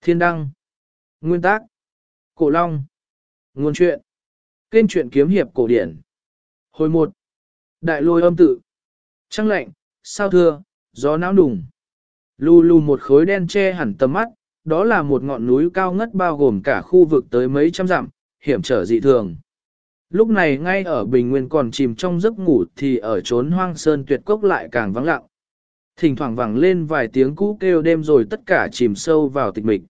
Thiên đăng. Nguyên tác. Cổ Long. Nguồn truyện. Kênh truyện kiếm hiệp cổ điển. Hồi 1. Đại lôi âm tự. Trăng lạnh, sao thưa, gió não đùng. Lù lù một khối đen che hẳn tầm mắt, đó là một ngọn núi cao ngất bao gồm cả khu vực tới mấy trăm dặm, hiểm trở dị thường. Lúc này ngay ở Bình Nguyên còn chìm trong giấc ngủ thì ở chốn hoang sơn tuyệt cốc lại càng vắng lặng. Thỉnh thoảng vẳng lên vài tiếng cú kêu đêm rồi tất cả chìm sâu vào tịch mịch.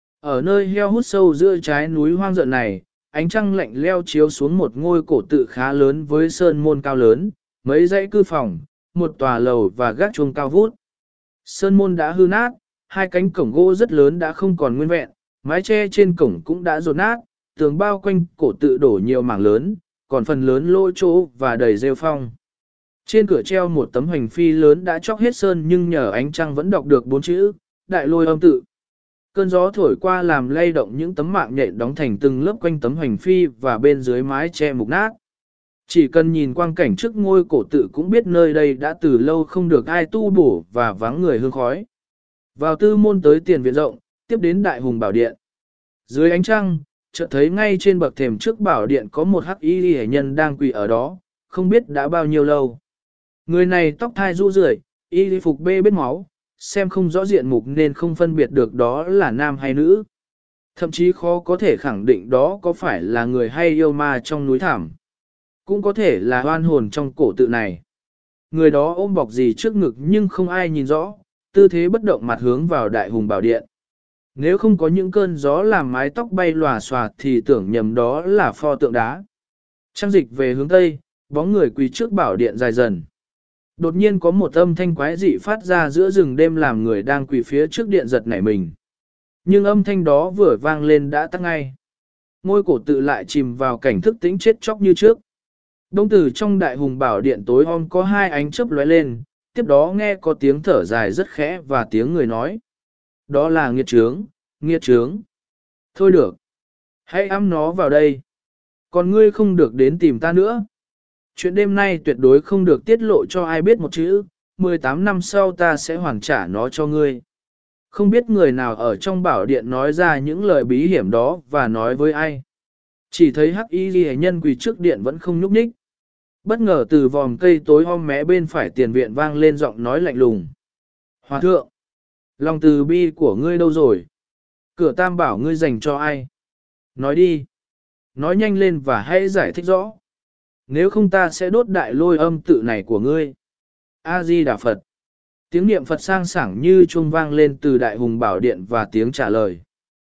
Ở nơi heo hút sâu giữa trái núi hoang dợn này, ánh trăng lạnh leo chiếu xuống một ngôi cổ tự khá lớn với sơn môn cao lớn, mấy dãy cư phòng, một tòa lầu và gác chuông cao vút. Sơn môn đã hư nát, hai cánh cổng gỗ rất lớn đã không còn nguyên vẹn, mái che trên cổng cũng đã rột nát, tường bao quanh cổ tự đổ nhiều mảng lớn, còn phần lớn lỗ chỗ và đầy rêu phong. Trên cửa treo một tấm hoành phi lớn đã chóc hết sơn nhưng nhờ ánh trăng vẫn đọc được 4 chữ, Đại Lôi Âm Tự. Cơn gió thổi qua làm lay động những tấm mạng nhện đóng thành từng lớp quanh tấm hoành phi và bên dưới mái che mục nát. Chỉ cần nhìn quang cảnh trước ngôi cổ tự cũng biết nơi đây đã từ lâu không được ai tu bổ và vắng người hương khói. Vào tư môn tới tiền viện rộng, tiếp đến Đại Hùng Bảo Điện. Dưới ánh trăng, chợt thấy ngay trên bậc thềm trước bảo điện có một hắc y hệ nhân đang quỳ ở đó, không biết đã bao nhiêu lâu. Người này tóc thai rũ rượi, y phục bê bết máu, xem không rõ diện mục nên không phân biệt được đó là nam hay nữ. Thậm chí khó có thể khẳng định đó có phải là người hay yêu ma trong núi thảm. Cũng có thể là oan hồn trong cổ tự này. Người đó ôm bọc gì trước ngực nhưng không ai nhìn rõ, tư thế bất động mặt hướng vào Đại Hùng Bảo Điện. Nếu không có những cơn gió làm mái tóc bay lòa xòa thì tưởng nhầm đó là pho tượng đá. Trang dịch về hướng Tây, bóng người quỳ trước bảo điện dài dần. Đột nhiên có một âm thanh quái dị phát ra giữa rừng đêm làm người đang quỳ phía trước điện giật nảy mình. Nhưng âm thanh đó vừa vang lên đã tắt ngay. Ngôi cổ tự lại chìm vào cảnh thức tĩnh chết chóc như trước. Đông từ trong Đại Hùng Bảo Điện tối om có hai ánh chớp lóe lên, tiếp đó nghe có tiếng thở dài rất khẽ và tiếng người nói. Đó là nghiệt trướng, nghiệt trướng. Thôi được, hãy ẵm nó vào đây. Còn ngươi không được đến tìm ta nữa. Chuyện đêm nay tuyệt đối không được tiết lộ cho ai biết một chữ, 18 năm sau ta sẽ hoàn trả nó cho ngươi. Không biết người nào ở trong bảo điện nói ra những lời bí hiểm đó và nói với ai. Chỉ thấy hắc y ghi nhân quỳ trước điện vẫn không nhúc nhích. Bất ngờ từ vòm cây tối om mé bên phải tiền viện vang lên giọng nói lạnh lùng. Hòa thượng, lòng từ bi của ngươi đâu rồi? Cửa tam bảo ngươi dành cho ai? Nói đi. Nói nhanh lên và hãy giải thích rõ. Nếu không ta sẽ đốt Đại Lôi Âm tự này của ngươi. A-di-đà Phật. Tiếng niệm Phật sang sảng như chuông vang lên từ Đại Hùng Bảo Điện và tiếng trả lời.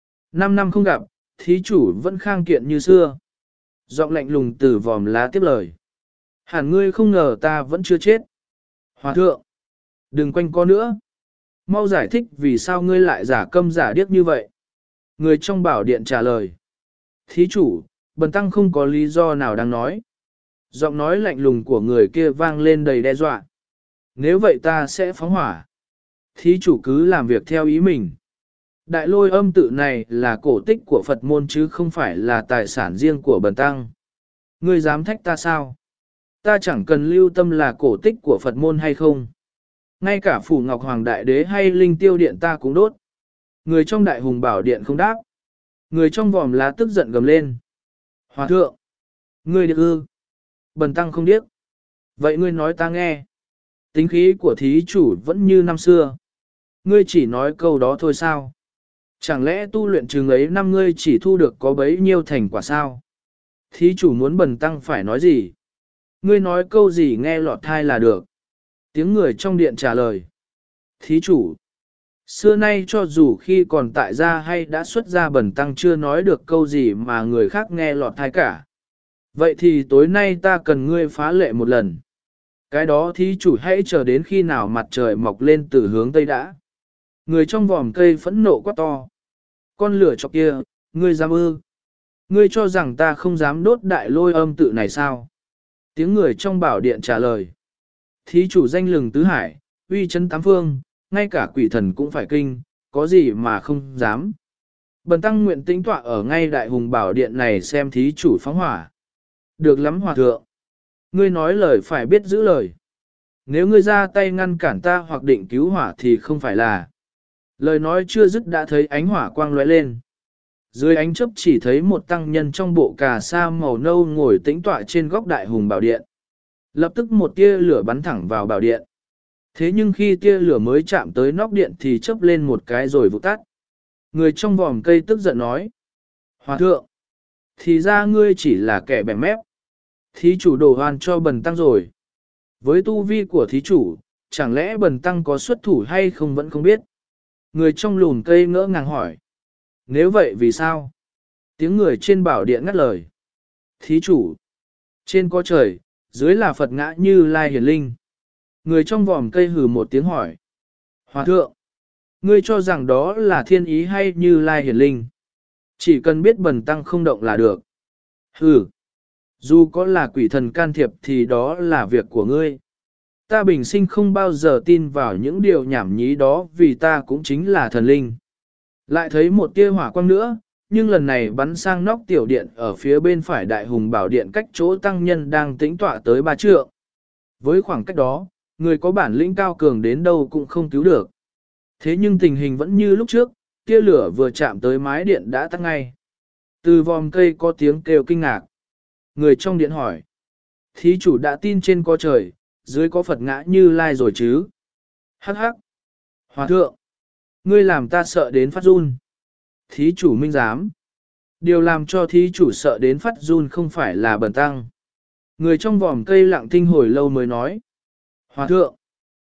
5 năm không gặp, thí chủ vẫn khang kiện như xưa. Giọng lạnh lùng từ vòm lá tiếp lời. Hẳn ngươi không ngờ ta vẫn chưa chết. Hòa thượng, đừng quanh co nữa. Mau giải thích vì sao ngươi lại giả câm giả điếc như vậy. Người trong bảo điện trả lời. Thí chủ, bần tăng không có lý do nào đang nói. Giọng nói lạnh lùng của người kia vang lên đầy đe dọa. Nếu vậy ta sẽ phóng hỏa. Thí chủ cứ làm việc theo ý mình. Đại Lôi Âm tự này là cổ tích của Phật môn chứ không phải là tài sản riêng của bần tăng. Ngươi dám thách ta sao? Ta chẳng cần lưu tâm là cổ tích của Phật môn hay không. Ngay cả Phủ Ngọc Hoàng Đại Đế hay Linh Tiêu Điện ta cũng đốt. Người trong Đại Hùng Bảo Điện không đáp. Người trong vòm lá tức giận gầm lên. Hòa thượng! Ngươi điếc ư? Bần tăng không điếc. Vậy ngươi nói ta nghe. Tính khí của thí chủ vẫn như năm xưa. Ngươi chỉ nói câu đó thôi sao? Chẳng lẽ tu luyện chừng ấy năm ngươi chỉ thu được có bấy nhiêu thành quả sao? Thí chủ muốn bần tăng phải nói gì? Ngươi nói câu gì nghe lọt thai là được. Tiếng người trong điện trả lời. Thí chủ! Xưa nay cho dù khi còn tại gia hay đã xuất gia bần tăng chưa nói được câu gì mà người khác nghe lọt thai cả. Vậy thì tối nay ta cần ngươi phá lệ một lần. Cái đó thí chủ hãy chờ đến khi nào mặt trời mọc lên từ hướng tây đã. Người trong vòm cây phẫn nộ quá to. Con lửa chọc kia, ngươi dám ư? Ngươi cho rằng ta không dám đốt Đại Lôi Âm tự này sao? Tiếng người trong bảo điện trả lời. Thí chủ danh lừng tứ hải, uy chấn tám phương, ngay cả quỷ thần cũng phải kinh, có gì mà không dám. Bần tăng nguyện tĩnh tọa ở ngay Đại Hùng Bảo Điện này xem thí chủ phóng hỏa. Được lắm hòa thượng. Ngươi nói lời phải biết giữ lời. Nếu ngươi ra tay ngăn cản ta hoặc định cứu hỏa thì không phải là. Lời nói chưa dứt đã thấy ánh hỏa quang lóe lên. Dưới ánh chớp chỉ thấy một tăng nhân trong bộ cà sa màu nâu ngồi tĩnh tọa trên góc đại hùng bảo điện. Lập tức một tia lửa bắn thẳng vào bảo điện. Thế nhưng khi tia lửa mới chạm tới nóc điện thì chớp lên một cái rồi vụt tắt. Người trong vòm cây tức giận nói. Hòa thượng, thì ra ngươi chỉ là kẻ bẻ mép. Thí chủ đổ oan cho bần tăng rồi. Với tu vi của thí chủ, chẳng lẽ bần tăng có xuất thủ hay không vẫn không biết. Người trong lùn cây ngỡ ngàng hỏi. Nếu vậy vì sao? Tiếng người trên bảo điện ngắt lời. Thí chủ, trên có trời, dưới là Phật ngã Như Lai Hiển Linh. Người trong vòm cây hừ một tiếng hỏi. Hòa thượng, ngươi cho rằng đó là thiên ý hay Như Lai Hiển Linh? Chỉ cần biết bần tăng không động là được. Hừ, dù có là quỷ thần can thiệp thì đó là việc của ngươi. Ta bình sinh không bao giờ tin vào những điều nhảm nhí đó vì ta cũng chính là thần linh. Lại thấy một tia hỏa quang nữa, nhưng lần này bắn sang nóc tiểu điện ở phía bên phải đại hùng bảo điện cách chỗ tăng nhân đang tĩnh tọa tới 3 trượng. Với khoảng cách đó, người có bản lĩnh cao cường đến đâu cũng không cứu được. Thế nhưng tình hình vẫn như lúc trước, tia lửa vừa chạm tới mái điện đã tắt ngay. Từ vòm cây có tiếng kêu kinh ngạc. Người trong điện hỏi. Thí chủ đã tin trên có trời, dưới có Phật ngã Như Lai rồi chứ? Hắc hắc. Hòa thượng, ngươi làm ta sợ đến phát run. Thí chủ minh giám. Điều làm cho thí chủ sợ đến phát run không phải là bần tăng. Người trong vòm cây lặng thinh hồi lâu mới nói. Hòa thượng,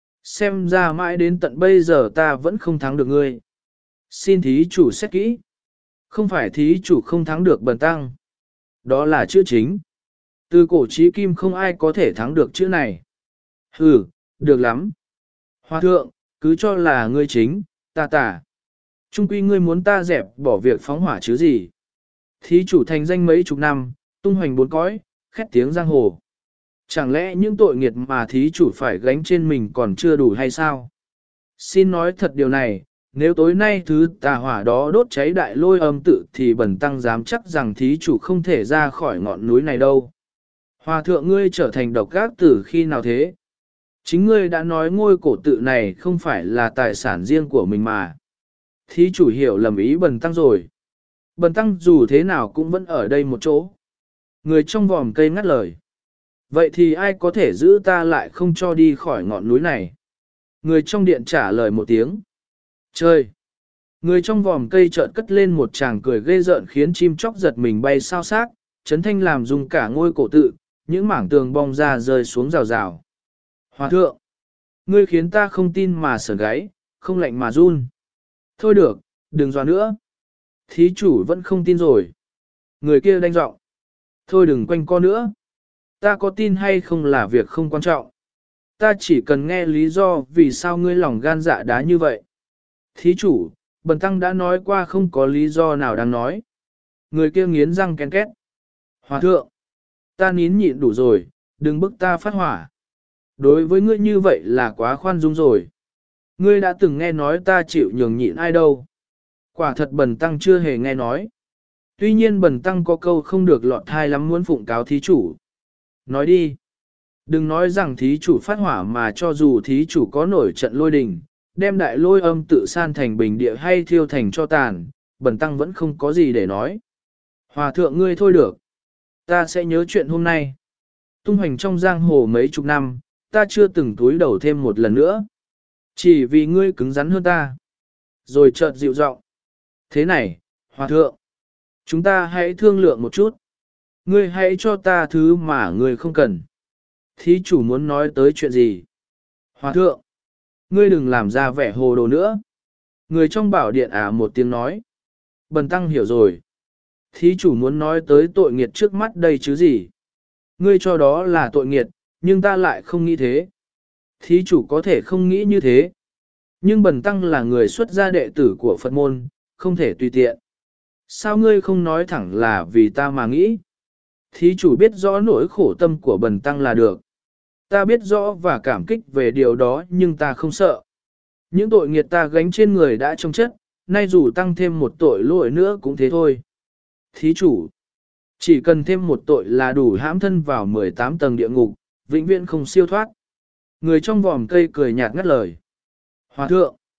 xem ra mãi đến tận bây giờ ta vẫn không thắng được ngươi. Xin thí chủ xét kỹ. Không phải thí chủ không thắng được bần tăng. Đó là chữ chính. Từ cổ chí kim không ai có thể thắng được chữ này. Hừ, được lắm. Hòa thượng, cứ cho là ngươi chính, ta tả. Trung quy ngươi muốn ta dẹp bỏ việc phóng hỏa chứ gì. Thí chủ thành danh mấy chục năm, tung hoành bốn cõi, khét tiếng giang hồ. Chẳng lẽ những tội nghiệt mà thí chủ phải gánh trên mình còn chưa đủ hay sao? Xin nói thật điều này, nếu tối nay thứ tà hỏa đó đốt cháy đại lôi âm tự thì bần tăng dám chắc rằng thí chủ không thể ra khỏi ngọn núi này đâu. Hòa thượng ngươi trở thành độc ác tử khi nào thế? Chính ngươi đã nói ngôi cổ tự này không phải là tài sản riêng của mình mà. Thí chủ hiểu lầm ý bần tăng rồi. Bần tăng dù thế nào cũng vẫn ở đây một chỗ. Người trong vòm cây ngắt lời. Vậy thì ai có thể giữ ta lại không cho đi khỏi ngọn núi này? Người trong điện trả lời một tiếng. Trời! Người trong vòm cây chợt cất lên một tràng cười ghê rợn khiến chim chóc giật mình bay sao xác, chấn thanh làm rung cả ngôi cổ tự, những mảng tường bong ra rơi xuống rào rào. Hòa thượng! Ngươi khiến ta không tin mà sởn gáy, không lạnh mà run. Thôi được, đừng dọa nữa. Thí chủ vẫn không tin rồi. Người kia đanh giọng. Thôi đừng quanh co nữa. Ta có tin hay không là việc không quan trọng. Ta chỉ cần nghe lý do vì sao ngươi lòng gan dạ đá như vậy. Thí chủ, bần tăng đã nói qua không có lý do nào đáng nói. Người kia nghiến răng ken két. Hòa thượng, ta nín nhịn đủ rồi, đừng bức ta phát hỏa. Đối với ngươi như vậy là quá khoan dung rồi. Ngươi đã từng nghe nói ta chịu nhường nhịn ai đâu. Quả thật bần tăng chưa hề nghe nói. Tuy nhiên bần tăng có câu không được lọt thai lắm muốn phụng cáo thí chủ. Nói đi. Đừng nói rằng thí chủ phát hỏa mà cho dù thí chủ có nổi trận lôi đình, đem đại lôi âm tự san thành bình địa hay thiêu thành cho tàn, bần tăng vẫn không có gì để nói. Hòa thượng ngươi thôi được. Ta sẽ nhớ chuyện hôm nay. Tung hoành trong giang hồ mấy chục năm, ta chưa từng túi đầu thêm một lần nữa. Chỉ vì ngươi cứng rắn hơn ta. Rồi chợt dịu giọng. Thế này, hòa thượng. Chúng ta hãy thương lượng một chút. Ngươi hãy cho ta thứ mà ngươi không cần. Thí chủ muốn nói tới chuyện gì? Hòa thượng. Ngươi đừng làm ra vẻ hồ đồ nữa. Người trong bảo điện một tiếng nói. Bần tăng hiểu rồi. Thí chủ muốn nói tới tội nghiệt trước mắt đây chứ gì? Ngươi cho đó là tội nghiệt, nhưng ta lại không nghĩ thế. Thí chủ có thể không nghĩ như thế. Nhưng bần tăng là người xuất gia đệ tử của Phật môn, không thể tùy tiện. Sao ngươi không nói thẳng là vì ta mà nghĩ? Thí chủ biết rõ nỗi khổ tâm của bần tăng là được. Ta biết rõ và cảm kích về điều đó nhưng ta không sợ. Những tội nghiệt ta gánh trên người đã trong chất, nay dù tăng thêm một tội lỗi nữa cũng thế thôi. Thí chủ, chỉ cần thêm một tội là đủ hãm thân vào 18 tầng địa ngục, vĩnh viễn không siêu thoát. Người trong vòm cây cười nhạt ngắt lời. Hòa thượng,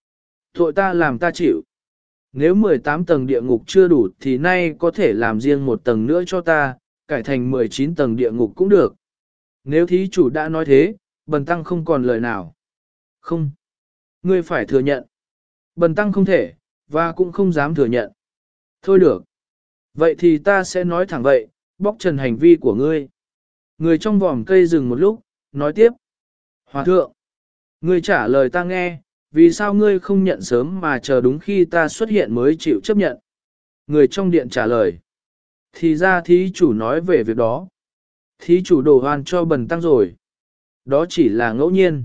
Tội ta làm ta chịu. Nếu 18 tầng địa ngục chưa đủ thì nay có thể làm riêng một tầng nữa cho ta, cải thành 19 tầng địa ngục cũng được. Nếu thí chủ đã nói thế, bần tăng không còn lời nào. Không. Ngươi phải thừa nhận. Bần tăng không thể, và cũng không dám thừa nhận. Thôi được. Vậy thì ta sẽ nói thẳng vậy, bóc trần hành vi của ngươi. Người trong vòm cây dừng một lúc, nói tiếp. Hòa thượng. Ngươi trả lời ta nghe, vì sao ngươi không nhận sớm mà chờ đúng khi ta xuất hiện mới chịu chấp nhận? Người trong điện trả lời. Thì ra thí chủ nói về việc đó. Thí chủ đổ oan cho bần tăng rồi. Đó chỉ là ngẫu nhiên.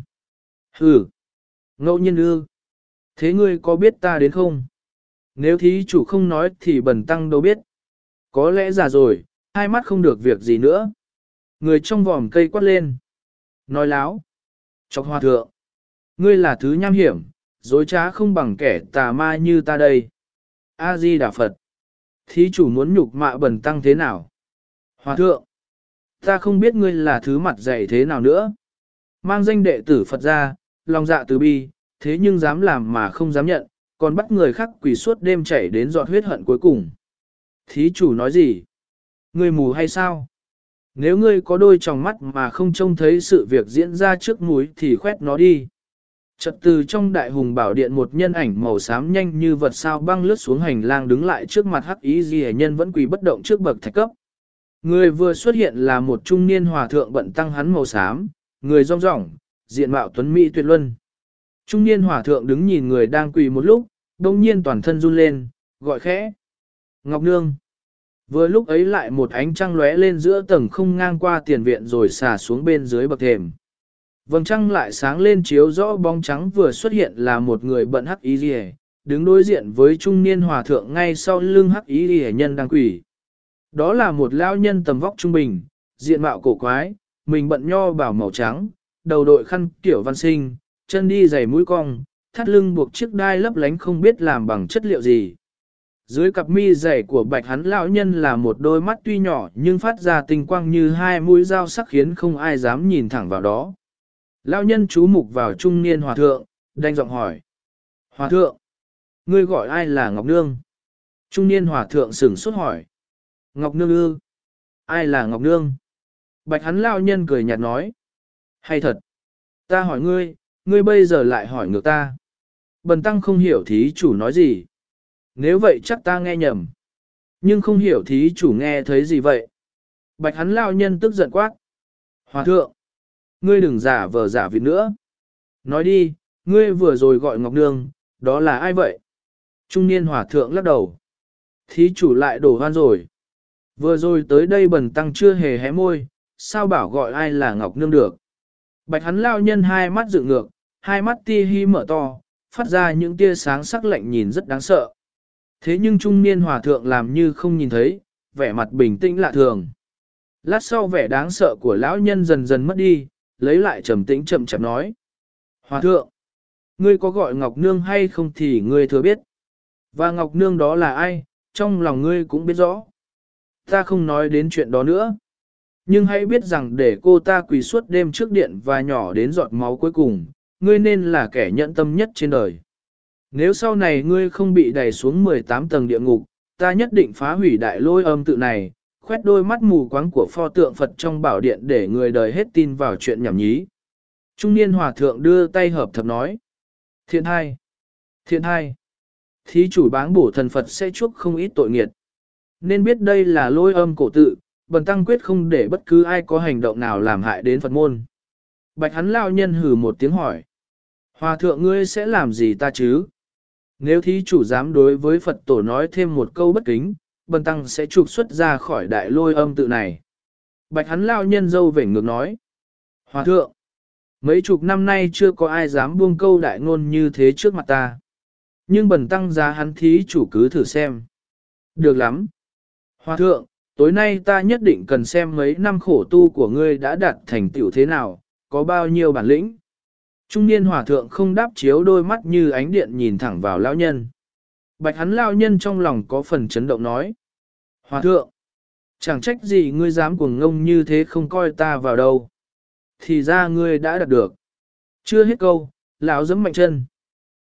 Ừ. Ngẫu nhiên ư. Thế ngươi có biết ta đến không? Nếu thí chủ không nói thì bần tăng đâu biết. Có lẽ già rồi, hai mắt không được việc gì nữa. Người trong vòm cây quát lên. Nói láo. Chọc hòa thượng. Ngươi là thứ nham hiểm, dối trá không bằng kẻ tà ma như ta đây. A-di-đà Phật. Thí chủ muốn nhục mạ bần tăng thế nào? Hòa thượng. Ta không biết ngươi là thứ mặt dày thế nào nữa. Mang danh đệ tử Phật ra, lòng dạ từ bi, thế nhưng dám làm mà không dám nhận, còn bắt người khác quỳ suốt đêm chảy đến giọt huyết hận cuối cùng. Thí chủ nói gì? Ngươi mù hay sao? Nếu ngươi có đôi tròng mắt mà không trông thấy sự việc diễn ra trước mũi thì khoét nó đi. Chợt từ trong đại hùng bảo điện một nhân ảnh màu xám nhanh như vật sao băng lướt xuống hành lang đứng lại trước mặt Hắc Ý Ghi nhân vẫn quỳ bất động trước bậc thạch cấp. Người vừa xuất hiện là một trung niên hòa thượng bận tăng hắn màu xám, người rong ròng, diện mạo tuấn mỹ tuyệt luân. Trung niên hòa thượng đứng nhìn người đang quỳ một lúc, đông nhiên toàn thân run lên, gọi khẽ. Ngọc Nương. Vừa lúc ấy lại một ánh trăng lóe lên giữa tầng không ngang qua tiền viện rồi xả xuống bên dưới bậc thềm. Vầng trăng lại sáng lên chiếu rõ bóng trắng vừa xuất hiện là một người bận Hắc Y Liễu, đứng đối diện với trung niên hòa thượng ngay sau lưng Hắc Y Liễu nhân đang quỳ. Đó là một lão nhân tầm vóc trung bình, diện mạo cổ quái, mình bận nho bảo màu trắng, đầu đội khăn kiểu văn sinh, chân đi giày mũi cong, thắt lưng buộc chiếc đai lấp lánh không biết làm bằng chất liệu gì. Dưới cặp mi dày của bạch hắn lão nhân là một đôi mắt tuy nhỏ nhưng phát ra tinh quang như hai mũi dao sắc khiến không ai dám nhìn thẳng vào đó. Lão nhân chú mục vào trung niên hòa thượng, đanh giọng hỏi. Hòa thượng, ngươi gọi ai là Ngọc Nương? Trung niên hòa thượng sửng sốt hỏi. Ngọc Nương ư? Ai là Ngọc Nương? Bạch hắn lão nhân cười nhạt nói. Hay thật. Ta hỏi ngươi, ngươi bây giờ lại hỏi ngược ta. Bần tăng không hiểu thí chủ nói gì. Nếu vậy chắc ta nghe nhầm. Nhưng không hiểu thí chủ nghe thấy gì vậy. Bạch hắn lão nhân tức giận quát. Hòa thượng, ngươi đừng giả vờ giả vịt nữa. Nói đi, ngươi vừa rồi gọi Ngọc Nương, đó là ai vậy? Trung niên hòa thượng lắc đầu. Thí chủ lại đổ hoan rồi. Vừa rồi tới đây bần tăng chưa hề hé môi, sao bảo gọi ai là Ngọc Nương được? Bạch hắn lao nhân hai mắt dựng ngược, hai mắt ti hi mở to, phát ra những tia sáng sắc lạnh nhìn rất đáng sợ. Thế nhưng trung niên hòa thượng làm như không nhìn thấy, vẻ mặt bình tĩnh lạ thường. Lát sau vẻ đáng sợ của lão nhân dần dần mất đi, lấy lại trầm tĩnh chậm chạp nói. Hòa thượng, ngươi có gọi Ngọc Nương hay không thì ngươi thừa biết. Và Ngọc Nương đó là ai, trong lòng ngươi cũng biết rõ. Ta không nói đến chuyện đó nữa. Nhưng hãy biết rằng để cô ta quỳ suốt đêm trước điện và nhỏ đến giọt máu cuối cùng, ngươi nên là kẻ nhẫn tâm nhất trên đời. Nếu sau này ngươi không bị đẩy xuống 18 tầng địa ngục, ta nhất định phá hủy đại lôi âm tự này, khoét đôi mắt mù quáng của pho tượng Phật trong bảo điện để người đời hết tin vào chuyện nhảm nhí. Trung niên hòa thượng đưa tay hợp thập nói. Thiện hai. Thiện hai. Thí chủ báng bổ thần Phật sẽ chuốc không ít tội nghiệt. Nên biết đây là lôi âm cổ tự, bần tăng quyết không để bất cứ ai có hành động nào làm hại đến Phật môn. Bạch hắn lao nhân hừ một tiếng hỏi. Hòa thượng ngươi sẽ làm gì ta chứ? Nếu thí chủ dám đối với Phật tổ nói thêm một câu bất kính, bần tăng sẽ trục xuất ra khỏi đại lôi âm tự này. Bạch hắn lao nhân dâu vểnh ngược nói. Hòa thượng, mấy chục năm nay chưa có ai dám buông câu đại ngôn như thế trước mặt ta. Nhưng bần tăng giá hắn thí chủ cứ thử xem. Được lắm. Hòa thượng, tối nay ta nhất định cần xem mấy năm khổ tu của ngươi đã đạt thành tựu thế nào, có bao nhiêu bản lĩnh. Trung niên hòa thượng không đáp chiếu đôi mắt như ánh điện nhìn thẳng vào lão nhân. Bạch hắn lão nhân trong lòng có phần chấn động nói. Hòa thượng, chẳng trách gì ngươi dám cuồng ngông như thế không coi ta vào đâu. Thì ra ngươi đã đạt được. Chưa hết câu, lão giẫm mạnh chân.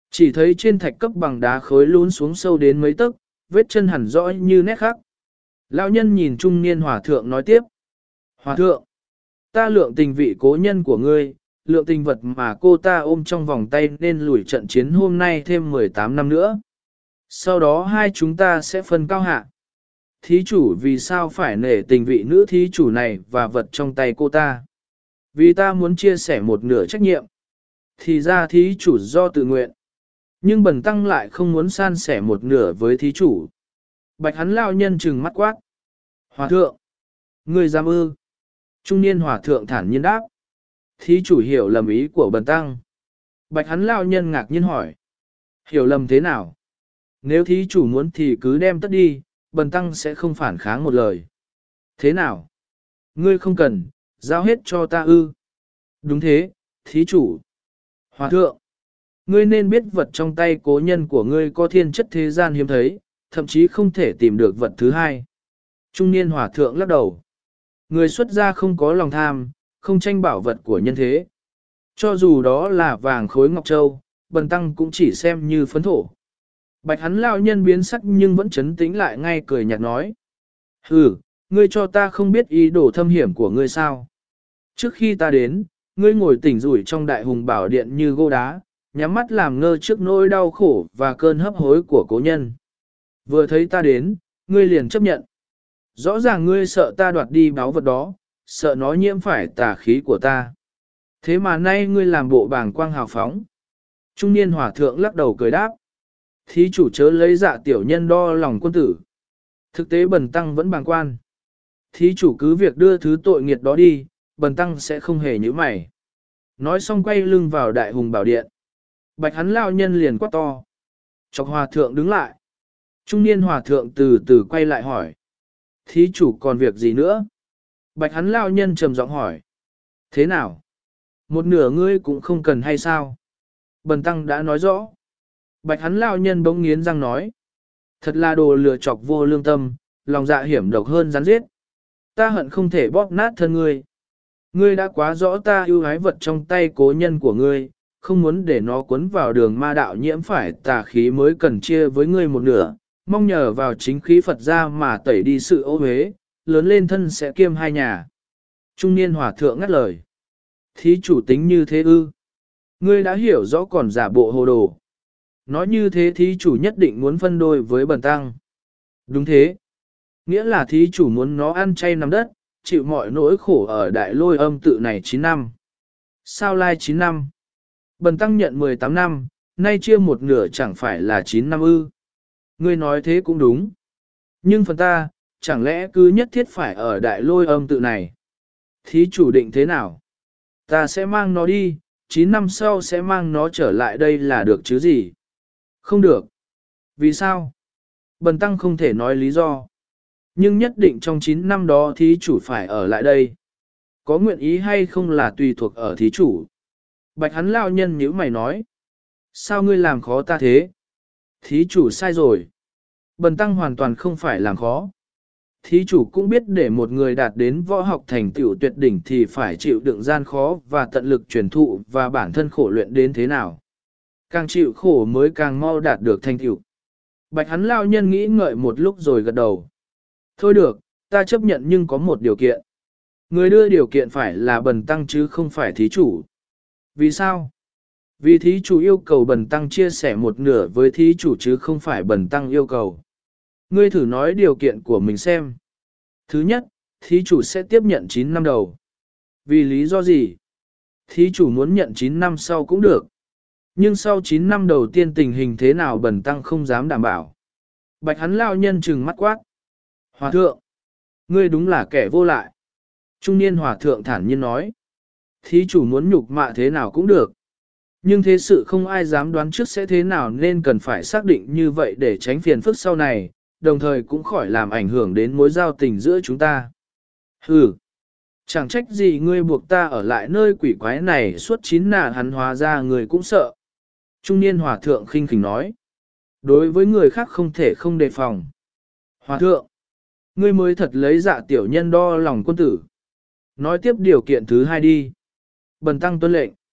Chỉ thấy trên thạch cấp bằng đá khối lún xuống sâu đến mấy tấc, vết chân hẳn rõ như nét khắc. Lão nhân nhìn trung niên hòa thượng nói tiếp. Hòa thượng, ta lượng tình vị cố nhân của ngươi, lượng tình vật mà cô ta ôm trong vòng tay nên lùi trận chiến hôm nay thêm 18 năm nữa. Sau đó hai chúng ta sẽ phân cao hạ. Thí chủ vì sao phải nể tình vị nữ thí chủ này và vật trong tay cô ta? Vì ta muốn chia sẻ một nửa trách nhiệm. Thì ra thí chủ do tự nguyện. Nhưng bần tăng lại không muốn san sẻ một nửa với thí chủ. Bạch hắn lao nhân trừng mắt quát. Hòa thượng, ngươi dám ư? Trung niên hòa thượng thản nhiên đáp. Thí chủ hiểu lầm ý của bần tăng. Bạch hắn lao nhân ngạc nhiên hỏi. Hiểu lầm thế nào? Nếu thí chủ muốn thì cứ đem tất đi, bần tăng sẽ không phản kháng một lời. Thế nào? Ngươi không cần, giao hết cho ta ư? Đúng thế, thí chủ. Hòa thượng, ngươi nên biết vật trong tay cố nhân của ngươi có thiên chất thế gian hiếm thấy, thậm chí không thể tìm được vật thứ hai. Trung niên hòa thượng lắc đầu. Người xuất gia không có lòng tham, không tranh bảo vật của nhân thế. Cho dù đó là vàng khối ngọc châu, bần tăng cũng chỉ xem như phấn thổ. Bạch hắn lao nhân biến sắc nhưng vẫn chấn tĩnh lại ngay cười nhạt nói. Hừ, ngươi cho ta không biết ý đồ thâm hiểm của ngươi sao. Trước khi ta đến, ngươi ngồi tỉnh rủi trong đại hùng bảo điện như gô đá, nhắm mắt làm ngơ trước nỗi đau khổ và cơn hấp hối của cố nhân. Vừa thấy ta đến, ngươi liền chấp nhận. Rõ ràng ngươi sợ ta đoạt đi báu vật đó, sợ nó nhiễm phải tà khí của ta. Thế mà nay ngươi làm bộ bàng quang hào phóng. Trung niên hòa thượng lắc đầu cười đáp. Thí chủ chớ lấy dạ tiểu nhân đo lòng quân tử. Thực tế bần tăng vẫn bàng quan. Thí chủ cứ việc đưa thứ tội nghiệt đó đi, bần tăng sẽ không hề nhíu mày. Nói xong quay lưng vào đại hùng bảo điện. Bạch hắn lao nhân liền quát to. Chọc hòa thượng đứng lại. Trung niên hòa thượng từ từ quay lại hỏi. Thí chủ còn việc gì nữa? Bạch hắn lao nhân trầm giọng hỏi. Thế nào? Một nửa ngươi cũng không cần hay sao? Bần tăng đã nói rõ. Bạch hắn lao nhân bỗng nghiến răng nói. Thật là đồ lừa chọc vô lương tâm, lòng dạ hiểm độc hơn rắn giết. Ta hận không thể bóp nát thân ngươi. Ngươi đã quá rõ ta ưu ái vật trong tay cố nhân của ngươi, không muốn để nó cuốn vào đường ma đạo nhiễm phải tà khí mới cần chia với ngươi một nửa, mong nhờ vào chính khí Phật ra mà tẩy đi sự ô uế, lớn lên thân sẽ kiêm hai nhà. Trung niên hòa thượng ngắt lời. Thí chủ tính như thế ư? Ngươi đã hiểu rõ còn giả bộ hồ đồ. Nói như thế thí chủ nhất định muốn phân đôi với bần tăng. Đúng thế. Nghĩa là thí chủ muốn nó ăn chay nằm đất, chịu mọi nỗi khổ ở đại lôi âm tự này 9 năm. Sao lai 9 năm? Bần tăng nhận 18 năm, nay chia một nửa chẳng phải là 9 năm ư. Ngươi nói thế cũng đúng. Nhưng phần ta, chẳng lẽ cứ nhất thiết phải ở đại lôi âm tự này? Thí chủ định thế nào? Ta sẽ mang nó đi, 9 năm sau sẽ mang nó trở lại đây là được chứ gì? Không được. Vì sao? Bần tăng không thể nói lý do. Nhưng nhất định trong 9 năm đó thí chủ phải ở lại đây. Có nguyện ý hay không là tùy thuộc ở thí chủ. Bạch hắn lao nhân nhíu mày nói. Sao ngươi làm khó ta thế? Thí chủ sai rồi. Bần tăng hoàn toàn không phải làm khó. Thí chủ cũng biết để một người đạt đến võ học thành tựu tuyệt đỉnh thì phải chịu đựng gian khó và tận lực truyền thụ và bản thân khổ luyện đến thế nào. Càng chịu khổ mới càng mau đạt được thành tựu. Bạch hắn lao nhân nghĩ ngợi một lúc rồi gật đầu. Thôi được, ta chấp nhận nhưng có một điều kiện. Người đưa điều kiện phải là bần tăng chứ không phải thí chủ. Vì sao? Vì thí chủ yêu cầu bần tăng chia sẻ một nửa với thí chủ chứ không phải bần tăng yêu cầu. Ngươi thử nói điều kiện của mình xem. Thứ nhất, thí chủ sẽ tiếp nhận 9 năm đầu. Vì lý do gì? Thí chủ muốn nhận 9 năm sau cũng được. Nhưng sau 9 năm đầu tiên tình hình thế nào bần tăng không dám đảm bảo. Bạch hắn lao nhân trừng mắt quát. Hòa thượng, ngươi đúng là kẻ vô lại. Trung niên hòa thượng thản nhiên nói. Thí chủ muốn nhục mạ thế nào cũng được. Nhưng thế sự không ai dám đoán trước sẽ thế nào nên cần phải xác định như vậy để tránh phiền phức sau này, đồng thời cũng khỏi làm ảnh hưởng đến mối giao tình giữa chúng ta. Hừ, chẳng trách gì ngươi buộc ta ở lại nơi quỷ quái này suốt 9 nà hắn hóa ra người cũng sợ. Trung niên hòa thượng khinh khỉnh nói. Đối với người khác không thể không đề phòng. Hòa thượng, ngươi mới thật lấy dạ tiểu nhân đo lòng quân tử. Nói tiếp điều kiện thứ hai đi. Bần tăng tuân lệnh.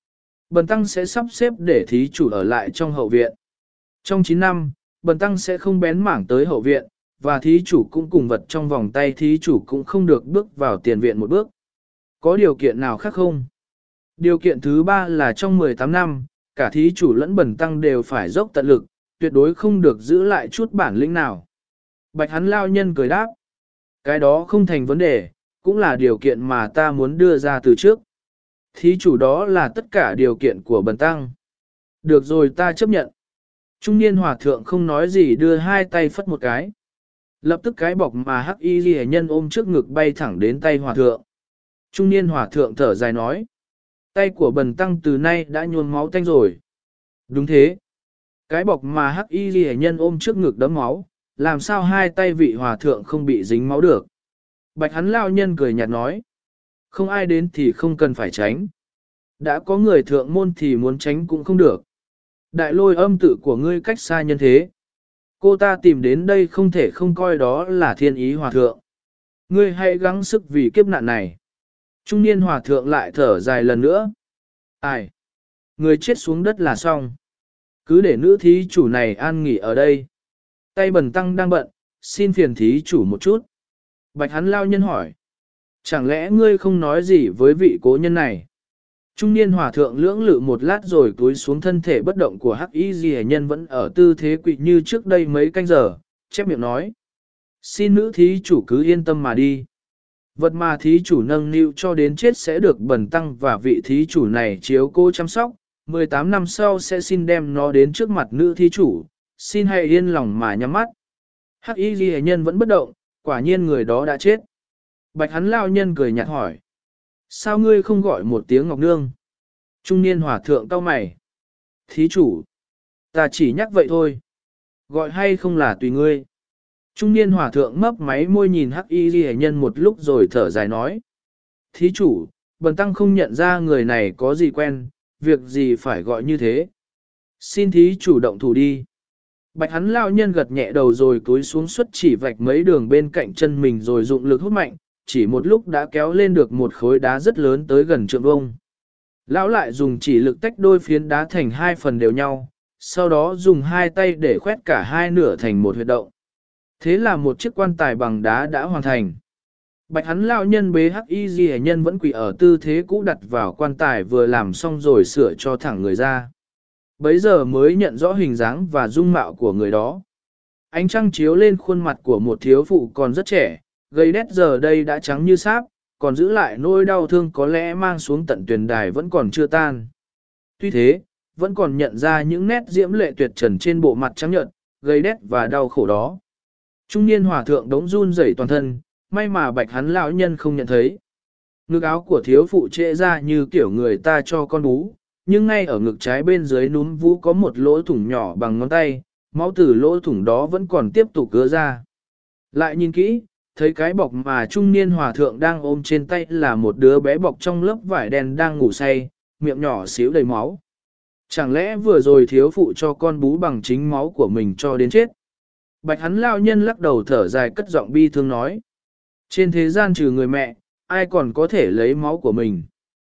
Bần tăng sẽ sắp xếp để thí chủ ở lại trong hậu viện. Trong 9 năm, bần tăng sẽ không bén mảng tới hậu viện, và thí chủ cũng cùng vật trong vòng tay thí chủ cũng không được bước vào tiền viện một bước. Có điều kiện nào khác không? Điều kiện thứ 3 là trong 18 năm, cả thí chủ lẫn bần tăng đều phải dốc tận lực, tuyệt đối không được giữ lại chút bản lĩnh nào. Bạch hắn lao nhân cười đáp. Cái đó không thành vấn đề, cũng là điều kiện mà ta muốn đưa ra từ trước. Thí chủ đó là tất cả điều kiện của bần tăng. Được rồi, ta chấp nhận. Trung niên hòa thượng không nói gì, đưa hai tay phất một cái. Lập tức cái bọc mà hắc y ghi nhân ôm trước ngực bay thẳng đến tay hòa thượng. Trung niên hòa thượng thở dài nói. Tay của bần tăng từ nay đã nhuôn máu tanh rồi. Đúng thế. Cái bọc mà hắc y ghi nhân ôm trước ngực đấm máu, làm sao hai tay vị hòa thượng không bị dính máu được. Bạch hắn lao nhân cười nhạt nói. Không ai đến thì không cần phải tránh. Đã có người thượng môn thì muốn tránh cũng không được. Đại lôi âm tự của ngươi cách xa nhân thế. Cô ta tìm đến đây không thể không coi đó là thiên ý hòa thượng. Ngươi hãy gắng sức vì kiếp nạn này. Trung niên hòa thượng lại thở dài lần nữa. Ai? Người chết xuống đất là xong. Cứ để nữ thí chủ này an nghỉ ở đây. Tay bần tăng đang bận, xin phiền thí chủ một chút. Bạch hắn lao nhân hỏi. Chẳng lẽ ngươi không nói gì với vị cố nhân này? Trung niên hòa thượng lưỡng lự một lát rồi cúi xuống, thân thể bất động của hắc y ghi nhân vẫn ở tư thế quỵ như trước đây mấy canh giờ, chép miệng nói. Xin nữ thí chủ cứ yên tâm mà đi. Vật mà thí chủ nâng niu cho đến chết sẽ được bần tăng và vị thí chủ này chiếu cố chăm sóc. 18 năm sau sẽ xin đem nó đến trước mặt nữ thí chủ, xin hãy yên lòng mà nhắm mắt. Hắc y ghi nhân vẫn bất động, quả nhiên người đó đã chết. Bạch hắn lao nhân cười nhạt hỏi. Sao ngươi không gọi một tiếng Ngọc Nương? Trung niên hòa thượng cau mày. Thí chủ, ta chỉ nhắc vậy thôi. Gọi hay không là tùy ngươi. Trung niên hòa thượng mấp máy môi nhìn hắc y ghi nhân một lúc rồi thở dài nói. Thí chủ, bần tăng không nhận ra người này có gì quen, việc gì phải gọi như thế. Xin thí chủ động thủ đi. Bạch hắn lao nhân gật nhẹ đầu rồi cúi xuống xuất chỉ vạch mấy đường bên cạnh chân mình rồi dụng lực hút mạnh, chỉ một lúc đã kéo lên được một khối đá rất lớn tới gần trượng vông. Lão lại dùng chỉ lực tách đôi phiến đá thành hai phần đều nhau, sau đó dùng hai tay để khoét cả hai nửa thành một huyệt động. Thế là một chiếc quan tài bằng đá đã hoàn thành. Bạch hắn lao nhân bế hắc y ghi nhân vẫn quỳ ở tư thế cũ đặt vào quan tài vừa làm xong rồi sửa cho thẳng người ra. Bấy giờ mới nhận rõ hình dáng và dung mạo của người đó. Ánh trăng chiếu lên khuôn mặt của một thiếu phụ còn rất trẻ, gầy đét giờ đây đã trắng như sáp, còn giữ lại nỗi đau thương có lẽ mang xuống tận tuyền đài vẫn còn chưa tan. Tuy thế, vẫn còn nhận ra những nét diễm lệ tuyệt trần trên bộ mặt trắng nhợt, gầy đét và đau khổ đó. Trung niên hòa thượng đống run rẩy toàn thân, may mà bạch hắn lão nhân không nhận thấy. Ngực áo của thiếu phụ trễ ra như kiểu người ta cho con bú, nhưng ngay ở ngực trái bên dưới núm vú có một lỗ thủng nhỏ bằng ngón tay, máu từ lỗ thủng đó vẫn còn tiếp tục ứa ra. Lại nhìn kỹ, thấy cái bọc mà trung niên hòa thượng đang ôm trên tay là một đứa bé bọc trong lớp vải đen đang ngủ say, miệng nhỏ xíu đầy máu. Chẳng lẽ vừa rồi thiếu phụ cho con bú bằng chính máu của mình cho đến chết? Bạch hắn lao nhân lắc đầu thở dài cất giọng bi thương nói. Trên thế gian trừ người mẹ, ai còn có thể lấy máu của mình?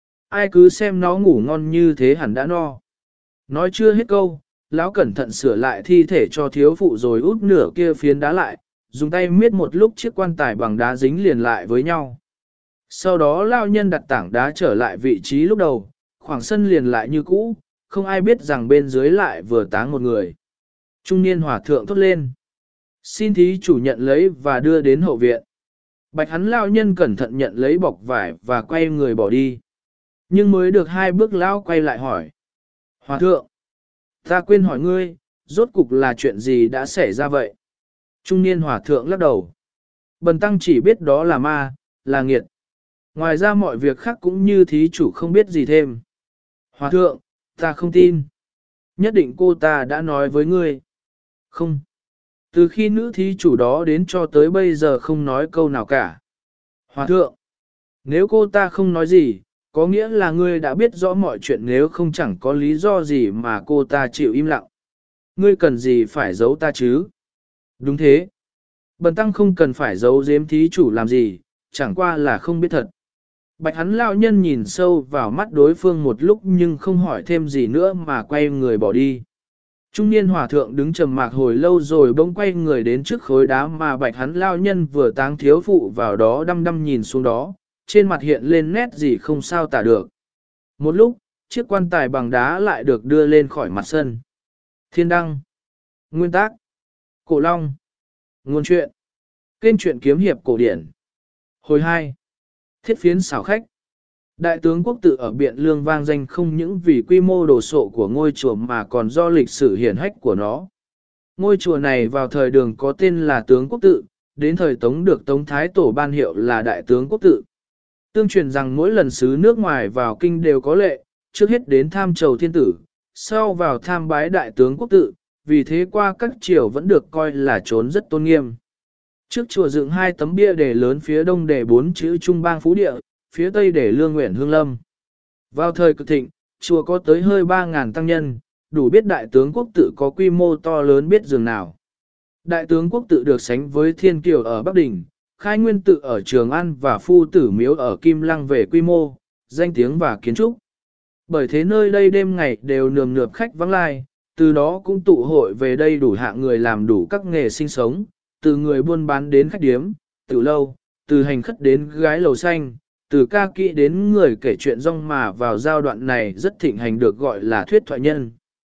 Ai cứ xem nó ngủ ngon như thế hẳn đã no. Nói chưa hết câu, lão cẩn thận sửa lại thi thể cho thiếu phụ rồi út nửa kia phiến đá lại, dùng tay miết một lúc chiếc quan tài bằng đá dính liền lại với nhau. Sau đó lao nhân đặt tảng đá trở lại vị trí lúc đầu, khoảng sân liền lại như cũ, không ai biết rằng bên dưới lại vừa táng một người. Trung niên hòa thượng thốt lên. Xin thí chủ nhận lấy và đưa đến hậu viện. Bạch hắn lao nhân cẩn thận nhận lấy bọc vải và quay người bỏ đi. Nhưng mới được hai bước lao quay lại hỏi. Hòa thượng, ta quên hỏi ngươi, rốt cục là chuyện gì đã xảy ra vậy? Trung niên hòa thượng lắc đầu. Bần tăng chỉ biết đó là ma, là nghiệt. Ngoài ra mọi việc khác cũng như thí chủ không biết gì thêm. Hòa thượng, ta không tin. Nhất định cô ta đã nói với ngươi. Không. Từ khi nữ thí chủ đó đến cho tới bây giờ không nói câu nào cả. Hòa thượng, nếu cô ta không nói gì, có nghĩa là ngươi đã biết rõ mọi chuyện, nếu không chẳng có lý do gì mà cô ta chịu im lặng. Ngươi cần gì phải giấu ta chứ? Đúng thế. Bần tăng không cần phải giấu giếm thí chủ làm gì, chẳng qua là không biết thật. Bạch hắn lão nhân nhìn sâu vào mắt đối phương một lúc nhưng không hỏi thêm gì nữa mà quay người bỏ đi. Trung niên hòa thượng đứng trầm mặc hồi lâu rồi bỗng quay người đến trước khối đá mà bạch hắn lão nhân vừa táng thiếu phụ vào đó đăm đăm nhìn xuống đó, trên mặt hiện lên nét gì không sao tả được. Một lúc, chiếc quan tài bằng đá lại được đưa lên khỏi mặt sân. Thiên đăng. Nguyên tác. Cổ Long. Nguồn truyện. Kênh truyện kiếm hiệp cổ điển. Hồi 2. Thiết phiến xảo khách. Đại tướng quốc tự ở Biện Lương vang danh không những vì quy mô đồ sộ của ngôi chùa mà còn do lịch sử hiển hách của nó. Ngôi chùa này vào thời Đường có tên là Tướng Quốc Tự, đến thời Tống được Tống Thái Tổ ban hiệu là Đại Tướng Quốc Tự. Tương truyền rằng mỗi lần sứ nước ngoài vào kinh đều có lệ, trước hết đến tham chầu thiên tử, sau vào tham bái Đại Tướng Quốc Tự, vì thế qua các triều vẫn được coi là trốn rất tôn nghiêm. Trước chùa dựng 2 tấm bia đề lớn, phía đông đề 4 chữ Trung Bang Phú Địa, phía tây đề Lương Nguyện Hương Lâm. Vào thời cực thịnh, chùa có tới hơi 3.000 tăng nhân, đủ biết Đại Tướng Quốc Tự có quy mô to lớn biết dường nào. Đại Tướng Quốc Tự được sánh với Thiên Kiều ở Bắc Đình, Khai Nguyên Tự ở Trường An và Phu Tử Miếu ở Kim Lăng về quy mô, danh tiếng và kiến trúc. Bởi thế nơi đây đêm ngày đều nườm nượp khách vắng lai, từ đó cũng tụ hội về đây đủ hạng người làm đủ các nghề sinh sống, từ người buôn bán đến khách điếm, tiểu lâu, từ hành khất đến gái lầu xanh, từ ca kỹ đến người kể chuyện rong mà vào giai đoạn này rất thịnh hành được gọi là thuyết thoại nhân.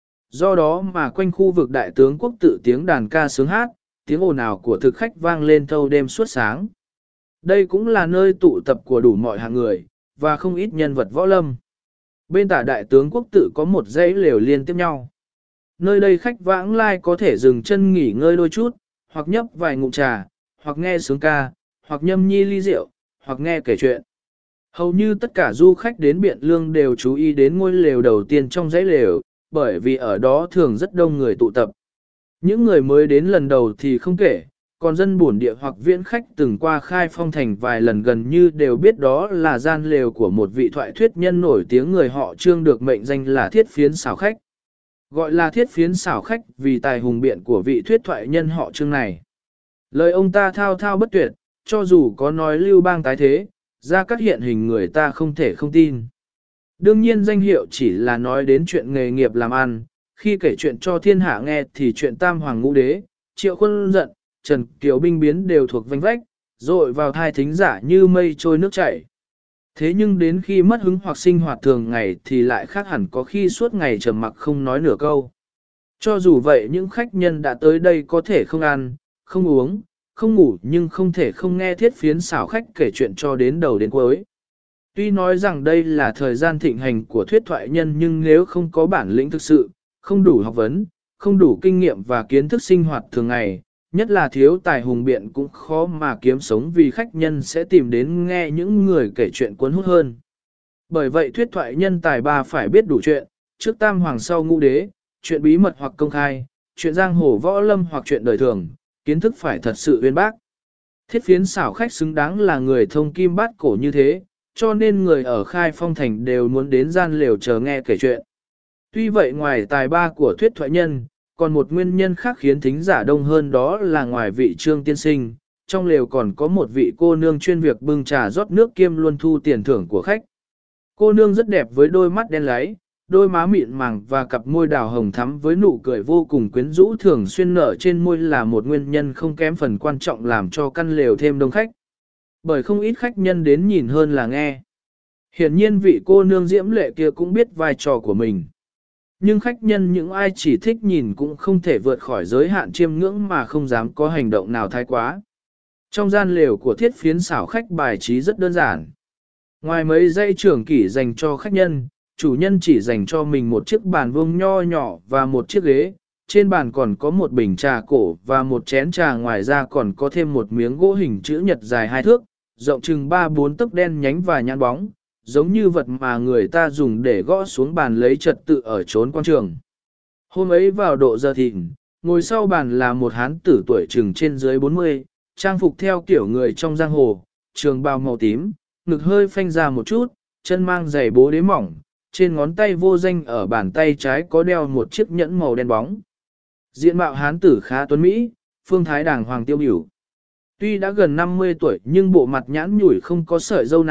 Do đó mà quanh khu vực Đại Tướng Quốc Tự tiếng đàn ca sướng hát, tiếng ồn ào của thực khách vang lên thâu đêm suốt sáng. Đây cũng là nơi tụ tập của đủ mọi hạng người, và không ít nhân vật võ lâm. Bên tả Đại Tướng Quốc Tự có một dãy lều liên tiếp nhau. Nơi đây khách vãng lai có thể dừng chân nghỉ ngơi đôi chút, hoặc nhấp vài ngụm trà, hoặc nghe sướng ca, hoặc nhâm nhi ly rượu, hoặc nghe kể chuyện. Hầu như tất cả du khách đến Biện Lương đều chú ý đến ngôi lều đầu tiên trong dãy lều, bởi vì ở đó thường rất đông người tụ tập. Những người mới đến lần đầu thì không kể, còn dân buồn địa hoặc viễn khách từng qua Khai Phong Thành vài lần gần như đều biết đó là gian lều của một vị thoại thuyết nhân nổi tiếng người họ Trương được mệnh danh là Thiết Phiến xảo khách. Gọi là Thiết Phiến xảo khách vì tài hùng biện của vị thuyết thoại nhân họ Trương này. Lời ông ta thao thao bất tuyệt, cho dù có nói lưu bang tái thế, ra các hiện hình người ta không thể không tin. Đương nhiên danh hiệu chỉ là nói đến chuyện nghề nghiệp làm ăn, khi kể chuyện cho thiên hạ nghe thì chuyện Tam Hoàng Ngũ Đế, Triệu Khuân Giận, Trần Kiều binh biến đều thuộc vành vách, rồi vào thai thính giả như mây trôi nước chảy. Thế nhưng đến khi mất hứng hoặc sinh hoạt thường ngày thì lại khác hẳn, có khi suốt ngày trầm mặc không nói nửa câu. Cho dù vậy những khách nhân đã tới đây có thể không ăn, không uống, không ngủ nhưng không thể không nghe Thiết Phiến xảo khách kể chuyện cho đến đầu đến cuối. Tuy nói rằng đây là thời gian thịnh hành của thuyết thoại nhân nhưng nếu không có bản lĩnh thực sự, không đủ học vấn, không đủ kinh nghiệm và kiến thức sinh hoạt thường ngày, nhất là thiếu tài hùng biện cũng khó mà kiếm sống, vì khách nhân sẽ tìm đến nghe những người kể chuyện cuốn hút hơn. Bởi vậy thuyết thoại nhân tài ba phải biết đủ chuyện, trước Tam Hoàng sau Ngũ Đế, chuyện bí mật hoặc công khai, chuyện giang hồ võ lâm hoặc chuyện đời thường, kiến thức phải thật sự uyên bác. Thiết Phiến xảo khách xứng đáng là người thông kim bát cổ như thế, cho nên người ở Khai Phong Thành đều muốn đến gian lều chờ nghe kể chuyện. Tuy vậy ngoài tài ba của thuyết thoại nhân, còn một nguyên nhân khác khiến thính giả đông hơn, đó là ngoài vị Trương tiên sinh, trong lều còn có một vị cô nương chuyên việc bưng trà rót nước kiêm luôn thu tiền thưởng của khách. Cô nương rất đẹp với đôi mắt đen láy, đôi má mịn màng và cặp môi đào hồng thắm với nụ cười vô cùng quyến rũ thường xuyên nở trên môi là một nguyên nhân không kém phần quan trọng làm cho căn lều thêm đông khách. Bởi không ít khách nhân đến nhìn hơn là nghe. Hiển nhiên vị cô nương diễm lệ kia cũng biết vai trò của mình. Nhưng khách nhân những ai chỉ thích nhìn cũng không thể vượt khỏi giới hạn chiêm ngưỡng mà không dám có hành động nào thái quá. Trong gian lều của Thiết Phiến xảo khách bài trí rất đơn giản. Ngoài mấy dãy trưởng kỷ dành cho khách nhân, chủ nhân chỉ dành cho mình một chiếc bàn vuông nho nhỏ và một chiếc ghế. Trên bàn còn có một bình trà cổ và một chén trà, ngoài ra còn có thêm một miếng gỗ hình chữ nhật dài 2 thước, rộng chừng 3-4 tấc đen nhánh và nhăn bóng, giống như vật mà người ta dùng để gõ xuống bàn lấy trật tự ở chốn quan trường. Hôm ấy vào độ giờ thìn, ngồi sau bàn là một hán tử tuổi chừng trên dưới 40, trang phục theo kiểu người trong giang hồ, trường bào màu tím, ngực hơi phanh ra một chút, chân mang giày bố đế mỏng, trên ngón tay vô danh ở bàn tay trái có đeo một chiếc nhẫn màu đen bóng. Diện mạo hán tử khá tuấn mỹ, phương thái đàng hoàng tiêu biểu. Tuy đã gần 50 tuổi nhưng bộ mặt nhãn nhủi không có sợi râu nào,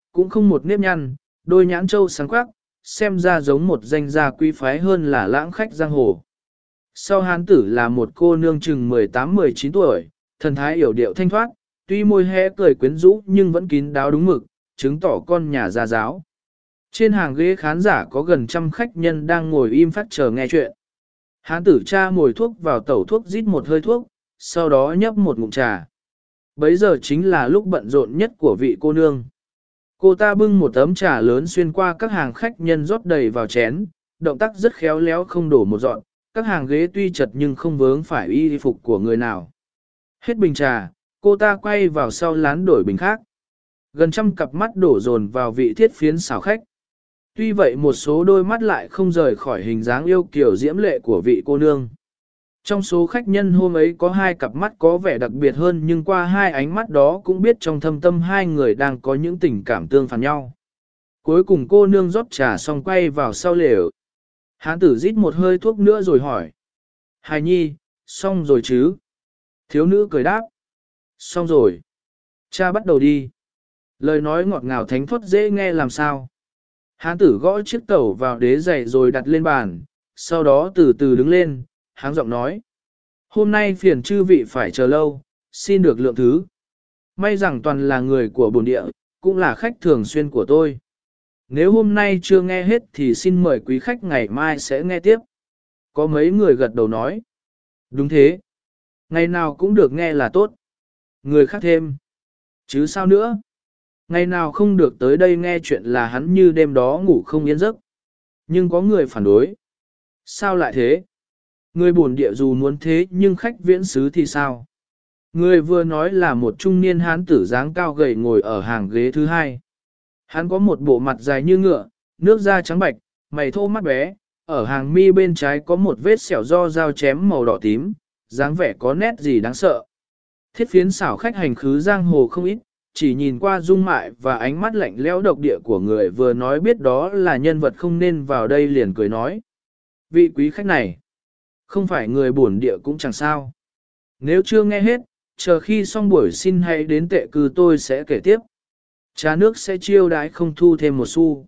cũng không một nếp nhăn, đôi nhãn trâu sáng quắc, xem ra giống một danh gia quý phái hơn là lãng khách giang hồ. Sau hán tử là một cô nương chừng 18-19 tuổi, thần thái yểu điệu thanh thoát, tuy môi hé cười quyến rũ nhưng vẫn kín đáo đúng mực, chứng tỏ con nhà gia giáo. Trên hàng ghế khán giả có gần trăm khách nhân đang ngồi im phát chờ nghe chuyện. Hán tử cha mồi thuốc vào tẩu thuốc rít một hơi thuốc, sau đó nhấp một ngụm trà. Bấy giờ chính là lúc bận rộn nhất của vị cô nương. Cô ta bưng một tấm trà lớn xuyên qua các hàng khách nhân rót đầy vào chén, động tác rất khéo léo không đổ một dọn, các hàng ghế tuy chật nhưng không vướng phải y phục của người nào. Hết bình trà, cô ta quay vào sau lán đổi bình khác. Gần trăm cặp mắt đổ dồn vào vị thiết phiến xảo khách. Tuy vậy một số đôi mắt lại không rời khỏi hình dáng yêu kiều diễm lệ của vị cô nương. Trong số khách nhân hôm ấy có hai cặp mắt có vẻ đặc biệt hơn nhưng qua hai ánh mắt đó cũng biết trong thâm tâm hai người đang có những tình cảm tương phản nhau. Cuối cùng cô nương rót trà xong quay vào sau lều. Hán tử rít một hơi thuốc nữa rồi hỏi. Hài nhi, xong rồi chứ? Thiếu nữ cười đáp. Xong rồi. Cha bắt đầu đi. Lời nói ngọt ngào thánh thoát dễ nghe làm sao. Hán tử gõ chiếc tẩu vào đế giày rồi đặt lên bàn, sau đó từ từ đứng lên, háng giọng nói. Hôm nay phiền chư vị phải chờ lâu, xin được lượng thứ. May rằng toàn là người của bồn địa, cũng là khách thường xuyên của tôi. Nếu hôm nay chưa nghe hết thì xin mời quý khách ngày mai sẽ nghe tiếp. Có mấy người gật đầu nói. Đúng thế. Ngày nào cũng được nghe là tốt. Người khác thêm. Chứ sao nữa? Ngày nào không được tới đây nghe chuyện là hắn như đêm đó ngủ không yên giấc. Nhưng có người phản đối. Sao lại thế? Người bổn địa dù muốn thế nhưng khách viễn xứ thì sao? Người vừa nói là một trung niên hán tử dáng cao gầy ngồi ở hàng ghế thứ hai. Hắn có một bộ mặt dài như ngựa, nước da trắng bạch, mày thô mắt bé, ở hàng mi bên trái có một vết sẹo do dao chém màu đỏ tím, dáng vẻ có nét gì đáng sợ. Thiết phiến xảo khách hành khứ giang hồ không ít, chỉ nhìn qua dung mại và ánh mắt lạnh lẽo độc địa của người vừa nói biết đó là nhân vật không nên vào đây liền cười nói. Vị quý khách này, không phải người bổn địa cũng chẳng sao. Nếu chưa nghe hết, chờ khi xong buổi xin hãy đến tệ cư tôi sẽ kể tiếp. Trà nước sẽ chiêu đãi không thu thêm một xu.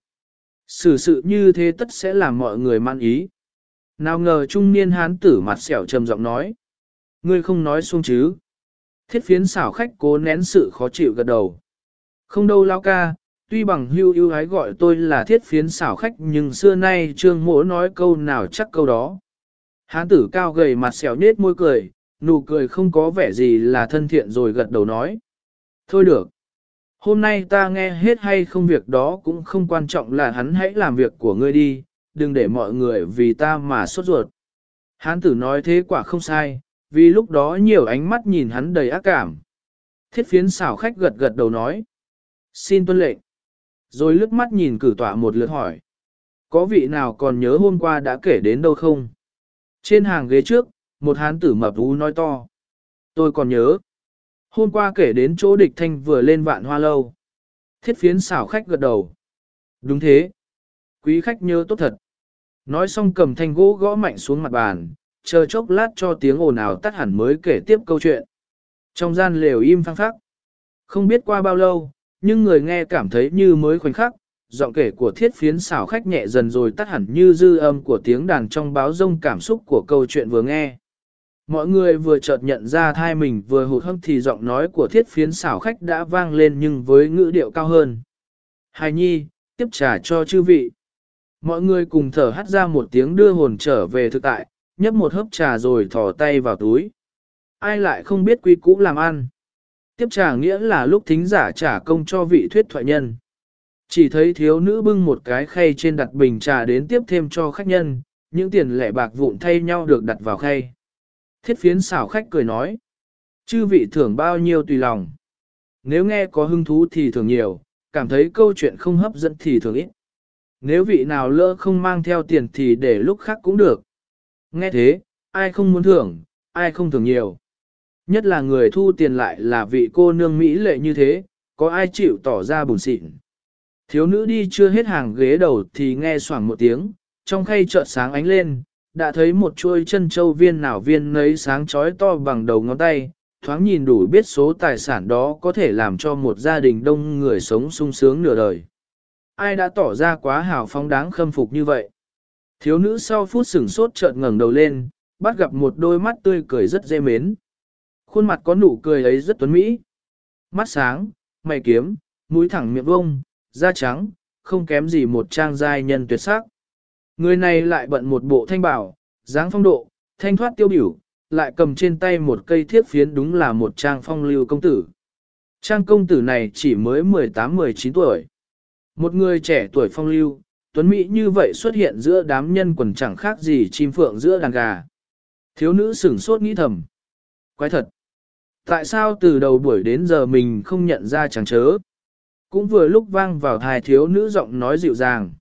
Xử sự như thế tất sẽ làm mọi người mãn ý. Nào ngờ trung niên hán tử mặt sẹo trầm giọng nói. Ngươi không nói xuông chứ. Thiết phiến xảo khách cố nén sự khó chịu gật đầu. Không đâu lao ca, tuy bằng hưu ưu ái gọi tôi là thiết phiến xảo khách nhưng xưa nay trương mỗ nói câu nào chắc câu đó. Hán tử cao gầy mặt sẹo nết môi cười, nụ cười không có vẻ gì là thân thiện rồi gật đầu nói. Thôi được. Hôm nay ta nghe hết hay không việc đó cũng không quan trọng là hắn hãy làm việc của ngươi đi, đừng để mọi người vì ta mà sốt ruột. Hán tử nói thế quả không sai, vì lúc đó nhiều ánh mắt nhìn hắn đầy ác cảm. Thiết phiến xảo khách gật gật đầu nói. Xin tuân lệnh. Rồi lướt mắt nhìn cử tọa một lượt hỏi. Có vị nào còn nhớ hôm qua đã kể đến đâu không? Trên hàng ghế trước, một hán tử mập ú nói to. Tôi còn nhớ. Hôm qua kể đến chỗ địch thanh vừa lên Vạn Hoa Lâu. Thiết phiến xảo khách gật đầu. Đúng thế. Quý khách nhớ tốt thật. Nói xong cầm thanh gỗ gõ mạnh xuống mặt bàn, chờ chốc lát cho tiếng ồn ào tắt hẳn mới kể tiếp câu chuyện. Trong gian lều im phăng phắc. Không biết qua bao lâu, nhưng người nghe cảm thấy như mới khoảnh khắc, giọng kể của thiết phiến xảo khách nhẹ dần rồi tắt hẳn như dư âm của tiếng đàn trong báo rông cảm xúc của câu chuyện vừa nghe. Mọi người vừa chợt nhận ra thai mình vừa hụt hẫng thì giọng nói của thiết phiến xảo khách đã vang lên nhưng với ngữ điệu cao hơn. Hài nhi, tiếp trà cho chư vị. Mọi người cùng thở hắt ra một tiếng đưa hồn trở về thực tại, nhấp một hớp trà rồi thò tay vào túi. Ai lại không biết quy cũ làm ăn. Tiếp trà nghĩa là lúc thính giả trả công cho vị thuyết thoại nhân. Chỉ thấy thiếu nữ bưng một cái khay trên đặt bình trà đến tiếp thêm cho khách nhân, những tiền lẻ bạc vụn thay nhau được đặt vào khay. Thiết phiến xảo khách cười nói. Chư vị thưởng bao nhiêu tùy lòng. Nếu nghe có hứng thú thì thưởng nhiều, cảm thấy câu chuyện không hấp dẫn thì thưởng ít. Nếu vị nào lỡ không mang theo tiền thì để lúc khác cũng được. Nghe thế, ai không muốn thưởng, ai không thưởng nhiều. Nhất là người thu tiền lại là vị cô nương mỹ lệ như thế, có ai chịu tỏ ra buồn xịn. Thiếu nữ đi chưa hết hàng ghế đầu thì nghe xoảng một tiếng, trong khay chợt sáng ánh lên, đã thấy một chuôi chân châu viên nào viên nấy sáng chói to bằng đầu ngón tay, thoáng nhìn đủ biết số tài sản đó có thể làm cho một gia đình đông người sống sung sướng nửa đời. Ai đã tỏ ra quá hào phóng đáng khâm phục như vậy? Thiếu nữ sau phút sửng sốt chợt ngẩng đầu lên, bắt gặp một đôi mắt tươi cười rất dễ mến. Khuôn mặt có nụ cười ấy rất tuấn mỹ. Mắt sáng, mày kiếm, mũi thẳng miệng vông, da trắng, không kém gì một trang giai nhân tuyệt sắc. Người này lại bận một bộ thanh bảo, dáng phong độ, thanh thoát tiêu biểu, lại cầm trên tay một cây thiết phiến, đúng là một trang phong lưu công tử. Trang công tử này chỉ mới 18-19 tuổi. Một người trẻ tuổi phong lưu, tuấn mỹ như vậy xuất hiện giữa đám nhân quần chẳng khác gì chim phượng giữa đàn gà. Thiếu nữ sửng sốt nghĩ thầm. Quái thật! Tại sao từ đầu buổi đến giờ mình không nhận ra chẳng chớ? Cũng vừa lúc vang vào tai thiếu nữ giọng nói dịu dàng.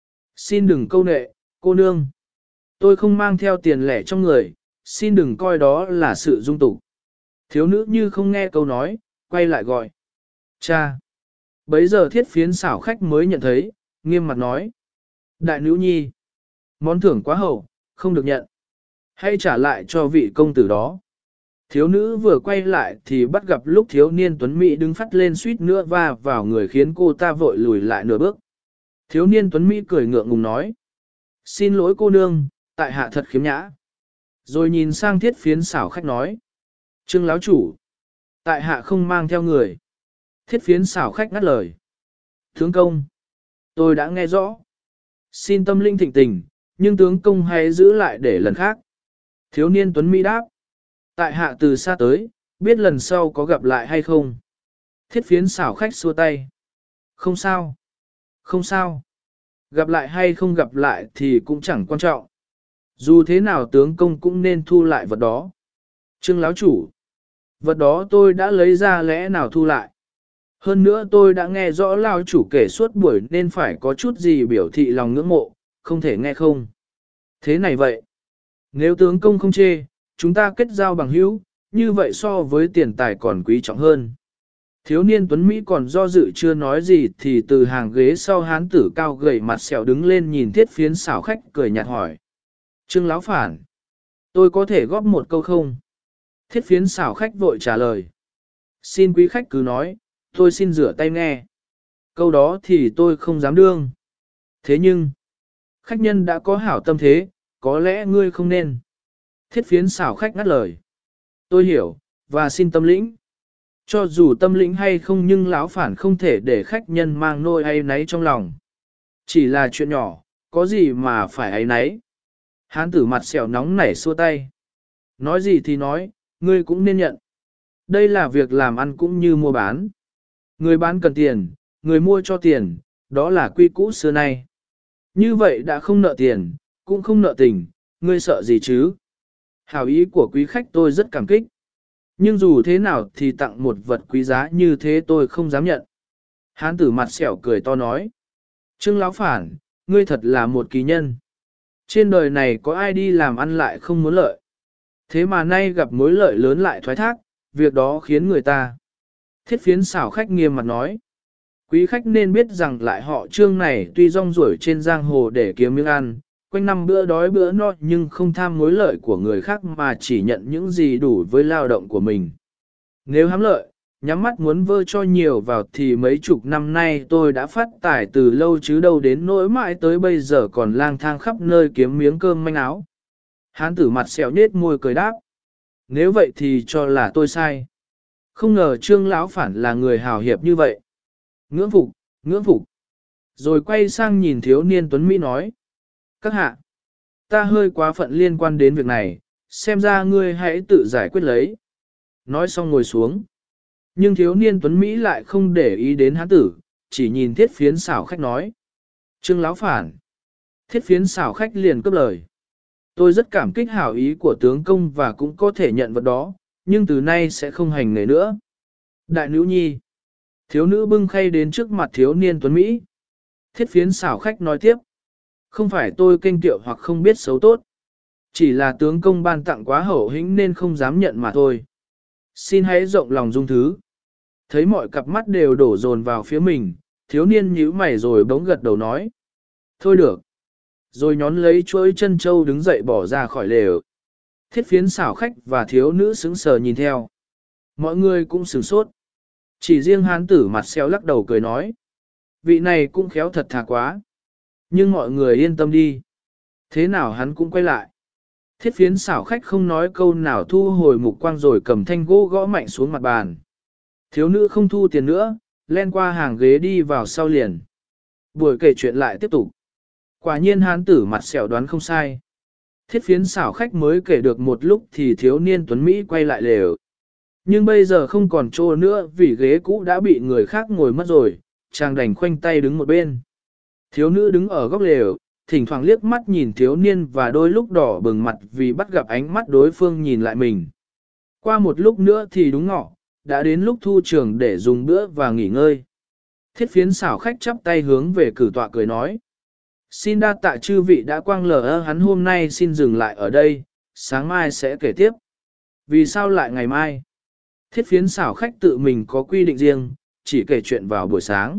Xin đừng câu nệ, cô nương. Tôi không mang theo tiền lẻ trong người, xin đừng coi đó là sự dung tục. Thiếu nữ như không nghe câu nói, quay lại gọi. Cha! Bấy giờ thiết phiến xảo khách mới nhận thấy, nghiêm mặt nói. Đại nữ nhi! Món thưởng quá hậu, không được nhận. Hãy trả lại cho vị công tử đó. Thiếu nữ vừa quay lại thì bắt gặp lúc thiếu niên tuấn mỹ đứng phắt lên suýt nữa va vào người khiến cô ta vội lùi lại nửa bước. Thiếu niên tuấn mỹ cười ngượng ngùng nói. Xin lỗi cô nương, tại hạ thật khiếm nhã. Rồi nhìn sang thiết phiến xảo khách nói. Trương láo chủ. Tại hạ không mang theo người. Thiết phiến xảo khách ngắt lời. Tướng công. Tôi đã nghe rõ. Xin tâm linh thịnh tình, nhưng tướng công hãy giữ lại để lần khác. Thiếu niên tuấn mỹ đáp. Tại hạ từ xa tới, biết lần sau có gặp lại hay không. Thiết phiến xảo khách xua tay. Không sao. Không sao. Gặp lại hay không gặp lại thì cũng chẳng quan trọng. Dù thế nào tướng công cũng nên thu lại vật đó. Trương láo chủ. Vật đó tôi đã lấy ra lẽ nào thu lại. Hơn nữa tôi đã nghe rõ lao chủ kể suốt buổi nên phải có chút gì biểu thị lòng ngưỡng mộ, không thể nghe không. Thế này vậy. Nếu tướng công không chê, chúng ta kết giao bằng hữu, như vậy so với tiền tài còn quý trọng hơn. Thiếu niên tuấn Mỹ còn do dự chưa nói gì thì từ hàng ghế sau hán tử cao gầy mặt sẹo đứng lên nhìn thiết phiến xảo khách cười nhạt hỏi. Trương láo phản, tôi có thể góp một câu không? Thiết phiến xảo khách vội trả lời. Xin quý khách cứ nói, tôi xin rửa tay nghe. Câu đó thì tôi không dám đương. Thế nhưng, khách nhân đã có hảo tâm thế, có lẽ ngươi không nên. Thiết phiến xảo khách ngắt lời. Tôi hiểu, và xin tâm lĩnh. Cho dù tâm lĩnh hay không nhưng lão phản không thể để khách nhân mang nỗi áy náy trong lòng. Chỉ là chuyện nhỏ, có gì mà phải áy náy. Hán tử mặt sẹo nóng nảy xua tay. Nói gì thì nói, ngươi cũng nên nhận. Đây là việc làm ăn cũng như mua bán. Người bán cần tiền, người mua cho tiền, đó là quy cũ xưa nay. Như vậy đã không nợ tiền, cũng không nợ tình, ngươi sợ gì chứ? Hảo ý của quý khách tôi rất cảm kích. Nhưng dù thế nào thì tặng một vật quý giá như thế tôi không dám nhận. Hán tử mặt sẹo cười to nói. Trương lão phản, ngươi thật là một kỳ nhân. Trên đời này có ai đi làm ăn lại không muốn lợi. Thế mà nay gặp mối lợi lớn lại thoái thác, việc đó khiến người ta. Thiết phiến xảo khách nghiêm mặt nói. Quý khách nên biết rằng lại họ Trương này tuy rong ruổi trên giang hồ để kiếm miếng ăn, quanh năm bữa đói bữa no nhưng không tham mối lợi của người khác mà chỉ nhận những gì đủ với lao động của mình. Nếu hám lợi, nhắm mắt muốn vơ cho nhiều vào thì mấy chục năm nay tôi đã phát tài từ lâu chứ đâu đến nỗi mãi tới bây giờ còn lang thang khắp nơi kiếm miếng cơm manh áo. Hán tử mặt sẹo nhết môi cười đáp. Nếu vậy thì cho là tôi sai. Không ngờ Trương lão phản là người hào hiệp như vậy. Ngưỡng phục, ngưỡng phục. Rồi quay sang nhìn thiếu niên tuấn Mỹ nói. Các hạ, ta hơi quá phận liên quan đến việc này, xem ra ngươi hãy tự giải quyết lấy. Nói xong ngồi xuống. Nhưng thiếu niên tuấn Mỹ lại không để ý đến hán tử, chỉ nhìn thiết phiến xảo khách nói. Trương láo phản. Thiết phiến xảo khách liền cướp lời. Tôi rất cảm kích hảo ý của tướng công và cũng có thể nhận vật đó, nhưng từ nay sẽ không hành nghề nữa. Đại nữ nhi. Thiếu nữ bưng khay đến trước mặt thiếu niên tuấn Mỹ. Thiết phiến xảo khách nói tiếp. Không phải tôi kênh kiệu hoặc không biết xấu tốt. Chỉ là tướng công ban tặng quá hậu hĩnh nên không dám nhận mà thôi. Xin hãy rộng lòng dung thứ. Thấy mọi cặp mắt đều đổ dồn vào phía mình, thiếu niên nhíu mày rồi bỗng gật đầu nói. Thôi được. Rồi nhón lấy chuỗi chân châu đứng dậy bỏ ra khỏi lều. Thiết phiến xảo khách và thiếu nữ sững sờ nhìn theo. Mọi người cũng sửng sốt. Chỉ riêng hán tử mặt xéo lắc đầu cười nói. Vị này cũng khéo thật thà quá. Nhưng mọi người yên tâm đi. Thế nào hắn cũng quay lại. Thiết phiến xảo khách không nói câu nào thu hồi mục quang rồi cầm thanh gỗ gõ mạnh xuống mặt bàn. Thiếu nữ không thu tiền nữa, len qua hàng ghế đi vào sau liền. Buổi kể chuyện lại tiếp tục. Quả nhiên hán tử mặt xẻo đoán không sai. Thiết phiến xảo khách mới kể được một lúc thì thiếu niên tuấn Mỹ quay lại lều. Nhưng bây giờ không còn chỗ nữa vì ghế cũ đã bị người khác ngồi mất rồi, chàng đành khoanh tay đứng một bên. Thiếu nữ đứng ở góc lều, thỉnh thoảng liếc mắt nhìn thiếu niên và đôi lúc đỏ bừng mặt vì bắt gặp ánh mắt đối phương nhìn lại mình. Qua một lúc nữa thì đúng ngọ, đã đến lúc thu trường để dùng bữa và nghỉ ngơi. Thiết phiến xảo khách chắp tay hướng về cử tọa cười nói. Xin đa tạ chư vị đã quang lờ hắn hôm nay xin dừng lại ở đây, sáng mai sẽ kể tiếp. Vì sao lại ngày mai? Thiết phiến xảo khách tự mình có quy định riêng, chỉ kể chuyện vào buổi sáng.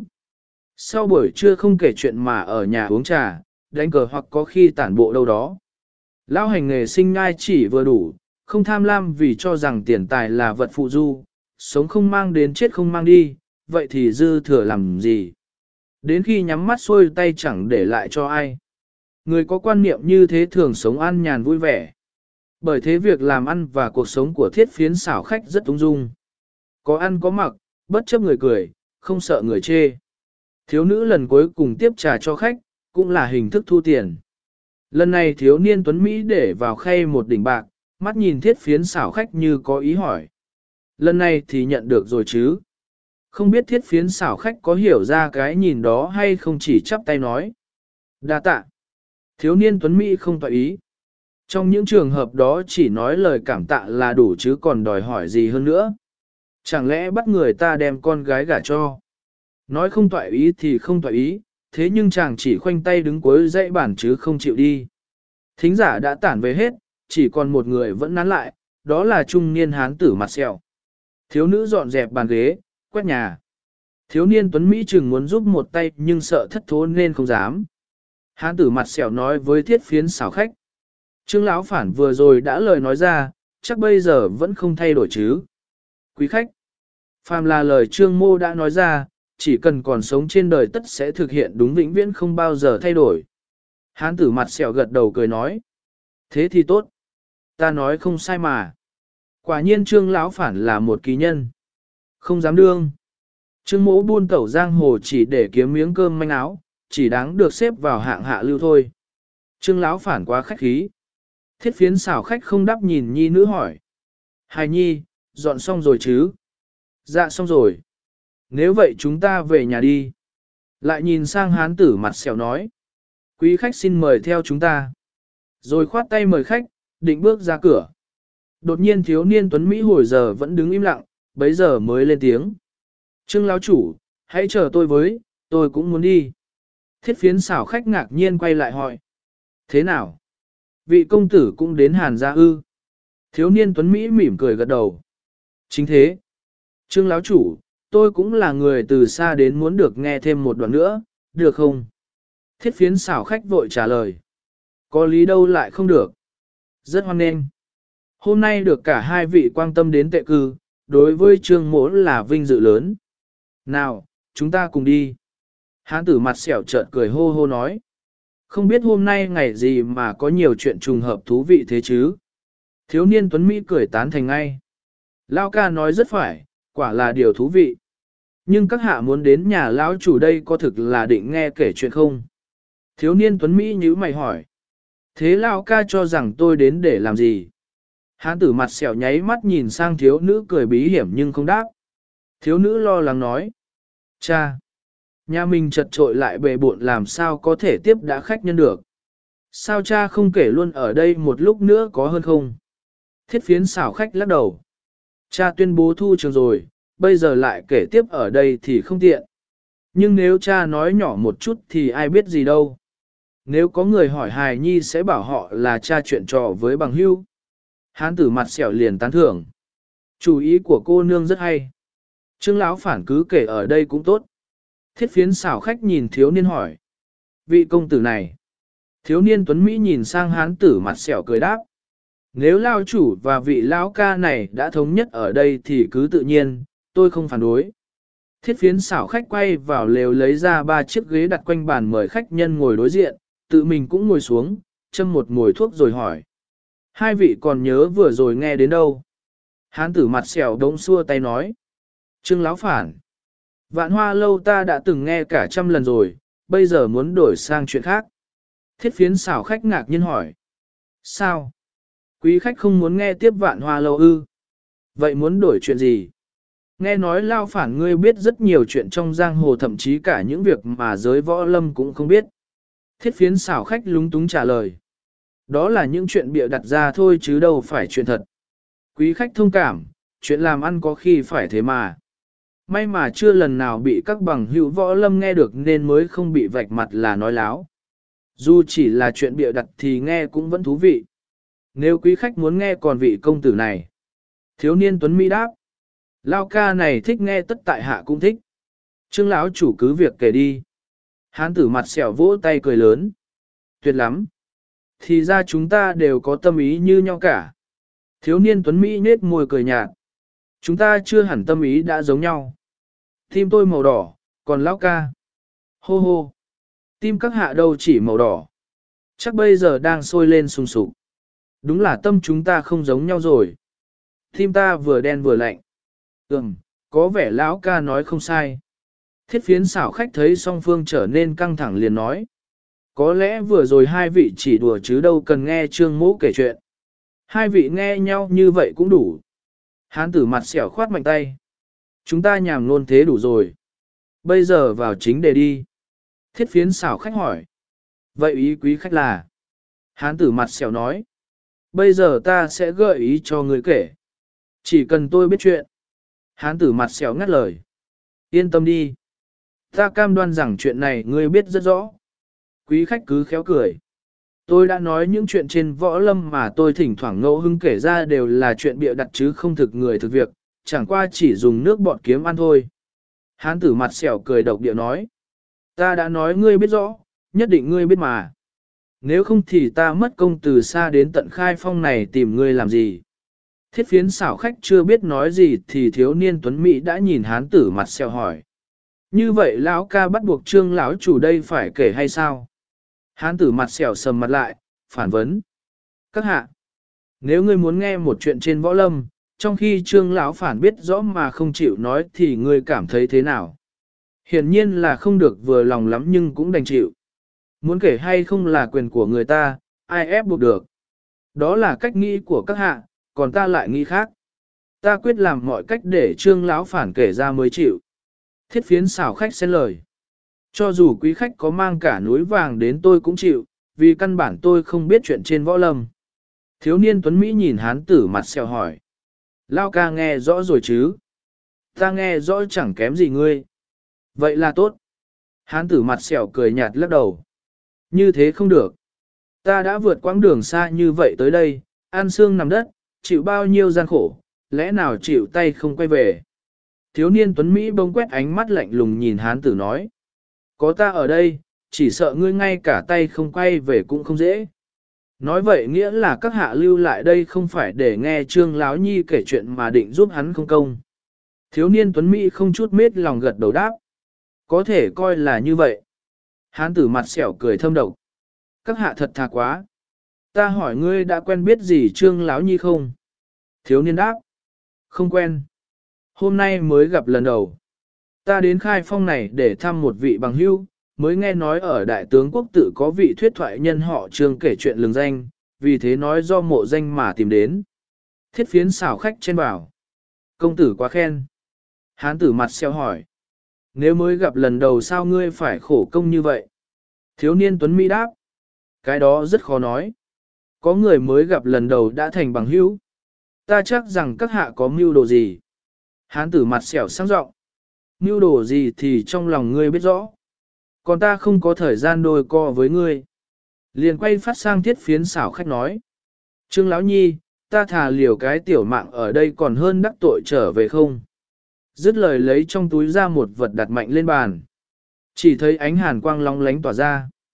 Sau buổi trưa không kể chuyện mà ở nhà uống trà, đánh cờ hoặc có khi tản bộ đâu đó. Lão hành nghề sinh ngai chỉ vừa đủ, không tham lam vì cho rằng tiền tài là vật phụ du, sống không mang đến chết không mang đi, vậy thì dư thừa làm gì. Đến khi nhắm mắt xuôi tay chẳng để lại cho ai. Người có quan niệm như thế thường sống an nhàn vui vẻ. Bởi thế việc làm ăn và cuộc sống của thiết phiến xảo khách rất ung dung. Có ăn có mặc, bất chấp người cười, không sợ người chê. Thiếu nữ lần cuối cùng tiếp trà cho khách, cũng là hình thức thu tiền. Lần này thiếu niên tuấn Mỹ để vào khay một đỉnh bạc, mắt nhìn thiết phiến xảo khách như có ý hỏi. Lần này thì nhận được rồi chứ. Không biết thiết phiến xảo khách có hiểu ra cái nhìn đó hay không, chỉ chắp tay nói. Đa tạ. Thiếu niên tuấn Mỹ không tỏ ý. Trong những trường hợp đó chỉ nói lời cảm tạ là đủ chứ còn đòi hỏi gì hơn nữa. Chẳng lẽ bắt người ta đem con gái gả cho. Nói không tọa ý thì không tọa ý, thế nhưng chàng chỉ khoanh tay đứng cuối dãy bản chứ không chịu đi. Thính giả đã tản về hết, chỉ còn một người vẫn nán lại, đó là trung niên hán tử mặt sẹo. Thiếu nữ dọn dẹp bàn ghế, quét nhà. Thiếu niên tuấn Mỹ chừng muốn giúp một tay nhưng sợ thất thố nên không dám. Hán tử mặt sẹo nói với thiết phiến xảo khách. Trương lão phản vừa rồi đã lời nói ra, chắc bây giờ vẫn không thay đổi chứ. Quý khách, phàm là lời Trương mô đã nói ra, chỉ cần còn sống trên đời tất sẽ thực hiện đúng vĩnh viễn không bao giờ thay đổi. Hán tử mặt sẹo gật đầu cười nói. Thế thì tốt. Ta nói không sai mà. Quả nhiên Trương lão phản là một kỳ nhân. Không dám đương. Trương mỗ buôn tẩu giang hồ chỉ để kiếm miếng cơm manh áo, chỉ đáng được xếp vào hạng hạ lưu thôi. Trương lão phản quá khách khí. Thiết phiến xảo khách không đáp nhìn nhi nữ hỏi. Hài nhi, dọn xong rồi chứ? Dạ xong rồi. Nếu vậy chúng ta về nhà đi. Lại nhìn sang hán tử mặt sẹo nói. Quý khách xin mời theo chúng ta. Rồi khoát tay mời khách, định bước ra cửa. Đột nhiên thiếu niên tuấn Mỹ hồi giờ vẫn đứng im lặng, bấy giờ mới lên tiếng. Trương lão chủ, hãy chờ tôi với, tôi cũng muốn đi. Thiết phiến xảo khách ngạc nhiên quay lại hỏi. Thế nào? Vị công tử cũng đến Hàn gia ư? Thiếu niên tuấn Mỹ mỉm cười gật đầu. Chính thế. Trương lão chủ, tôi cũng là người từ xa đến muốn được nghe thêm một đoạn nữa, được không? Thiết phiến xảo khách vội trả lời. Có lý đâu lại không được. Rất hoan nghênh. Hôm nay được cả hai vị quan tâm đến tệ cư, đối với Trương mỗ là vinh dự lớn. Nào, chúng ta cùng đi. Hán tử mặt sẹo chợt cười hô hô nói. Không biết hôm nay ngày gì mà có nhiều chuyện trùng hợp thú vị thế chứ? Thiếu niên tuấn Mỹ cười tán thành ngay. Lao ca nói rất phải, quả là điều thú vị. Nhưng các hạ muốn đến nhà lão chủ đây có thực là định nghe kể chuyện không? Thiếu niên tuấn Mỹ nhíu mày hỏi. Thế Lao ca cho rằng tôi đến để làm gì? Hán tử mặt sẹo nháy mắt nhìn sang thiếu nữ cười bí hiểm nhưng không đáp. Thiếu nữ lo lắng nói. Cha! Nhà mình chật trội lại bề bộn làm sao có thể tiếp đã khách nhân được. Sao cha không kể luôn ở đây một lúc nữa có hơn không? Thiết phiến xảo khách lắc đầu. Cha tuyên bố thu trường rồi, bây giờ lại kể tiếp ở đây thì không tiện. Nhưng nếu cha nói nhỏ một chút thì ai biết gì đâu. Nếu có người hỏi hài nhi sẽ bảo họ là cha chuyện trò với bằng hữu. Hán tử mặt sẹo liền tán thưởng. Chủ ý của cô nương rất hay. Trương lão phản cứ kể ở đây cũng tốt. Thiết phiến xảo khách nhìn thiếu niên hỏi. Vị công tử này. Thiếu niên tuấn Mỹ nhìn sang hán tử mặt sẹo cười đáp. Nếu lao chủ và vị lão ca này đã thống nhất ở đây thì cứ tự nhiên, tôi không phản đối. Thiết phiến xảo khách quay vào lều lấy ra 3 chiếc ghế đặt quanh bàn mời khách nhân ngồi đối diện, tự mình cũng ngồi xuống, châm một mồi thuốc rồi hỏi. Hai vị còn nhớ vừa rồi nghe đến đâu? Hán tử mặt xẻo đống xua tay nói. Trương lão phản. Vạn Hoa lâu ta đã từng nghe cả 100 lần rồi, bây giờ muốn đổi sang chuyện khác. Thiết phiến xảo khách ngạc nhiên hỏi. Sao? Quý khách không muốn nghe tiếp Vạn Hoa lâu ư? Vậy muốn đổi chuyện gì? Nghe nói lao phản ngươi biết rất nhiều chuyện trong giang hồ, thậm chí cả những việc mà giới võ lâm cũng không biết. Thiết phiến xảo khách lúng túng trả lời. Đó là những chuyện bịa đặt ra thôi chứ đâu phải chuyện thật. Quý khách thông cảm, chuyện làm ăn có khi phải thế mà. May mà chưa lần nào bị các bằng hữu võ lâm nghe được nên mới không bị vạch mặt là nói láo. Dù chỉ là chuyện bịa đặt thì nghe cũng vẫn thú vị. Nếu quý khách muốn nghe còn vị công tử này. Thiếu niên Tuấn Mỹ đáp. Lao ca này thích nghe tất tại hạ cũng thích. Trương lão chủ cứ việc kể đi. Hán tử mặt xẻo vỗ tay cười lớn. Tuyệt lắm. Thì ra chúng ta đều có tâm ý như nhau cả. Thiếu niên Tuấn Mỹ nết môi cười nhạt. Chúng ta chưa hẳn tâm ý đã giống nhau. Tim tôi màu đỏ, còn lão ca. Hô hô. Tim các hạ đâu chỉ màu đỏ. Chắc bây giờ đang sôi lên sùng sục. Đúng là tâm chúng ta không giống nhau rồi. Tim ta vừa đen vừa lạnh. Có vẻ lão ca nói không sai. Thiết phiến xảo khách thấy song phương trở nên căng thẳng liền nói. Có lẽ vừa rồi hai vị chỉ đùa chứ đâu cần nghe Trương Mỗ kể chuyện. Hai vị nghe nhau như vậy cũng đủ. Hán tử mặt xẻo khoát mạnh tay. Chúng ta nhảm luôn thế đủ rồi. Bây giờ vào chính đề đi. Thiết phiến xảo khách hỏi. Vậy ý quý khách là? Hán tử mặt xẻo nói. Bây giờ ta sẽ gợi ý cho người kể. Chỉ cần tôi biết chuyện. Hán tử mặt xẻo ngắt lời. Yên tâm đi. Ta cam đoan rằng chuyện này ngươi biết rất rõ. Quý khách cứ khéo cười. Tôi đã nói những chuyện trên võ lâm mà tôi thỉnh thoảng ngẫu hứng kể ra đều là chuyện bịa đặt chứ không thực người thực việc, chẳng qua chỉ dùng nước bọt kiếm ăn thôi. Hán tử mặt xẻo cười độc địa nói. Ta đã nói ngươi biết rõ, nhất định ngươi biết mà. Nếu không thì ta mất công từ xa đến tận Khai Phong này tìm ngươi làm gì. Thiết phiến xảo khách chưa biết nói gì thì thiếu niên Tuấn Mỹ đã nhìn hán tử mặt xẻo hỏi. Như vậy lão ca bắt buộc Trương lão chủ đây phải kể hay sao? Hán tử mặt xẻo sầm mặt lại, phản vấn. Các hạ, nếu ngươi muốn nghe một chuyện trên võ lâm, trong khi Trương lão phản biết rõ mà không chịu nói thì ngươi cảm thấy thế nào? Hiển nhiên là không được vừa lòng lắm nhưng cũng đành chịu. Muốn kể hay không là quyền của người ta, ai ép buộc được. Đó là cách nghĩ của các hạ, còn ta lại nghĩ khác. Ta quyết làm mọi cách để Trương lão phản kể ra mới chịu. Thiết phiến xảo khách xen lời. Cho dù quý khách có mang cả núi vàng đến tôi cũng chịu, vì căn bản tôi không biết chuyện trên võ lâm. Thiếu niên Tuấn Mỹ nhìn hán tử mặt xèo hỏi. Lao ca nghe rõ rồi chứ? Ta nghe rõ chẳng kém gì ngươi. Vậy là tốt. Hán tử mặt xẻo cười nhạt lắc đầu. Như thế không được. Ta đã vượt quãng đường xa như vậy tới đây, ăn xương nằm đất, chịu bao nhiêu gian khổ, lẽ nào chịu tay không quay về. Thiếu niên Tuấn Mỹ bỗng quét ánh mắt lạnh lùng nhìn hán tử nói. Có ta ở đây, chỉ sợ ngươi ngay cả tay không quay về cũng không dễ. Nói vậy nghĩa là các hạ lưu lại đây không phải để nghe Trương Láo Nhi kể chuyện mà định giúp hắn không công. Thiếu niên Tuấn Mỹ không chút mết lòng gật đầu đáp. Có thể coi là như vậy. Hán tử mặt xẻo cười thâm độc. Các hạ thật thà quá. Ta hỏi ngươi đã quen biết gì Trương Láo Nhi không? Thiếu niên đáp. Không quen. Hôm nay mới gặp lần đầu. Ta đến Khai Phong này để thăm một vị bằng hữu, mới nghe nói ở Đại tướng quốc tự có vị thuyết thoại nhân họ Trương kể chuyện lừng danh, vì thế nói do mộ danh mà tìm đến. Thiết phiến xảo khách trên bảo. Công tử quá khen. Hán tử mặt xeo hỏi. Nếu mới gặp lần đầu sao ngươi phải khổ công như vậy? Thiếu niên Tuấn Mỹ đáp. Cái đó rất khó nói. Có người mới gặp lần đầu đã thành bằng hữu. Ta chắc rằng các hạ có mưu đồ gì. Hán tử mặt xẻo sang giọng. Mưu đồ gì thì trong lòng ngươi biết rõ. Còn ta không có thời gian đôi co với ngươi. Liền quay phát sang thiết phiến xảo khách nói. Trương Lão Nhi, ta thà liều cái tiểu mạng ở đây còn hơn đắc tội trở về không. Dứt lời lấy trong túi ra một vật đặt mạnh lên bàn. Chỉ thấy ánh hàn quang long lánh tỏa ra.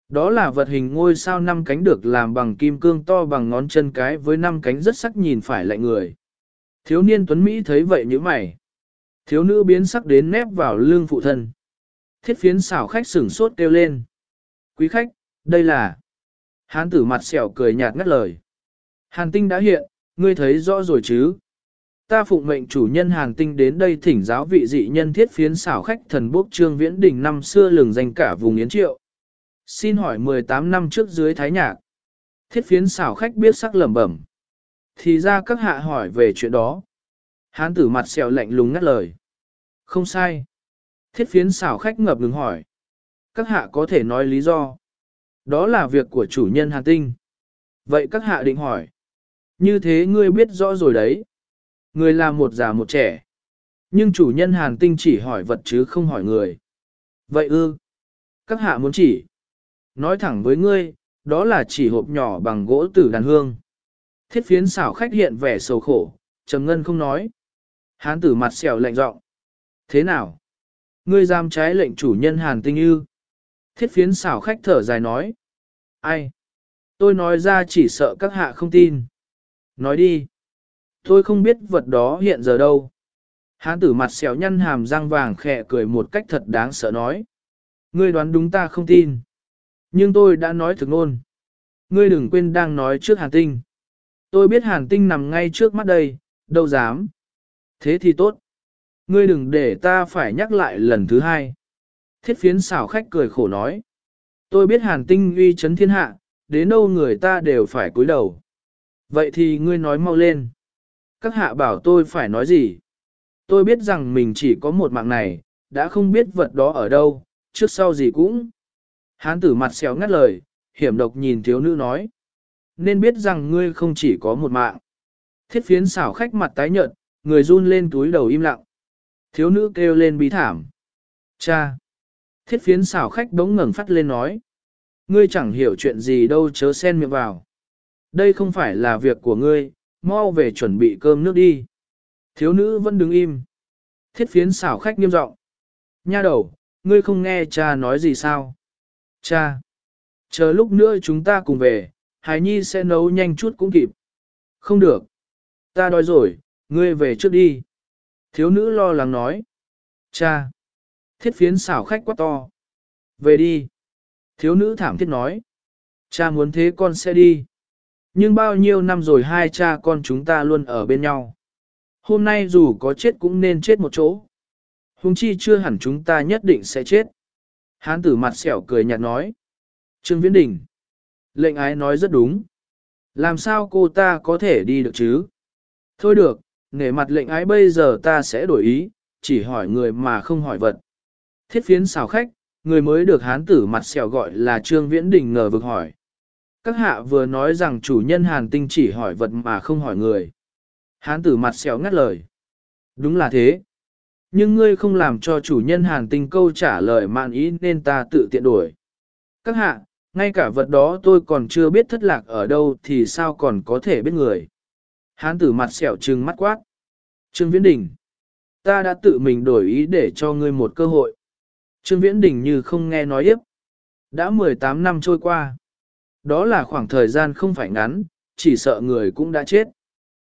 Đó là vật hình ngôi sao 5 cánh được làm bằng kim cương to bằng ngón chân cái với 5 cánh rất sắc nhìn phải lạnh người. Thiếu niên tuấn Mỹ thấy vậy như mày. Thiếu nữ biến sắc đến nép vào lưng phụ thân. Thiết phiến xảo khách sửng sốt kêu lên. Quý khách, đây là... Hán tử mặt sẹo cười nhạt ngắt lời. Hàn tinh đã hiện, ngươi thấy rõ rồi chứ? Ta phụng mệnh chủ nhân Hàn tinh đến đây thỉnh giáo vị dị nhân thiết phiến xảo khách thần bốc Trương Viễn Đình năm xưa lừng danh cả vùng Yến Triệu. Xin hỏi 18 năm trước dưới Thái Nhạc. Thiết phiến xảo khách biết sắc lẩm bẩm. Thì ra các hạ hỏi về chuyện đó. Hán tử mặt sẹo lạnh lùng ngắt lời. Không sai. Thiết phiến xảo khách ngập ngừng hỏi. Các hạ có thể nói lý do. Đó là việc của chủ nhân Hàn tinh. Vậy các hạ định hỏi. Như thế ngươi biết rõ rồi đấy. Người là một già một trẻ. Nhưng chủ nhân Hàn tinh chỉ hỏi vật chứ không hỏi người. Vậy ư. Các hạ muốn chỉ. Nói thẳng với ngươi, đó là chỉ hộp nhỏ bằng gỗ tử đàn hương. Thiết phiến xảo khách hiện vẻ sầu khổ, trầm ngân không nói. Hán tử mặt xẻo lạnh giọng. Thế nào? Ngươi dám trái lệnh chủ nhân Hàn tinh ư? Thiết phiến xảo khách thở dài nói. Ai? Tôi nói ra chỉ sợ các hạ không tin. Nói đi. Tôi không biết vật đó hiện giờ đâu. Hán tử mặt xẻo nhăn hàm răng vàng khẽ cười một cách thật đáng sợ nói. Ngươi đoán đúng ta không tin. Nhưng tôi đã nói thực ngôn. Ngươi đừng quên đang nói trước Hàn tinh. Tôi biết Hàn tinh nằm ngay trước mắt đây, đâu dám. Thế thì tốt. Ngươi đừng để ta phải nhắc lại lần thứ hai. Thiết phiến xảo khách cười khổ nói. Tôi biết Hàn tinh uy chấn thiên hạ, đến đâu người ta đều phải cúi đầu. Vậy thì ngươi nói mau lên. Các hạ bảo tôi phải nói gì? Tôi biết rằng mình chỉ có một mạng này, đã không biết vật đó ở đâu, trước sau gì cũng. Hán tử mặt xéo ngắt lời, hiểm độc nhìn thiếu nữ nói. Nên biết rằng ngươi không chỉ có một mạng. Thiết phiến xảo khách mặt tái nhợt, người run lên túi đầu im lặng. Thiếu nữ kêu lên bí thảm. Cha! Thiết phiến xảo khách đống ngẩng phát lên nói. Ngươi chẳng hiểu chuyện gì đâu chớ xen miệng vào. Đây không phải là việc của ngươi, mau về chuẩn bị cơm nước đi. Thiếu nữ vẫn đứng im. Thiết phiến xảo khách nghiêm giọng. Nha đầu, ngươi không nghe cha nói gì sao? Cha! Chờ lúc nữa chúng ta cùng về, Hải Nhi sẽ nấu nhanh chút cũng kịp. Không được. Ta đói rồi, ngươi về trước đi. Thiếu nữ lo lắng nói. Cha! Thiết phiến xảo khách quá to. Về đi. Thiếu nữ thảm thiết nói. Cha muốn thế con sẽ đi. Nhưng bao nhiêu năm rồi hai cha con chúng ta luôn ở bên nhau. Hôm nay dù có chết cũng nên chết một chỗ. Huống chi chưa hẳn chúng ta nhất định sẽ chết. Hán tử mặt sẹo cười nhạt nói. Trương Viễn Đình. Lệnh ái nói rất đúng. Làm sao cô ta có thể đi được chứ? Thôi được, nể mặt lệnh ái bây giờ ta sẽ đổi ý, chỉ hỏi người mà không hỏi vật. Thiết phiến xào khách, người mới được hán tử mặt sẹo gọi là Trương Viễn Đình ngờ vực hỏi. Các hạ vừa nói rằng chủ nhân Hàn tinh chỉ hỏi vật mà không hỏi người. Hán tử mặt sẹo ngắt lời. Đúng là thế. Nhưng ngươi không làm cho chủ nhân Hàn tinh câu trả lời mạn ý nên ta tự tiện đổi. Các hạ, ngay cả vật đó tôi còn chưa biết thất lạc ở đâu thì sao còn có thể biết người. Hán tử mặt sẹo trừng mắt quát. Trương Viễn Đình. Ta đã tự mình đổi ý để cho ngươi một cơ hội. Trương Viễn Đình như không nghe nói tiếp. Đã 18 năm trôi qua. Đó là khoảng thời gian không phải ngắn, chỉ sợ người cũng đã chết.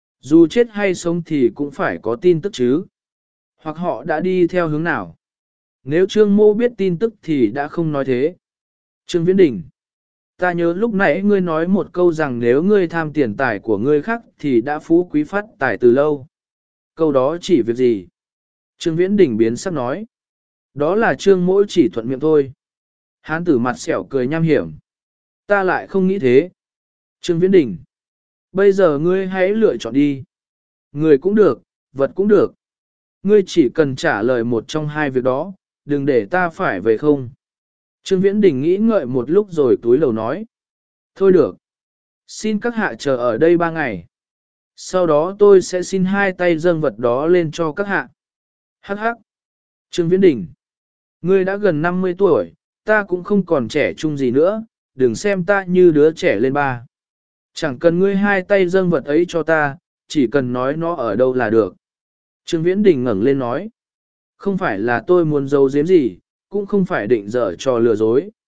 Dù chết hay sống thì cũng phải có tin tức chứ. Hoặc họ đã đi theo hướng nào. Nếu Trương Mô biết tin tức thì đã không nói thế. Trương Viễn Đình. Ta nhớ lúc nãy ngươi nói một câu rằng nếu ngươi tham tiền tài của ngươi khác thì đã phú quý phát tài từ lâu. Câu đó chỉ việc gì? Trương Viễn Đình biến sắc nói. Đó là Trương Mỗ chỉ thuận miệng thôi. Hán tử mặt sẹo cười nham hiểm. Ta lại không nghĩ thế. Trương Viễn Đình. Bây giờ ngươi hãy lựa chọn đi. Người cũng được, vật cũng được. Ngươi chỉ cần trả lời một trong hai việc đó, đừng để ta phải về không. Trương Viễn Đình nghĩ ngợi một lúc rồi túi lầu nói. Thôi được. Xin các hạ chờ ở đây 3 ngày. Sau đó tôi sẽ xin hai tay dâng vật đó lên cho các hạ. Hắc hắc. Trương Viễn Đình. Ngươi đã gần 50 tuổi, ta cũng không còn trẻ trung gì nữa, đừng xem ta như đứa trẻ lên ba. Chẳng cần ngươi hai tay dâng vật ấy cho ta, chỉ cần nói nó ở đâu là được. Trương Viễn Đình ngẩng lên nói. Không phải là tôi muốn giấu giếm gì, cũng không phải định dở trò lừa dối.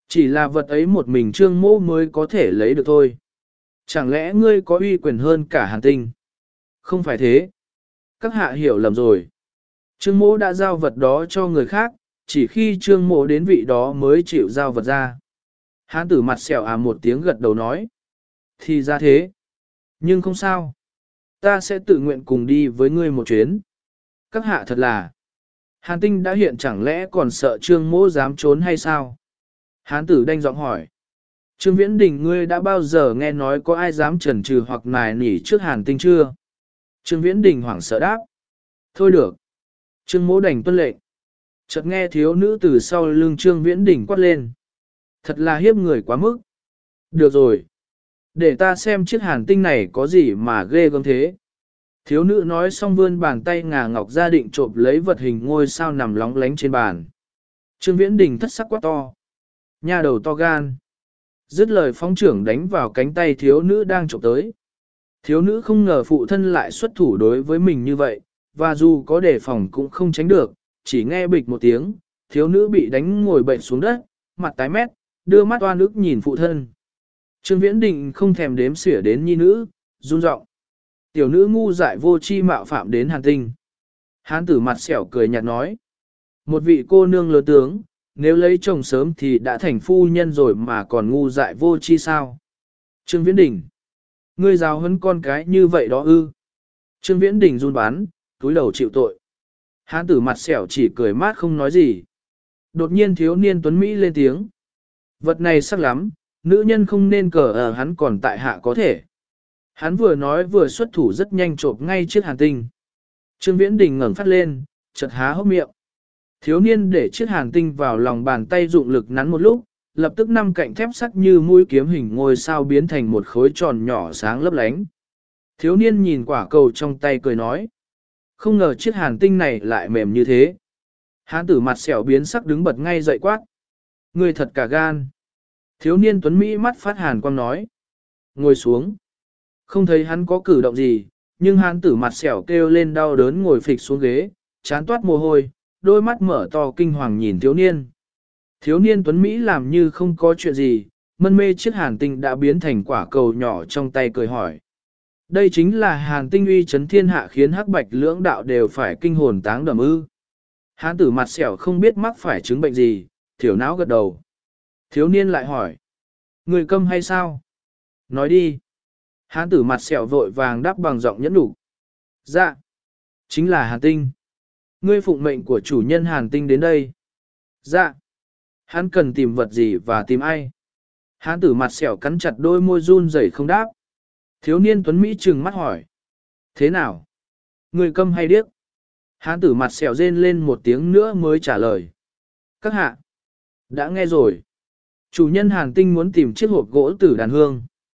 Chỉ là vật ấy một mình Trương Mỗ mới có thể lấy được thôi. Chẳng lẽ ngươi có uy quyền hơn cả Hàn Tinh? Không phải thế. Các hạ hiểu lầm rồi. Trương Mỗ đã giao vật đó cho người khác, chỉ khi Trương Mỗ đến vị đó mới chịu giao vật ra. Hán tử mặt sẹo một tiếng gật đầu nói. Thì ra thế. Nhưng không sao. Ta sẽ tự nguyện cùng đi với ngươi một chuyến. Các hạ thật là. Hàn Tinh đã hiện chẳng lẽ còn sợ Trương Mỗ dám trốn hay sao? Hán tử đanh giọng hỏi. Trương Viễn Đình, ngươi đã bao giờ nghe nói có ai dám chần chừ hoặc nài nỉ trước Hàn Tinh chưa? Trương Viễn Đình hoảng sợ đáp. Thôi được. Trương Mỗ đành tuân lệnh. Chợt nghe thiếu nữ từ sau lưng Trương Viễn Đình quát lên. Thật là hiếp người quá mức. Được rồi. Để ta xem chiếc Hàn Tinh này có gì mà ghê gớm thế. Thiếu nữ nói xong vươn bàn tay ngà ngọc ra định trộm lấy vật hình ngôi sao nằm lóng lánh trên bàn. Trương Viễn Đình thất sắc quá to. Nha đầu to gan. Dứt lời phóng trưởng đánh vào cánh tay thiếu nữ đang trộm tới. Thiếu nữ không ngờ phụ thân lại xuất thủ đối với mình như vậy, và dù có đề phòng cũng không tránh được, chỉ nghe bịch một tiếng, thiếu nữ bị đánh ngồi bệnh xuống đất, mặt tái mét, đưa mắt oan ức nhìn phụ thân. Trương Viễn Định không thèm đếm xỉa đến nhi nữ, run giọng. Tiểu nữ ngu dại vô chi mạo phạm đến Hàn Tinh. Hán tử mặt xẻo cười nhạt nói. Một vị cô nương lớn tướng, nếu lấy chồng sớm thì đã thành phu nhân rồi mà còn ngu dại vô chi sao? Trương Viễn Đình. Ngươi giáo huấn con cái như vậy đó ư? Trương Viễn Đình run bắn, túi đầu chịu tội. Hán tử mặt xẻo chỉ cười mát không nói gì. Đột nhiên thiếu niên tuấn Mỹ lên tiếng. Vật này sắc lắm, nữ nhân không nên cờ ở hắn còn tại hạ có thể. Hắn vừa nói vừa xuất thủ rất nhanh chộp ngay chiếc Hàn Tinh. Trương Viễn Đình ngẩng phát lên, chợt há hốc miệng. Thiếu niên để chiếc Hàn Tinh vào lòng bàn tay dụng lực nắn một lúc, lập tức năm cạnh thép sắc như mũi kiếm hình ngôi sao biến thành một khối tròn nhỏ sáng lấp lánh. Thiếu niên nhìn quả cầu trong tay cười nói. Không ngờ chiếc Hàn Tinh này lại mềm như thế. Hán tử mặt xẻo biến sắc đứng bật ngay dậy quát. Người thật cả gan. Thiếu niên tuấn Mỹ mắt phát hàn quang nói. Ngồi xuống. Không thấy hắn có cử động gì, nhưng hán tử mặt xẻo kêu lên đau đớn ngồi phịch xuống ghế, chán toát mồ hôi, đôi mắt mở to kinh hoàng nhìn thiếu niên. Thiếu niên tuấn Mỹ làm như không có chuyện gì, mân mê chiếc Hàn Tinh đã biến thành quả cầu nhỏ trong tay cười hỏi. Đây chính là Hàn Tinh uy chấn thiên hạ khiến hắc bạch lưỡng đạo đều phải kinh hồn táng đầm ư. Hán tử mặt xẻo không biết mắc phải chứng bệnh gì, thiểu não gật đầu. Thiếu niên lại hỏi. Người câm hay sao? Nói đi. Hán tử mặt xẻo vội vàng đáp bằng giọng nhẫn nhục. Dạ. Chính là Hàn Tinh. Ngươi phụng mệnh của chủ nhân Hàn Tinh đến đây. Dạ. Hắn cần tìm vật gì và tìm ai? Hán tử mặt xẻo cắn chặt đôi môi run rẩy không đáp. Thiếu niên tuấn Mỹ trừng mắt hỏi. Thế nào? Người câm hay điếc? Hán tử mặt xẻo rên lên một tiếng nữa mới trả lời. Các hạ. Đã nghe rồi. Chủ nhân Hàn Tinh muốn tìm chiếc hộp gỗ tử đàn hương.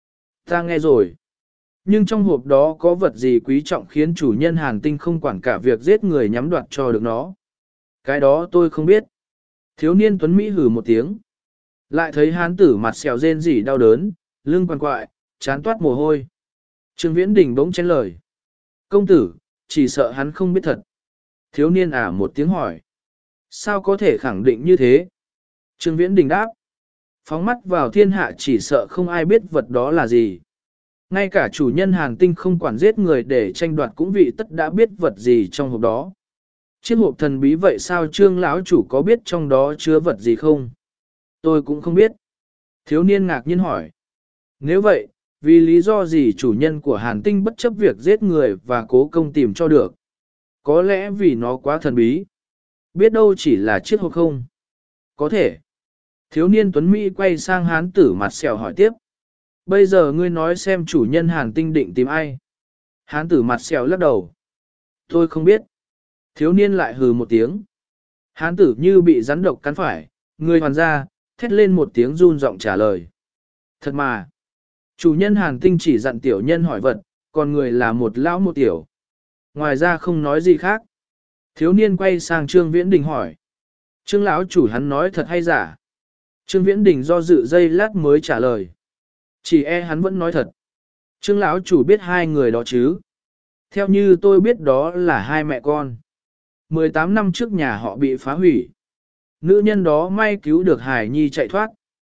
Ta nghe rồi. Nhưng trong hộp đó có vật gì quý trọng khiến chủ nhân Hàn Tinh không quản cả việc giết người nhắm đoạt cho được nó. Cái đó tôi không biết. Thiếu niên tuấn Mỹ hừ một tiếng. Lại thấy hán tử mặt xèo rên rỉ đau đớn, lưng quằn quại, chán toát mồ hôi. Trương Viễn Đình bỗng chen lời. Công tử, chỉ sợ hắn không biết thật. Thiếu niên một tiếng hỏi. Sao có thể khẳng định như thế? Trương Viễn Đình đáp. Phóng mắt vào thiên hạ chỉ sợ không ai biết vật đó là gì. Ngay cả chủ nhân Hàn Tinh không quản giết người để tranh đoạt cũng vị tất đã biết vật gì trong hộp đó. Chiếc hộp thần bí vậy sao Trương lão chủ có biết trong đó chứa vật gì không? Tôi cũng không biết. Thiếu niên ngạc nhiên hỏi. Nếu vậy, vì lý do gì chủ nhân của Hàn Tinh bất chấp việc giết người và cố công tìm cho được? Có lẽ vì nó quá thần bí. Biết đâu chỉ là chiếc hộp không? Có thể. Thiếu niên tuấn Mỹ quay sang hán tử mặt sẹo hỏi tiếp. Bây giờ ngươi nói xem chủ nhân Hàn Tinh định tìm ai? Hán tử mặt sẹo lắc đầu. Tôi không biết. Thiếu niên lại hừ một tiếng. Hán tử như bị rắn độc cắn phải, người hoàn ra, thét lên một tiếng run giọng trả lời. Thật mà. Chủ nhân Hàn Tinh chỉ dặn tiểu nhân hỏi vật, còn người là một lão một tiểu. Ngoài ra không nói gì khác. Thiếu niên quay sang Trương Viễn Đình hỏi. Trương lão chủ hắn nói thật hay giả? Trương Viễn Đình do dự giây lát mới trả lời. Chỉ hắn vẫn nói thật. Trương lão chủ biết hai người đó chứ? Theo như tôi biết đó là hai mẹ con. 18 năm trước nhà họ bị phá hủy. Nữ nhân đó may cứu được Hải Nhi chạy thoát.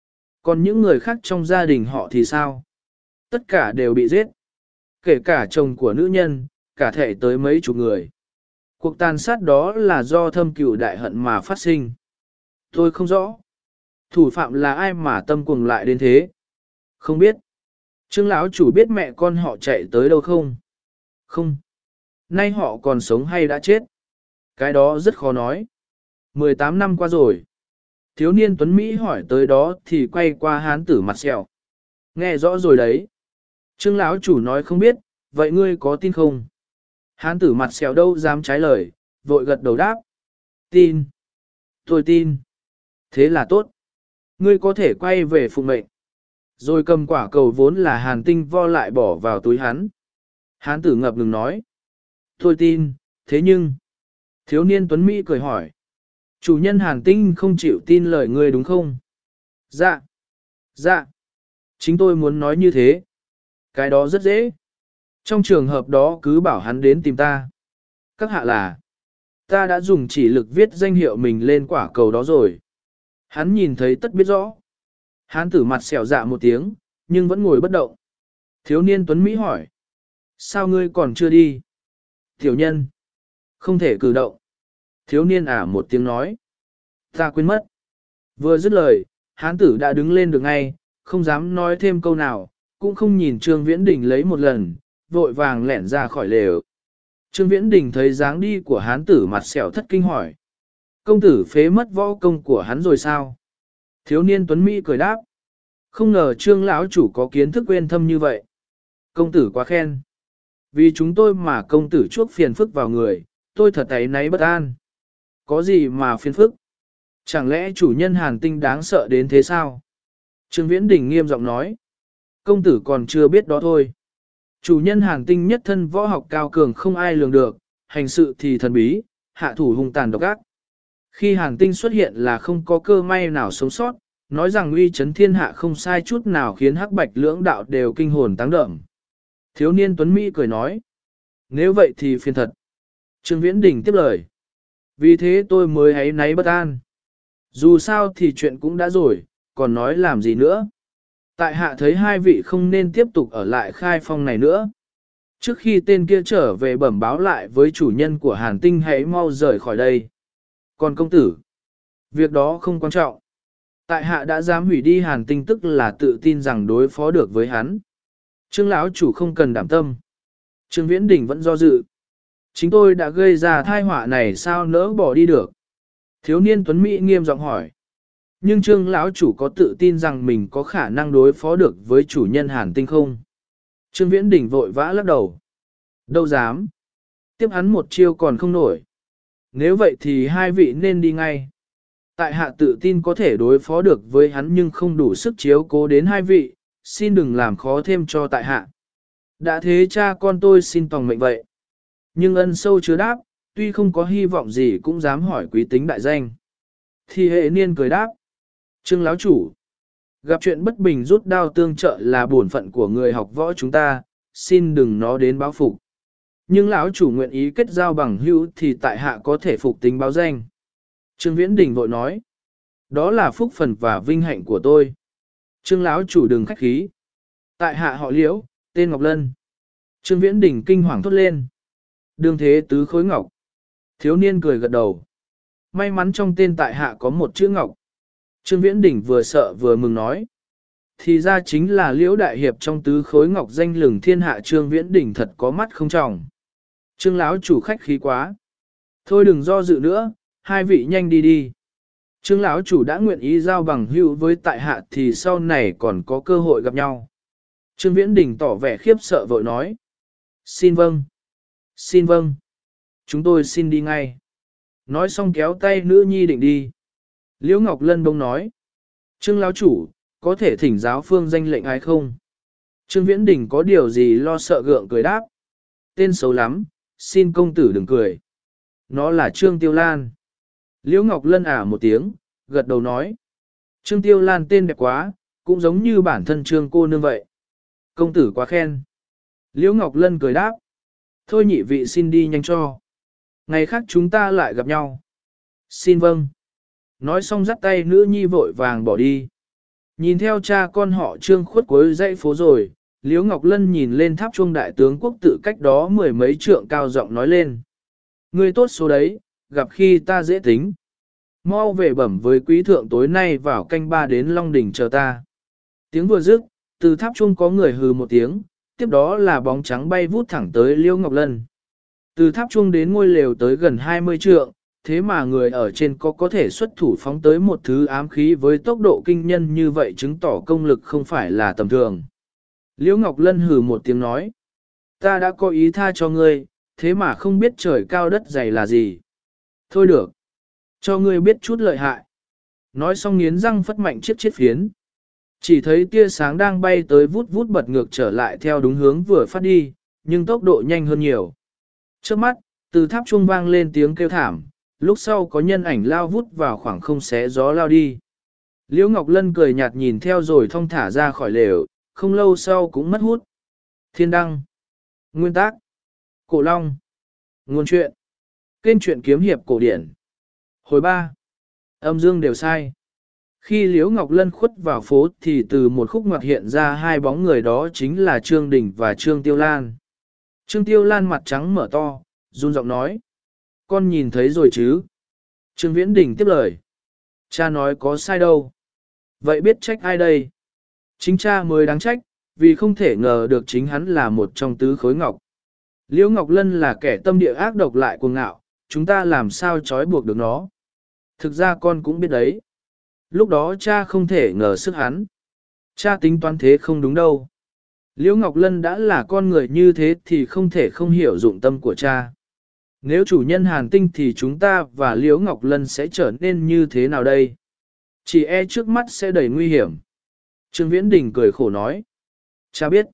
Còn những người khác trong gia đình họ thì sao? Tất cả đều bị giết. Kể cả chồng của nữ nhân, cả thể tới mấy chục người. Cuộc tàn sát đó là do thâm cừu đại hận mà phát sinh. Tôi không rõ. Thủ phạm là ai mà tâm cuồng lại đến thế? Không biết. Trương lão chủ biết mẹ con họ chạy tới đâu không? Không. Nay họ còn sống hay đã chết? Cái đó rất khó nói. 18 năm qua rồi. Thiếu niên Tuấn Mỹ hỏi tới đó thì quay qua hán tử mặt sẹo. Nghe rõ rồi đấy. Trương lão chủ nói không biết, vậy ngươi có tin không? Hán tử mặt sẹo đâu dám trái lời, vội gật đầu đáp. Tin. Tôi tin. Thế là tốt. Ngươi có thể quay về phụng mệnh. Rồi cầm quả cầu vốn là hàn tinh vo lại bỏ vào túi hắn. Hán tử ngập ngừng nói. Tôi tin, thế nhưng... Thiếu niên Tuấn Mỹ cười hỏi. Chủ nhân hàn tinh không chịu tin lời ngươi đúng không? Dạ. Dạ. Chính tôi muốn nói như thế. Cái đó rất dễ. Trong trường hợp đó cứ bảo hắn đến tìm ta. Các hạ là... Ta đã dùng chỉ lực viết danh hiệu mình lên quả cầu đó rồi. Hắn nhìn thấy tất biết rõ. Hán tử mặt xẻo dạ một tiếng, nhưng vẫn ngồi bất động. Thiếu niên Tuấn Mỹ hỏi. Sao ngươi còn chưa đi? Tiểu nhân. Không thể cử động. Thiếu niên một tiếng nói. Ta quên mất. Vừa dứt lời, hán tử đã đứng lên được ngay, không dám nói thêm câu nào, cũng không nhìn Trương Viễn Đình lấy một lần, vội vàng lẻn ra khỏi lều. Trương Viễn Đình thấy dáng đi của hán tử mặt xẻo thất kinh hỏi. Công tử phế mất võ công của hắn rồi sao? Thiếu niên Tuấn Mỹ cười đáp. Không ngờ Trương lão chủ có kiến thức quên thâm như vậy. Công tử quá khen. Vì chúng tôi mà công tử chuốc phiền phức vào người, tôi thật thấy náy bất an. Có gì mà phiền phức? Chẳng lẽ chủ nhân hàn tinh đáng sợ đến thế sao? Trương Viễn Đình nghiêm giọng nói. Công tử còn chưa biết đó thôi. Chủ nhân hàn tinh nhất thân võ học cao cường không ai lường được, hành sự thì thần bí, hạ thủ hung tàn độc ác. Khi hàn tinh xuất hiện là không có cơ may nào sống sót, nói rằng uy chấn thiên hạ không sai chút nào khiến hắc bạch lưỡng đạo đều kinh hồn táng đậm. Thiếu niên Tuấn Mỹ cười nói. Nếu vậy thì phiền thật. Trương Viễn Đình tiếp lời. Vì thế tôi mới áy náy bất an. Dù sao thì chuyện cũng đã rồi, còn nói làm gì nữa. Tại hạ thấy hai vị không nên tiếp tục ở lại khai phong này nữa. Trước khi tên kia trở về bẩm báo lại với chủ nhân của hàn tinh hãy mau rời khỏi đây. Còn công tử, việc đó không quan trọng. Tại hạ đã dám hủy đi hàn tinh tức là tự tin rằng đối phó được với hắn. Trương lão chủ không cần đảm tâm. Trương Viễn Đình vẫn do dự. Chính tôi đã gây ra tai họa này sao nỡ bỏ đi được. Thiếu niên Tuấn Mỹ nghiêm giọng hỏi. Nhưng Trương lão chủ có tự tin rằng mình có khả năng đối phó được với chủ nhân hàn tinh không? Trương Viễn Đình vội vã lắc đầu. Đâu dám. Tiếp hắn một chiêu còn không nổi. Nếu vậy thì hai vị nên đi ngay. Tại hạ tự tin có thể đối phó được với hắn nhưng không đủ sức chiếu cố đến hai vị, xin đừng làm khó thêm cho tại hạ. Đã thế cha con tôi xin tòng mệnh vậy. Nhưng ân sâu chưa đáp, tuy không có hy vọng gì cũng dám hỏi quý tính đại danh. Thì hệ niên cười đáp. Trương lão chủ, gặp chuyện bất bình rút đao tương trợ là bổn phận của người học võ chúng ta, xin đừng nó đến báo phục. Nhưng lão chủ nguyện ý kết giao bằng hữu thì tại hạ có thể phục tính báo danh. Trương Viễn Đình vội nói, đó là phúc phần và vinh hạnh của tôi. Trương lão chủ đừng khách khí. Tại hạ họ Liễu, tên Ngọc Lân. Trương Viễn Đình kinh hoàng thốt lên. Đương thế tứ khối ngọc. Thiếu niên cười gật đầu. May mắn trong tên tại hạ có một chữ Ngọc. Trương Viễn Đình vừa sợ vừa mừng nói. Thì ra chính là Liễu đại hiệp trong tứ khối ngọc danh lừng thiên hạ. Trương Viễn Đình thật có mắt không tròng. Trương lão chủ khách khí quá. Thôi đừng do dự nữa, hai vị nhanh đi đi. Trương lão chủ đã nguyện ý giao bằng hữu với tại hạ thì sau này còn có cơ hội gặp nhau. Trương Viễn Đình tỏ vẻ khiếp sợ vội nói. Xin vâng. Xin vâng. Chúng tôi xin đi ngay. Nói xong kéo tay nữ nhi định đi. Liễu Ngọc Lân bông nói. Trương lão chủ, có thể thỉnh giáo phương danh lệnh ai không? Trương Viễn Đình có điều gì lo sợ gượng cười đáp. Tên xấu lắm, xin công tử đừng cười. Nó là Trương Tiêu Lan. Liễu Ngọc Lân một tiếng, gật đầu nói. Trương Tiêu Lan tên đẹp quá, cũng giống như bản thân Trương cô nương vậy. Công tử quá khen. Liễu Ngọc Lân cười đáp. Thôi nhị vị xin đi nhanh cho. Ngày khác chúng ta lại gặp nhau. Xin vâng. Nói xong dắt tay nữ nhi vội vàng bỏ đi. Nhìn theo cha con họ Trương khuất cuối dãy phố rồi, Liễu Ngọc Lân nhìn lên tháp chuông đại tướng quốc tự cách đó mười mấy trượng cao giọng nói lên. Ngươi tốt số đấy, gặp khi ta dễ tính. Mau về bẩm với quý thượng tối nay vào canh ba đến Long Đỉnh chờ ta. Tiếng vừa dứt, từ tháp chuông có người hừ một tiếng, tiếp đó là bóng trắng bay vút thẳng tới Liễu Ngọc Lân. Từ tháp chuông đến ngôi lều tới gần 20 trượng, thế mà người ở trên có thể xuất thủ phóng tới một thứ ám khí với tốc độ kinh nhân như vậy chứng tỏ công lực không phải là tầm thường. Liễu Ngọc Lân hừ một tiếng nói, ta đã có ý tha cho ngươi, thế mà không biết trời cao đất dày là gì. Thôi được, cho ngươi biết chút lợi hại. Nói xong nghiến răng phất mạnh chiếc chiết phiến. Chỉ thấy tia sáng đang bay tới vút vút bật ngược trở lại theo đúng hướng vừa phát đi, nhưng tốc độ nhanh hơn nhiều. Trước mắt, từ tháp chuông vang lên tiếng kêu thảm, lúc sau có nhân ảnh lao vút vào khoảng không xé gió lao đi. Liễu Ngọc Lân cười nhạt nhìn theo rồi thong thả ra khỏi lều, không lâu sau cũng mất hút. Thiên đăng. Nguyên tác. Cổ Long. Nguồn truyện. Kênh truyện kiếm hiệp cổ điển. Hồi 3. Âm dương đều sai. Khi Liễu Ngọc Lân khuất vào phố thì từ một khúc ngoặt hiện ra hai bóng người, đó chính là Trương Đình và Trương Tiêu Lan. Trương Tiêu Lan mặt trắng mở to, run giọng nói. Con nhìn thấy rồi chứ? Trương Viễn Đình tiếp lời. Cha nói có sai đâu. Vậy biết trách ai đây? Chính cha mới đáng trách, vì không thể ngờ được chính hắn là một trong tứ khối ngọc. Liễu Ngọc Lân là kẻ tâm địa ác độc lại cuồng ngạo, chúng ta làm sao trói buộc được nó? Thực ra con cũng biết đấy. Lúc đó cha không thể ngờ sức hắn. Cha tính toán thế không đúng đâu. Liễu Ngọc Lân đã là con người như thế thì không thể không hiểu dụng tâm của cha. Nếu chủ nhân Hàn Tinh thì chúng ta và Liễu Ngọc Lân sẽ trở nên như thế nào đây? Chỉ e trước mắt sẽ đầy nguy hiểm. Trương Viễn Đình cười khổ nói. Cha biết.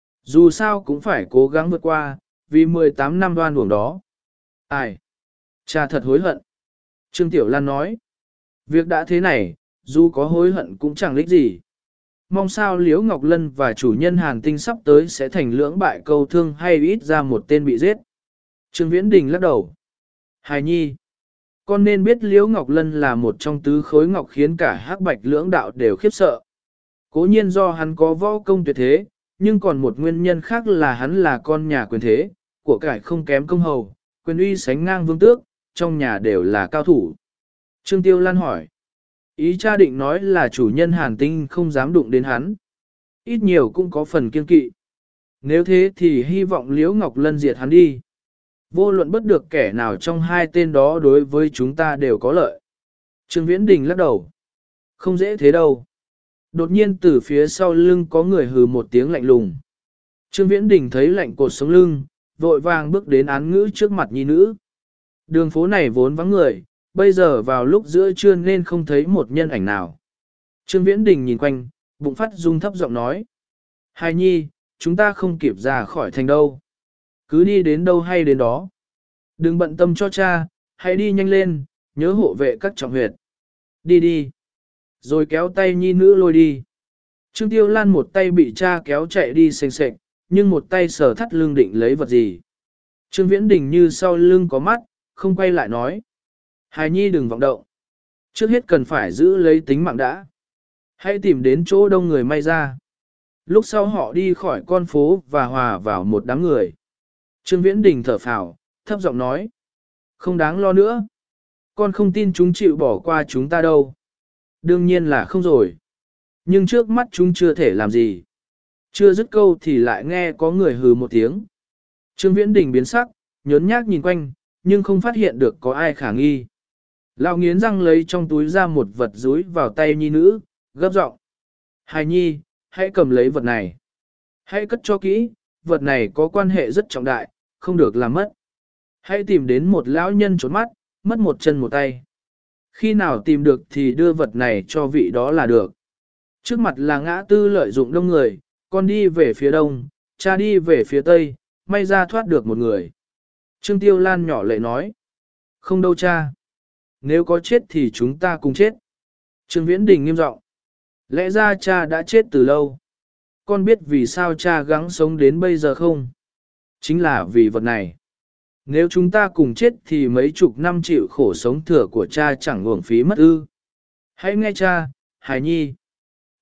Dù sao cũng phải cố gắng vượt qua, vì 18 năm đoan uổng đó. Ai? Cha thật hối hận. Trương Tiểu Lan nói. Việc đã thế này, dù có hối hận cũng chẳng lích gì. Mong sao Liễu Ngọc Lân và chủ nhân Hàn Tinh sắp tới sẽ thành lưỡng bại câu thương hay ít ra một tên bị giết. Trương Viễn Đình lắc đầu. Hài nhi, con nên biết Liễu Ngọc Lân là một trong tứ khối ngọc khiến cả hắc bạch lưỡng đạo đều khiếp sợ. Cố nhiên do hắn có võ công tuyệt thế, nhưng còn một nguyên nhân khác là hắn là con nhà quyền thế, của cải không kém công hầu, quyền uy sánh ngang vương tước, trong nhà đều là cao thủ. Trương Tiêu Lan hỏi. Ý cha định nói là chủ nhân Hàn Tinh không dám đụng đến hắn. Ít nhiều cũng có phần kiên kỵ. Nếu thế thì hy vọng Liễu Ngọc Lân diệt hắn đi. Vô luận bất được kẻ nào trong hai tên đó đối với chúng ta đều có lợi. Trương Viễn Đình lắc đầu. Không dễ thế đâu. Đột nhiên từ phía sau lưng có người hừ một tiếng lạnh lùng. Trương Viễn Đình thấy lạnh cột sống lưng, vội vàng bước đến án ngữ trước mặt nhi nữ. Đường phố này vốn vắng người, bây giờ vào lúc giữa trưa nên không thấy một nhân ảnh nào. Trương Viễn Đình nhìn quanh, bụng phát rung thấp giọng nói. Hài nhi, chúng ta không kịp ra khỏi thành đâu. Cứ đi đến đâu hay đến đó. Đừng bận tâm cho cha, hãy đi nhanh lên, nhớ hộ vệ các trọng huyệt. Đi đi. Rồi kéo tay nhi nữ lôi đi. Trương Tiêu Lan một tay bị cha kéo chạy đi xềnh xệch, nhưng một tay sờ thắt lưng định lấy vật gì. Trương Viễn Đình như sau lưng có mắt, không quay lại nói. Hài nhi đừng vọng động. Trước hết cần phải giữ lấy tính mạng đã. Hãy tìm đến chỗ đông người may ra. Lúc sau họ đi khỏi con phố và hòa vào một đám người. Trương Viễn Đình thở phào, thấp giọng nói. Không đáng lo nữa. Con không tin chúng chịu bỏ qua chúng ta đâu. Đương nhiên là không rồi. Nhưng trước mắt chúng chưa thể làm gì. Chưa dứt câu thì lại nghe có người hừ một tiếng. Trương Viễn Đình biến sắc, nhớn nhác nhìn quanh, nhưng không phát hiện được có ai khả nghi. Lão nghiến răng lấy trong túi ra một vật rúi vào tay nhi nữ, gấp giọng. Hài nhi, hãy cầm lấy vật này. Hãy cất cho kỹ, vật này có quan hệ rất trọng đại, không được làm mất. Hãy tìm đến một lão nhân trốn mắt, mất một chân một tay. Khi nào tìm được thì đưa vật này cho vị đó là được. Trước mặt là ngã tư lợi dụng đông người, con đi về phía đông, cha đi về phía tây, may ra thoát được một người. Trương Tiêu Lan nhỏ lệ nói. Không đâu cha. Nếu có chết thì chúng ta cùng chết. Trương Viễn Đình nghiêm giọng. Lẽ ra cha đã chết từ lâu. Con biết vì sao cha gắng sống đến bây giờ không? Chính là vì vật này. Nếu chúng ta cùng chết thì mấy chục năm chịu khổ sống thừa của cha chẳng uổng phí mất ư. Hãy nghe cha, hài nhi.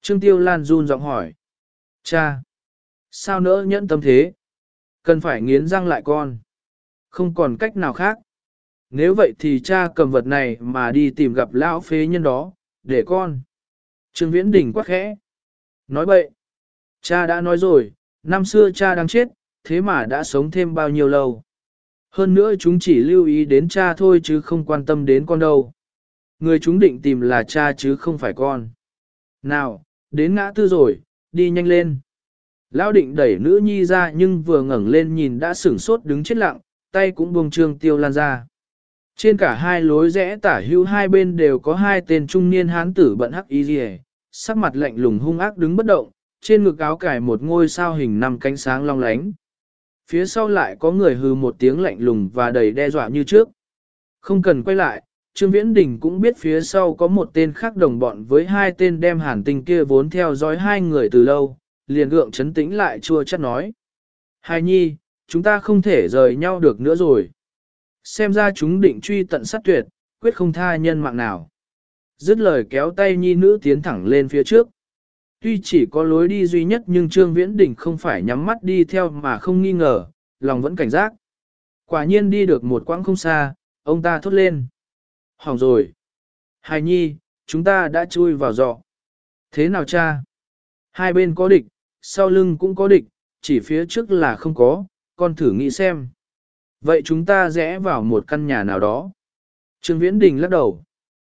Trương Tiêu Lan run giọng hỏi. Cha! Sao nỡ nhẫn tâm thế? Cần phải nghiến răng lại con. Không còn cách nào khác. Nếu vậy thì cha cầm vật này mà đi tìm gặp lão phế nhân đó, để con. Trương Viễn Đình quát khẽ. Nói bậy. Cha đã nói rồi, năm xưa cha đang chết, thế mà đã sống thêm bao nhiêu lâu. Hơn nữa chúng chỉ lưu ý đến cha thôi chứ không quan tâm đến con đâu. Người chúng định tìm là cha chứ không phải con. Nào, đến ngã tư rồi, đi nhanh lên. Lão định đẩy nữ nhi ra nhưng vừa ngẩng lên nhìn đã sửng sốt đứng chết lặng, tay cũng buông Trương Tiêu Lan ra. Trên cả hai lối rẽ tả hữu hai bên đều có hai tên trung niên hán tử bận hắc y rìa, sắc mặt lạnh lùng hung ác đứng bất động, trên ngực áo cải một ngôi sao hình năm cánh sáng long lánh. Phía sau lại có người hừ một tiếng lạnh lùng và đầy đe dọa như trước. Không cần quay lại, Trương Viễn Đình cũng biết phía sau có một tên khác đồng bọn với hai tên đem hàn tinh kia vốn theo dõi hai người từ lâu, liền gượng chấn tĩnh lại chua chát nói. Hài nhi, chúng ta không thể rời nhau được nữa rồi. Xem ra chúng định truy tận sát tuyệt, quyết không tha nhân mạng nào. Dứt lời kéo tay nhi nữ tiến thẳng lên phía trước. Tuy chỉ có lối đi duy nhất nhưng Trương Viễn Đình không phải nhắm mắt đi theo mà không nghi ngờ, lòng vẫn cảnh giác. Quả nhiên đi được một quãng không xa, ông ta thốt lên. Hỏng rồi. Hài nhi, chúng ta đã chui vào giọ. Thế nào cha? Hai bên có địch, sau lưng cũng có địch, chỉ phía trước là không có, con thử nghĩ xem. Vậy chúng ta rẽ vào một căn nhà nào đó. Trương Viễn Đình lắc đầu.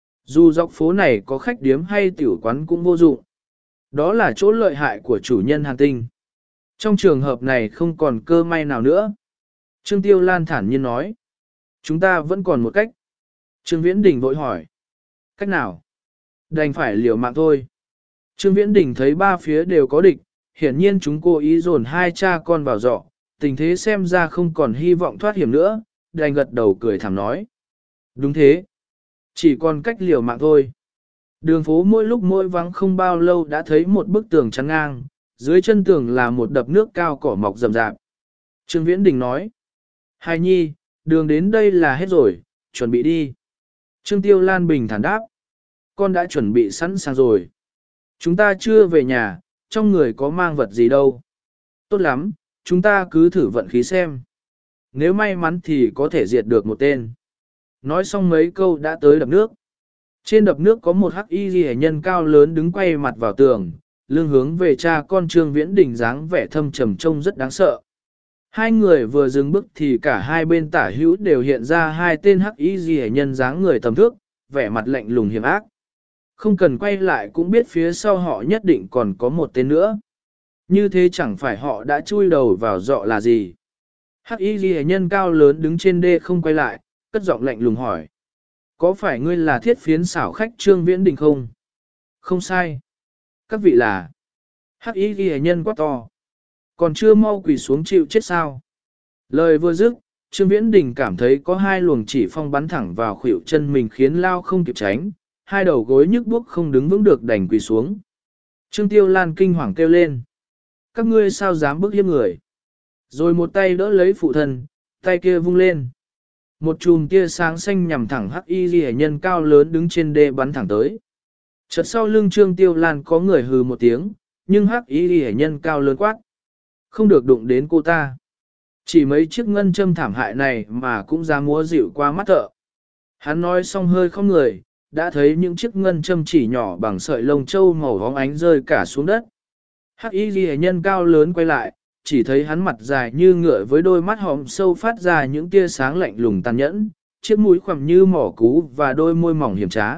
Dù dọc phố này có khách điếm hay tiểu quán cũng vô dụng. Đó là chỗ lợi hại của chủ nhân Hàn Tinh. Trong trường hợp này không còn cơ may nào nữa. Trương Tiêu Lan thản nhiên nói. Chúng ta vẫn còn một cách. Trương Viễn Đình vội hỏi. Cách nào? Đành phải liều mạng thôi. Trương Viễn Đình thấy ba phía đều có địch, hiển nhiên chúng cố ý dồn hai cha con vào giọ, tình thế xem ra không còn hy vọng thoát hiểm nữa, đành gật đầu cười thảm nói. Đúng thế. Chỉ còn cách liều mạng thôi. Đường phố mỗi lúc mỗi vắng không bao lâu đã thấy một bức tường chắn ngang, dưới chân tường là một đập nước cao cỏ mọc rậm rạp. Trương Viễn Đình nói. Hài nhi, đường đến đây là hết rồi, chuẩn bị đi. Trương Tiêu Lan bình thản đáp. Con đã chuẩn bị sẵn sàng rồi. Chúng ta chưa về nhà, trong người có mang vật gì đâu. Tốt lắm, chúng ta cứ thử vận khí xem. Nếu may mắn thì có thể diệt được một tên. Nói xong mấy câu đã tới đập nước. Trên đập nước có một hắc y ghi nhân cao lớn đứng quay mặt vào tường, lưng hướng về cha con Trương Viễn Đình dáng vẻ thâm trầm trông rất đáng sợ. Hai người vừa dừng bước thì cả hai bên tả hữu đều hiện ra hai tên hắc y ghi nhân dáng người tầm thước, vẻ mặt lạnh lùng hiểm ác. Không cần quay lại cũng biết phía sau họ nhất định còn có một tên nữa. Như thế chẳng phải họ đã chui đầu vào dọ là gì. Hắc y ghi nhân cao lớn đứng trên đê không quay lại, cất giọng lạnh lùng hỏi. Có phải ngươi là thiết phiến xảo khách Trương Viễn Đình không? Không sai. Các vị là. Hắc y ghi nhân quát to. Còn chưa mau quỳ xuống chịu chết sao? Lời vừa dứt, Trương Viễn Đình cảm thấy có hai luồng chỉ phong bắn thẳng vào khuỷu chân mình khiến lao không kịp tránh. Hai đầu gối nhức buốc không đứng vững được đành quỳ xuống. Trương Tiêu Lan kinh hoàng kêu lên. Các ngươi sao dám bức hiếp người? Rồi một tay đỡ lấy phụ thân, tay kia vung lên. Một chùm tia sáng xanh nhằm thẳng hắc y ghi nhân cao lớn đứng trên đê bắn thẳng tới. Chợt sau lưng Trương Tiêu Lan có người hừ một tiếng, nhưng hắc y ghi nhân cao lớn quát. Không được đụng đến cô ta. Chỉ mấy chiếc ngân châm thảm hại này mà cũng dám múa dịu qua mắt thợ. Hắn nói xong hơi không người, đã thấy những chiếc ngân châm chỉ nhỏ bằng sợi lông trâu màu hóng ánh rơi cả xuống đất. Hắc y ghi nhân cao lớn quay lại, chỉ thấy hắn mặt dài như ngựa với đôi mắt hõm sâu phát ra những tia sáng lạnh lùng tàn nhẫn, chiếc mũi khoằm như mỏ cú và đôi môi mỏng hiểm trá.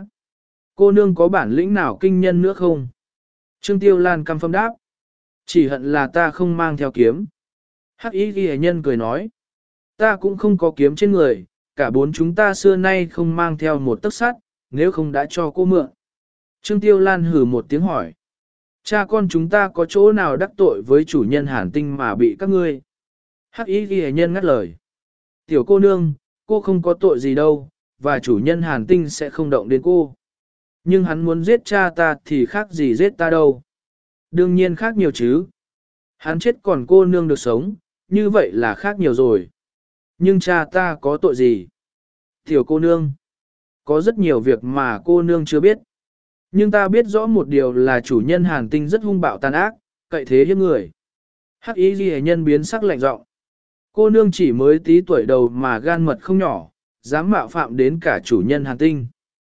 Cô nương có bản lĩnh nào kinh nhân nữa không? Trương Tiêu Lan căm phâm đáp. Chỉ hận là ta không mang theo kiếm. Hắc y ghi nhân cười nói. Ta cũng không có kiếm trên người, cả bốn chúng ta xưa nay không mang theo một tấc sắt, nếu không đã cho cô mượn. Trương Tiêu Lan hừ một tiếng hỏi. Cha con chúng ta có chỗ nào đắc tội với chủ nhân Hàn Tinh mà bị các ngươi? Hắc y ghi nhân ngắt lời. Tiểu cô nương, cô không có tội gì đâu, và chủ nhân Hàn Tinh sẽ không động đến cô. Nhưng hắn muốn giết cha ta thì khác gì giết ta đâu. Đương nhiên khác nhiều chứ. Hắn chết còn cô nương được sống, như vậy là khác nhiều rồi. Nhưng cha ta có tội gì? Tiểu cô nương, có rất nhiều việc mà cô nương chưa biết. Nhưng ta biết rõ một điều là chủ nhân Hàn Tinh rất hung bạo tàn ác, cậy thế hiếp người. Hắc Y Ghi Nhân biến sắc lạnh giọng. Cô nương chỉ mới tí tuổi đầu mà gan mật không nhỏ, dám mạo phạm đến cả chủ nhân Hàn Tinh.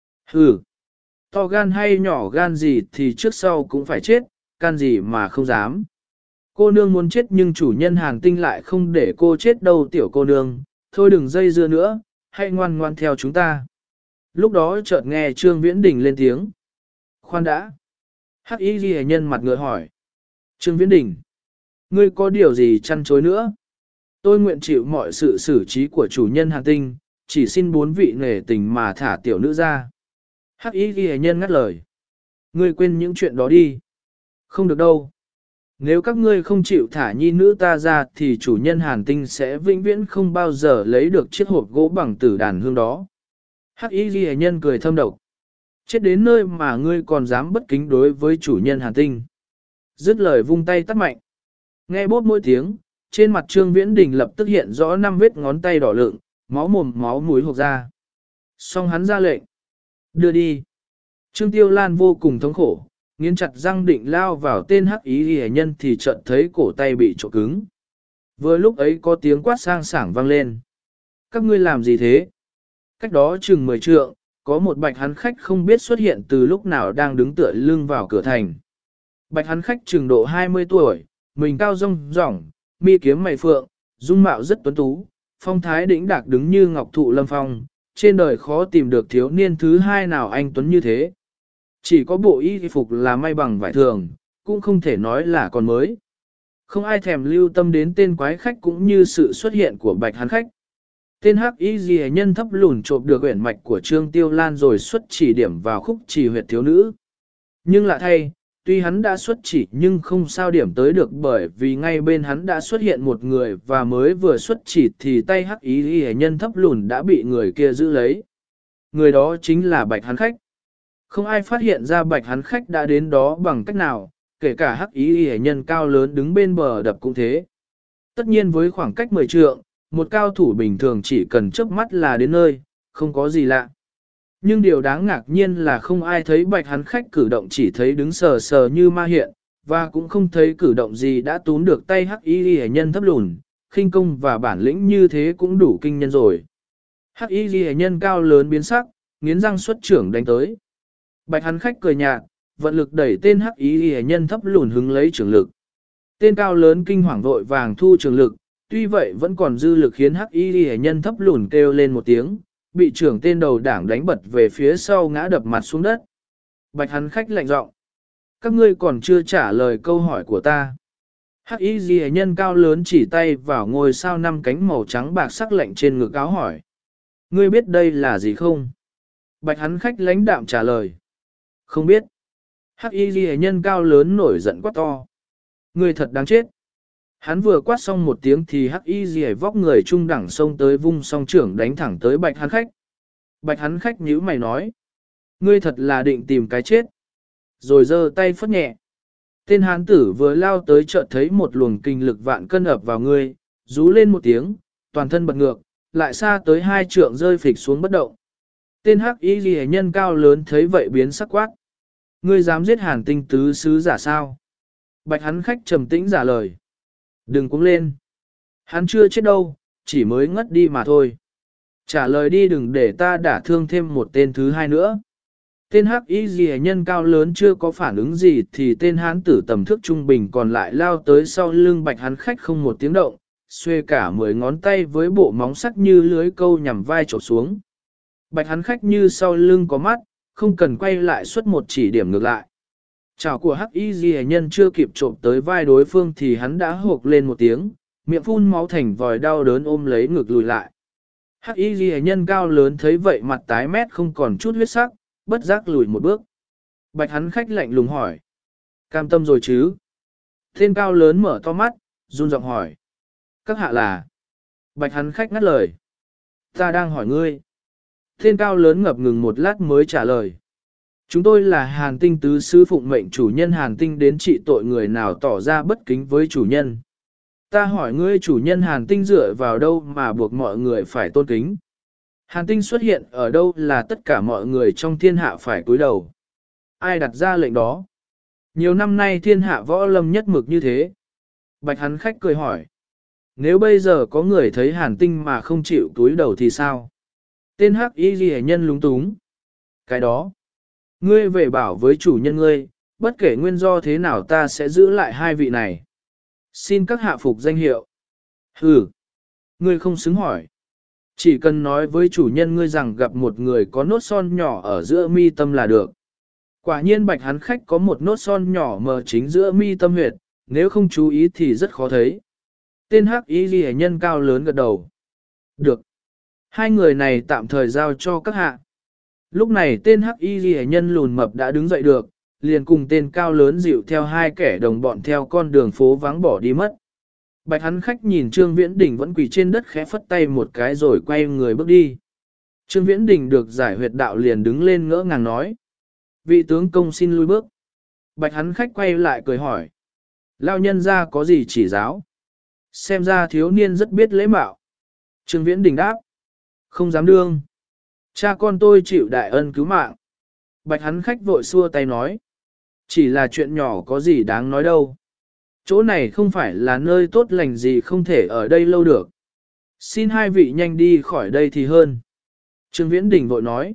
Hừ, to gan hay nhỏ gan gì thì trước sau cũng phải chết, can gì mà không dám. Cô nương muốn chết nhưng chủ nhân Hàn Tinh lại không để cô chết đâu tiểu cô nương, thôi đừng dây dưa nữa, hãy ngoan ngoan theo chúng ta. Lúc đó chợt nghe Trương Viễn Đình lên tiếng. Khoan đã. Hắc Y Ghi Nhân mặt ngựa hỏi. Trương Viễn Đình, ngươi có điều gì chăn chối nữa? Tôi nguyện chịu mọi sự xử trí của chủ nhân Hàn Tinh, chỉ xin bốn vị nể tình mà thả tiểu nữ ra. Hắc Y Ghi Nhân ngắt lời. Ngươi quên những chuyện đó đi. Không được đâu. Nếu các ngươi không chịu thả nhi nữ ta ra thì chủ nhân Hàn Tinh sẽ vĩnh viễn không bao giờ lấy được chiếc hộp gỗ bằng tử đàn hương đó. Hắc Y Ghi Nhân cười thâm độc. Chết đến nơi mà ngươi còn dám bất kính đối với chủ nhân Hàn Tinh. Dứt lời vung tay tắt mạnh. Nghe bốp mỗi tiếng, trên mặt Trương Viễn Đình lập tức hiện rõ 5 vết ngón tay đỏ lựng, máu mồm máu mũi hộc ra. Xong hắn ra lệnh. Đưa đi. Trương Tiêu Lan vô cùng thống khổ, nghiến chặt răng định lao vào tên Hắc Y Ghi Nhân thì chợt thấy cổ tay bị trộn cứng. Vừa lúc ấy có tiếng quát sang sảng vang lên. Các ngươi làm gì thế? Cách đó chừng 10 trượng, có một bạch hắn khách không biết xuất hiện từ lúc nào đang đứng tựa lưng vào cửa thành. Bạch hắn khách chừng độ 20 tuổi, mình cao rong rỏng, mi kiếm mày phượng, dung mạo rất tuấn tú, phong thái đĩnh đạc đứng như ngọc thụ lâm phong, trên đời khó tìm được thiếu niên thứ hai nào anh tuấn như thế. Chỉ có bộ y phục là may bằng vải thường, cũng không thể nói là còn mới. Không ai thèm lưu tâm đến tên quái khách cũng như sự xuất hiện của bạch hắn khách. Tên Hắc Y Ghi Nhân thấp lùn trộm được uyển mạch của Trương Tiêu Lan rồi xuất chỉ điểm vào khúc chỉ huyệt thiếu nữ. Nhưng lạ thay, tuy hắn đã xuất chỉ nhưng không sao điểm tới được bởi vì ngay bên hắn đã xuất hiện một người và mới vừa xuất chỉ thì tay Hắc Y Ghi Nhân thấp lùn đã bị người kia giữ lấy. Người đó chính là bạch hắn khách. Không ai phát hiện ra bạch hắn khách đã đến đó bằng cách nào, kể cả Hắc Y Ghi Nhân cao lớn đứng bên bờ đập cũng thế. Tất nhiên với khoảng cách 10 trượng, một cao thủ bình thường chỉ cần chớp mắt là đến nơi, không có gì lạ. Nhưng điều đáng ngạc nhiên là không ai thấy bạch hắn khách cử động, chỉ thấy đứng sờ sờ như ma hiện, và cũng không thấy cử động gì đã túm được tay Hắc Y Ghi Nhân thấp lùn, khinh công và bản lĩnh như thế cũng đủ kinh nhân rồi. Hắc Y Ghi Nhân cao lớn biến sắc, nghiến răng xuất trưởng đánh tới. Bạch hắn khách cười nhạt, vận lực đẩy tên Hắc Y Ghi Nhân thấp lùn hứng lấy trưởng lực. Tên cao lớn kinh hoàng vội vàng thu trường lực, tuy vậy vẫn còn dư lực khiến Hắc Y Ghi Nhân thấp lùn kêu lên một tiếng, bị trưởng tên đầu đảng đánh bật về phía sau ngã đập mặt xuống đất. Bạch hắn khách lạnh giọng. Các ngươi còn chưa trả lời câu hỏi của ta. Hắc Y Ghi Nhân cao lớn chỉ tay vào ngôi sao 5 cánh màu trắng bạc sắc lạnh trên ngực áo hỏi. Ngươi biết đây là gì không? Bạch hắn khách lãnh đạm trả lời. Không biết. Hắc Y Ghi Nhân cao lớn nổi giận quát to. Ngươi thật đáng chết. Hắn vừa quát xong một tiếng thì Hắc Y Ghi vóc người trung đẳng xông tới vung song trưởng đánh thẳng tới bạch hắn khách. Bạch hắn khách nhíu mày nói. Ngươi thật là định tìm cái chết. Rồi giơ tay phất nhẹ. Tên hán tử vừa lao tới chợt thấy một luồng kinh lực vạn cân ập vào ngươi, rú lên một tiếng, toàn thân bật ngược, lại xa tới 2 trượng rơi phịch xuống bất động. Tên Hắc Y Ghi Nhân cao lớn thấy vậy biến sắc quát. Ngươi dám giết Hàn Tinh tứ sứ giả sao? Bạch hắn khách trầm tĩnh trả lời. Đừng cuống lên. Hắn chưa chết đâu, chỉ mới ngất đi mà thôi. Trả lời đi, đừng để ta đả thương thêm một tên thứ hai nữa. Tên Hắc Y Ghi Nhân cao lớn chưa có phản ứng gì thì tên hán tử tầm thước trung bình còn lại lao tới sau lưng bạch hắn khách không một tiếng động, xuê cả 10 ngón tay với bộ móng sắc như lưới câu nhằm vai chộp xuống. Bạch hắn khách như sau lưng có mắt, không cần quay lại xuất một chỉ điểm ngược lại. Chảo của Hắc Y Ghi Nhân chưa kịp trộm tới vai đối phương thì hắn đã hộc lên một tiếng, miệng phun máu thành vòi đau đớn ôm lấy ngực lùi lại. Hắc Y Ghi Nhân cao lớn thấy vậy mặt tái mét không còn chút huyết sắc, bất giác lùi một bước. Bạch hắn khách lạnh lùng hỏi. Cam tâm rồi chứ? Tên cao lớn mở to mắt, run giọng hỏi. Các hạ là? Bạch hắn khách ngắt lời. Ta đang hỏi ngươi. Tên cao lớn ngập ngừng một lát mới trả lời. Chúng tôi là Hàn Tinh tứ sứ phụng mệnh chủ nhân Hàn Tinh đến trị tội người nào tỏ ra bất kính với chủ nhân. Ta hỏi ngươi, chủ nhân Hàn Tinh dựa vào đâu mà buộc mọi người phải tôn kính? Hàn Tinh xuất hiện ở đâu là tất cả mọi người trong thiên hạ phải cúi đầu. Ai đặt ra lệnh đó? Nhiều năm nay thiên hạ võ lâm nhất mực như thế. Bạch hắn khách cười hỏi. Nếu bây giờ có người thấy Hàn Tinh mà không chịu túi đầu thì sao? Tên hắc y ghi nhân lúng túng. Cái đó. Ngươi về bảo với chủ nhân ngươi, bất kể nguyên do thế nào ta sẽ giữ lại hai vị này. Xin các hạ phục danh hiệu. Ừ. Ngươi không xứng hỏi. Chỉ cần nói với chủ nhân ngươi rằng gặp một người có nốt son nhỏ ở giữa mi tâm là được. Quả nhiên bạch hắn khách có một nốt son nhỏ mờ chính giữa mi tâm huyệt, nếu không chú ý thì rất khó thấy. Tên hắc y ghi nhân cao lớn gật đầu. Được. Hai người này tạm thời giao cho các hạ. Lúc này tên hắc y ghi nhân lùn mập đã đứng dậy được, liền cùng tên cao lớn dịu theo hai kẻ đồng bọn theo con đường phố vắng bỏ đi mất. Bạch hắn khách nhìn Trương Viễn Đình vẫn quỳ trên đất khẽ phất tay một cái rồi quay người bước đi. Trương Viễn Đình được giải huyệt đạo liền đứng lên ngỡ ngàng nói. Vị tướng công xin lui bước. Bạch hắn khách quay lại cười hỏi. Lao nhân ra có gì chỉ giáo? Xem ra thiếu niên rất biết lễ mạo. Trương Viễn Đình đáp. Không dám đương. Cha con tôi chịu đại ân cứu mạng. Bạch hắn khách vội xua tay nói. Chỉ là chuyện nhỏ có gì đáng nói đâu. Chỗ này không phải là nơi tốt lành gì không thể ở đây lâu được. Xin hai vị nhanh đi khỏi đây thì hơn. Trương Viễn Đình vội nói.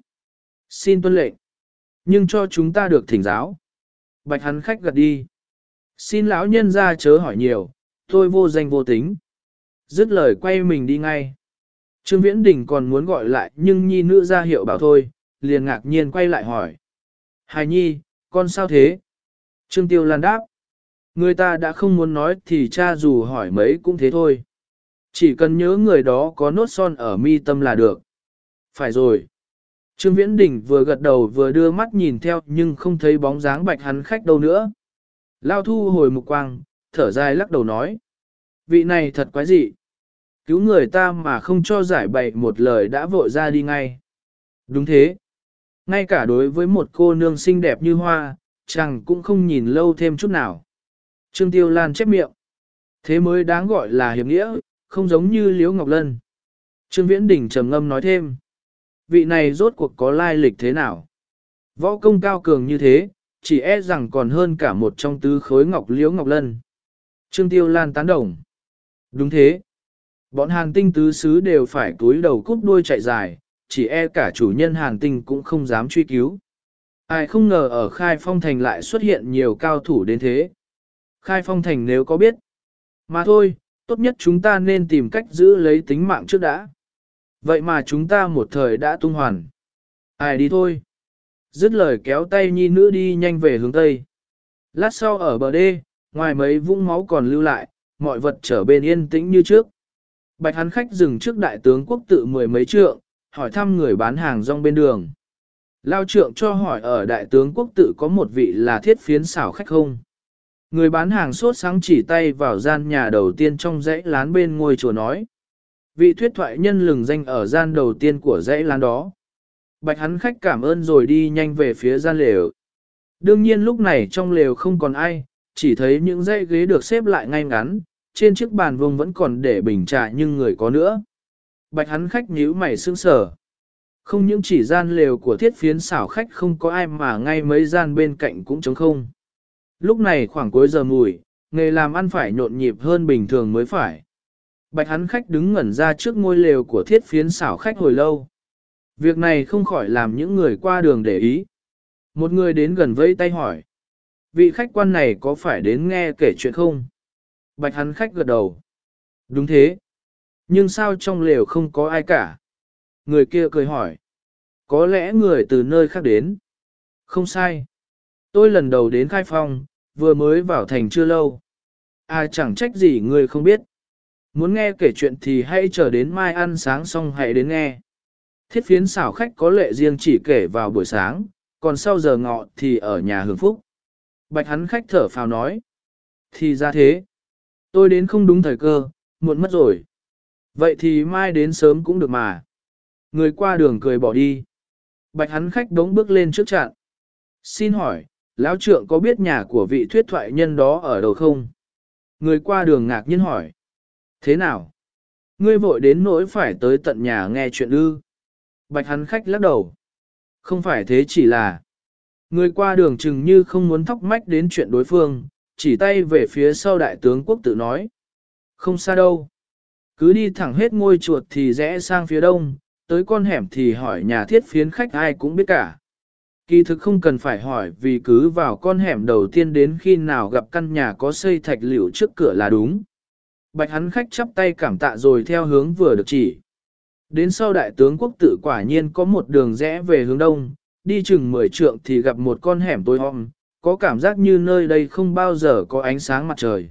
Xin tuân lệnh. Nhưng cho chúng ta được thỉnh giáo. Bạch hắn khách gật đi. Xin lão nhân ra chớ hỏi nhiều, tôi vô danh vô tính. Dứt lời quay mình đi ngay. Trương Viễn Đình còn muốn gọi lại nhưng nhi nữ ra hiệu bảo thôi, liền ngạc nhiên quay lại hỏi. Hài nhi, con sao thế? Trương Tiêu Lan đáp. Người ta đã không muốn nói thì cha dù hỏi mấy cũng thế thôi. Chỉ cần nhớ người đó có nốt son ở mi tâm là được. Phải rồi. Trương Viễn Đình vừa gật đầu vừa đưa mắt nhìn theo nhưng không thấy bóng dáng bạch hắn khách đâu nữa. Lao thu hồi mục quang, thở dài lắc đầu nói. Vị này thật quái dị. Cứu người ta mà không cho giải bày một lời đã vội ra đi ngay. Đúng thế. Ngay cả đối với một cô nương xinh đẹp như hoa, chàng cũng không nhìn lâu thêm chút nào. Trương Tiêu Lan chép miệng. Thế mới đáng gọi là hiệp nghĩa, không giống như Liễu Ngọc Lân. Trương Viễn Đình trầm ngâm nói thêm. Vị này rốt cuộc có lai lịch thế nào? Võ công cao cường như thế, chỉ e rằng còn hơn cả một trong tứ khối ngọc Liễu Ngọc Lân. Trương Tiêu Lan tán đồng. Đúng thế. Bọn Hàn Tinh tứ xứ đều phải túi đầu cúp đuôi chạy dài, chỉ e cả chủ nhân Hàn Tinh cũng không dám truy cứu. Ai không ngờ ở Khai Phong Thành lại xuất hiện nhiều cao thủ đến thế. Khai Phong Thành nếu có biết. Mà thôi, tốt nhất chúng ta nên tìm cách giữ lấy tính mạng trước đã. Vậy mà chúng ta một thời đã tung hoàn. Ai đi thôi. Dứt lời kéo tay nhi nữ đi nhanh về hướng Tây. Lát sau ở bờ đê, ngoài mấy vũng máu còn lưu lại, mọi vật trở bên yên tĩnh như trước. Bạch hắn khách dừng trước đại tướng quốc tự mười mấy trượng, hỏi thăm người bán hàng rong bên đường. Lao trượng cho hỏi ở đại tướng quốc tự có một vị là thiết phiến xảo khách không? Người bán hàng sốt sáng chỉ tay vào gian nhà đầu tiên trong dãy lán bên ngôi chùa nói. Vị thuyết thoại nhân lừng danh ở gian đầu tiên của dãy lán đó. Bạch hắn khách cảm ơn rồi đi nhanh về phía gian lều. Đương nhiên lúc này trong lều không còn ai, chỉ thấy những dãy ghế được xếp lại ngay ngắn, trên chiếc bàn vuông vẫn còn để bình trà nhưng người có nữa. Bạch hắn khách nhíu mày sững sờ. Không những chỉ gian lều của thiết phiến xảo khách không có ai mà ngay mấy gian bên cạnh cũng trống không. Lúc này khoảng cuối giờ mùi, nghề làm ăn phải nhộn nhịp hơn bình thường mới phải. Bạch hắn khách đứng ngẩn ra trước ngôi lều của thiết phiến xảo khách hồi lâu. Việc này không khỏi làm những người qua đường để ý. Một người đến gần vẫy tay hỏi. Vị khách quan này có phải đến nghe kể chuyện không? Bạch hắn khách gật đầu. Đúng thế. Nhưng sao trong lều không có ai cả? Người kia cười hỏi. Có lẽ người từ nơi khác đến. Không sai. Tôi lần đầu đến Khai Phong, vừa mới vào thành chưa lâu. À chẳng trách gì người không biết. Muốn nghe kể chuyện thì hãy chờ đến mai ăn sáng xong hãy đến nghe. Thiết phiến xảo khách có lệ riêng chỉ kể vào buổi sáng, còn sau giờ ngọ thì ở nhà hưởng phúc. Bạch hắn khách thở phào nói. Thì ra thế. Tôi đến không đúng thời cơ, muộn mất rồi. Vậy thì mai đến sớm cũng được mà. Người qua đường cười bỏ đi. Bạch hắn khách đống bước lên trước trận. Xin hỏi, lão trượng có biết nhà của vị thuyết thoại nhân đó ở đâu không? Người qua đường ngạc nhiên hỏi. Thế nào? Ngươi vội đến nỗi phải tới tận nhà nghe chuyện ư? Bạch hắn khách lắc đầu. Không phải thế chỉ là. Người qua đường chừng như không muốn thóc mách đến chuyện đối phương, chỉ tay về phía sau đại tướng quốc tự nói. Không xa đâu. Cứ đi thẳng hết ngôi chuột thì rẽ sang phía đông, tới con hẻm thì hỏi nhà thiết phiến khách ai cũng biết cả. Kỳ thực không cần phải hỏi vì cứ vào con hẻm đầu tiên đến khi nào gặp căn nhà có xây thạch liễu trước cửa là đúng. Bạch hắn khách chắp tay cảm tạ rồi theo hướng vừa được chỉ. Đến sau đại tướng quốc tự quả nhiên có một đường rẽ về hướng đông, đi chừng 10 trượng thì gặp một con hẻm tối om, có cảm giác như nơi đây không bao giờ có ánh sáng mặt trời.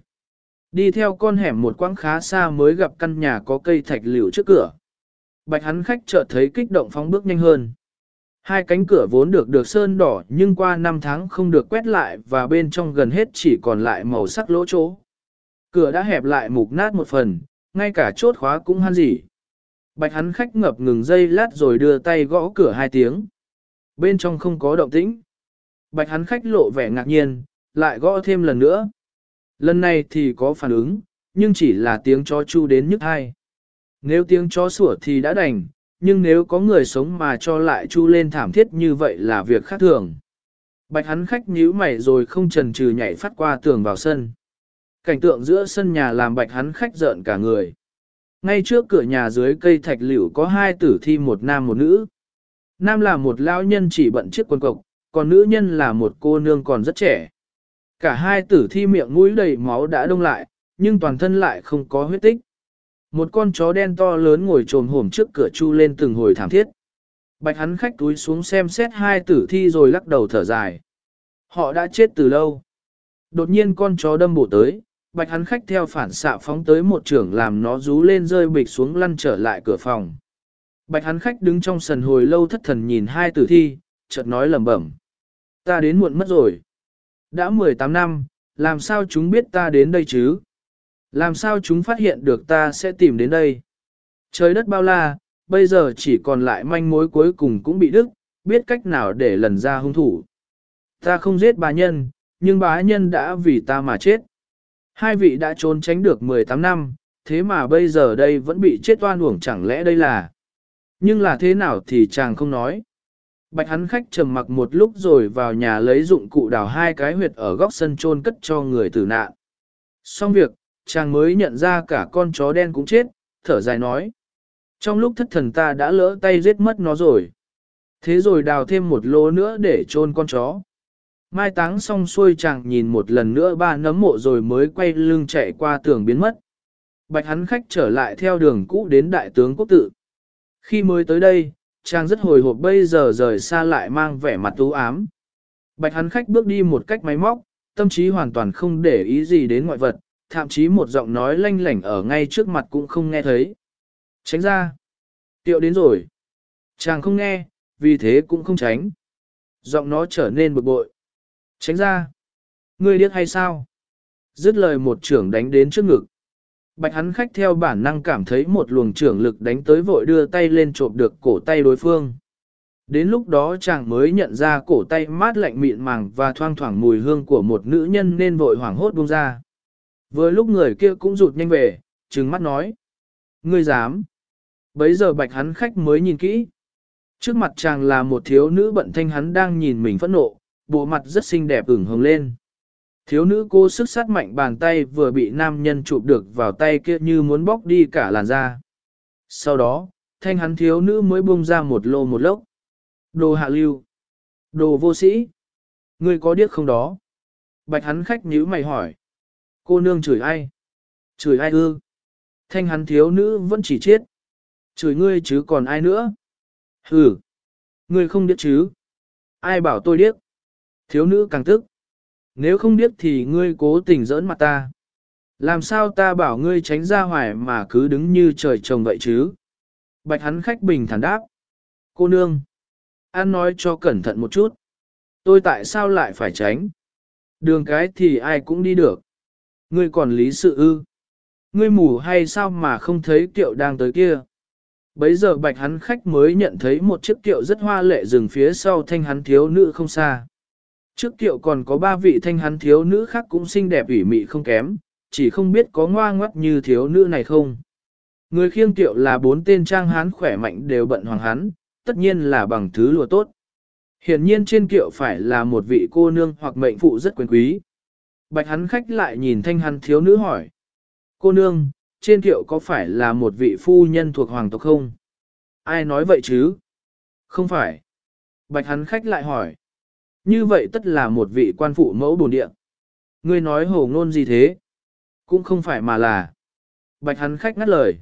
Đi theo con hẻm một quãng khá xa mới gặp căn nhà có cây thạch liễu trước cửa. Bạch hắn khách chợt thấy kích động phóng bước nhanh hơn. Hai cánh cửa vốn được sơn đỏ nhưng qua 5 tháng không được quét lại và bên trong gần hết chỉ còn lại màu sắc lỗ chỗ. Cửa đã hẹp lại mục nát một phần, ngay cả chốt khóa cũng han rỉ. Bạch hắn khách ngập ngừng giây lát rồi đưa tay gõ cửa 2 tiếng. Bên trong không có động tĩnh. Bạch hắn khách lộ vẻ ngạc nhiên, lại gõ thêm lần nữa. Lần này thì có phản ứng, nhưng chỉ là tiếng chó chu đến nhức tai. Nếu tiếng chó sủa thì đã đành, nhưng nếu có người sống mà cho lại chu lên thảm thiết như vậy là việc khác thường. Bạch hắn khách nhíu mày rồi không chần chừ nhảy phát qua tường vào sân. Cảnh tượng giữa sân nhà làm bạch hắn khách rợn cả người. Ngay trước cửa nhà dưới cây thạch liễu có 2 tử thi, một nam một nữ. Nam là một lão nhân chỉ bận chiếc quần cộc, còn nữ nhân là một cô nương còn rất trẻ. Cả 2 tử thi miệng mũi đầy máu đã đông lại, nhưng toàn thân lại không có huyết tích. Một con chó đen to lớn ngồi trồm hổm trước cửa chu lên từng hồi thảm thiết. Bạch hắn khách túi xuống xem xét 2 tử thi rồi lắc đầu thở dài. Họ đã chết từ lâu. Đột nhiên con chó đâm bổ tới, bạch hắn khách theo phản xạ phóng tới một chưởng làm nó rú lên rơi bịch xuống lăn trở lại cửa phòng. Bạch hắn khách đứng trong sân hồi lâu thất thần nhìn 2 tử thi, chợt nói lẩm bẩm. Ta đến muộn mất rồi. Đã 18 năm, làm sao chúng biết ta đến đây chứ? Làm sao chúng phát hiện được ta sẽ tìm đến đây? Trời đất bao la, bây giờ chỉ còn lại manh mối cuối cùng cũng bị đứt, biết cách nào để lần ra hung thủ. Ta không giết bá nhân, nhưng bá nhân đã vì ta mà chết. 2 vị đã trốn tránh được 18 năm, thế mà bây giờ đây vẫn bị chết oan uổng, chẳng lẽ đây là... Nhưng là thế nào thì chàng không nói. Bạch hắn khách trầm mặc một lúc rồi vào nhà lấy dụng cụ đào 2 cái huyệt ở góc sân chôn cất cho người tử nạn. Xong việc, chàng mới nhận ra cả con chó đen cũng chết, thở dài nói. Trong lúc thất thần ta đã lỡ tay giết mất nó rồi. Thế rồi đào thêm một lỗ nữa để chôn con chó. Mai táng xong xuôi chàng nhìn một lần nữa 3 nấm mộ rồi mới quay lưng chạy qua tường biến mất. Bạch hắn khách trở lại theo đường cũ đến đại tướng quốc tự. Khi mới tới đây, chàng rất hồi hộp, bây giờ rời xa lại mang vẻ mặt u ám. Bạch hắn khách bước đi một cách máy móc, tâm trí hoàn toàn không để ý gì đến ngoại vật, thậm chí một giọng nói lanh lảnh ở ngay trước mặt cũng không nghe thấy. Tránh ra. Tiệu đến rồi. Chàng không nghe, vì thế cũng không tránh. Giọng nó trở nên bực bội. Tránh ra. Ngươi điếc hay sao? Dứt lời một chưởng đánh đến trước ngực. Bạch hắn khách theo bản năng cảm thấy một luồng chưởng lực đánh tới, vội đưa tay lên chộp được cổ tay đối phương. Đến lúc đó chàng mới nhận ra cổ tay mát lạnh mịn màng và thoang thoảng mùi hương của một nữ nhân nên vội hoảng hốt buông ra. Vừa lúc người kia cũng rụt nhanh về, trừng mắt nói. Ngươi dám. Bấy giờ bạch hắn khách mới nhìn kỹ. Trước mặt chàng là một thiếu nữ bận thanh, hắn đang nhìn mình phẫn nộ, bộ mặt rất xinh đẹp ửng hồng lên. Thiếu nữ cố sức sát mạnh, bàn tay vừa bị nam nhân chụp được vào tay kia như muốn bóc đi cả làn da. Sau đó, thanh hắn thiếu nữ mới buông ra một lô một lốc. Đồ hạ lưu. Đồ vô sĩ. Ngươi có điếc không đó? Bạch hắn khách nhíu mày hỏi. Cô nương chửi ai? Chửi ai ư? Thanh hắn thiếu nữ vẫn chỉ chết. Chửi ngươi chứ còn ai nữa? Hừ. Ngươi không điếc chứ? Ai bảo tôi điếc? Thiếu nữ càng tức. Nếu không điếc thì ngươi cố tình giỡn mặt ta. Làm sao ta bảo ngươi tránh ra hoài mà cứ đứng như trời trồng vậy chứ? Bạch hắn khách bình thản đáp. Cô nương. Ăn nói cho cẩn thận một chút. Tôi tại sao lại phải tránh? Đường cái thì ai cũng đi được. Ngươi còn lý sự ư? Ngươi mù hay sao mà không thấy kiệu đang tới kia? Bấy giờ bạch hắn khách mới nhận thấy một chiếc kiệu rất hoa lệ dừng phía sau thanh hắn thiếu nữ không xa. Trước kiệu còn có 3 vị thanh hắn thiếu nữ khác cũng xinh đẹp ủy mị không kém, chỉ không biết có ngoa ngoắt như thiếu nữ này không. Người khiêng kiệu là 4 tên trang hán khỏe mạnh đều bận hoàng hắn, tất nhiên là bằng thứ lùa tốt. Hiển nhiên trên kiệu phải là một vị cô nương hoặc mệnh phụ rất quyền quý. Bạch hắn khách lại nhìn thanh hắn thiếu nữ hỏi. Cô nương, trên kiệu có phải là một vị phu nhân thuộc hoàng tộc không? Ai nói vậy chứ? Không phải. Bạch hắn khách lại hỏi. Như vậy tất là một vị quan phụ mẫu bổn địa. Ngươi nói hồ ngôn gì thế? Cũng không phải mà là. Bạch hắn khách ngắt lời.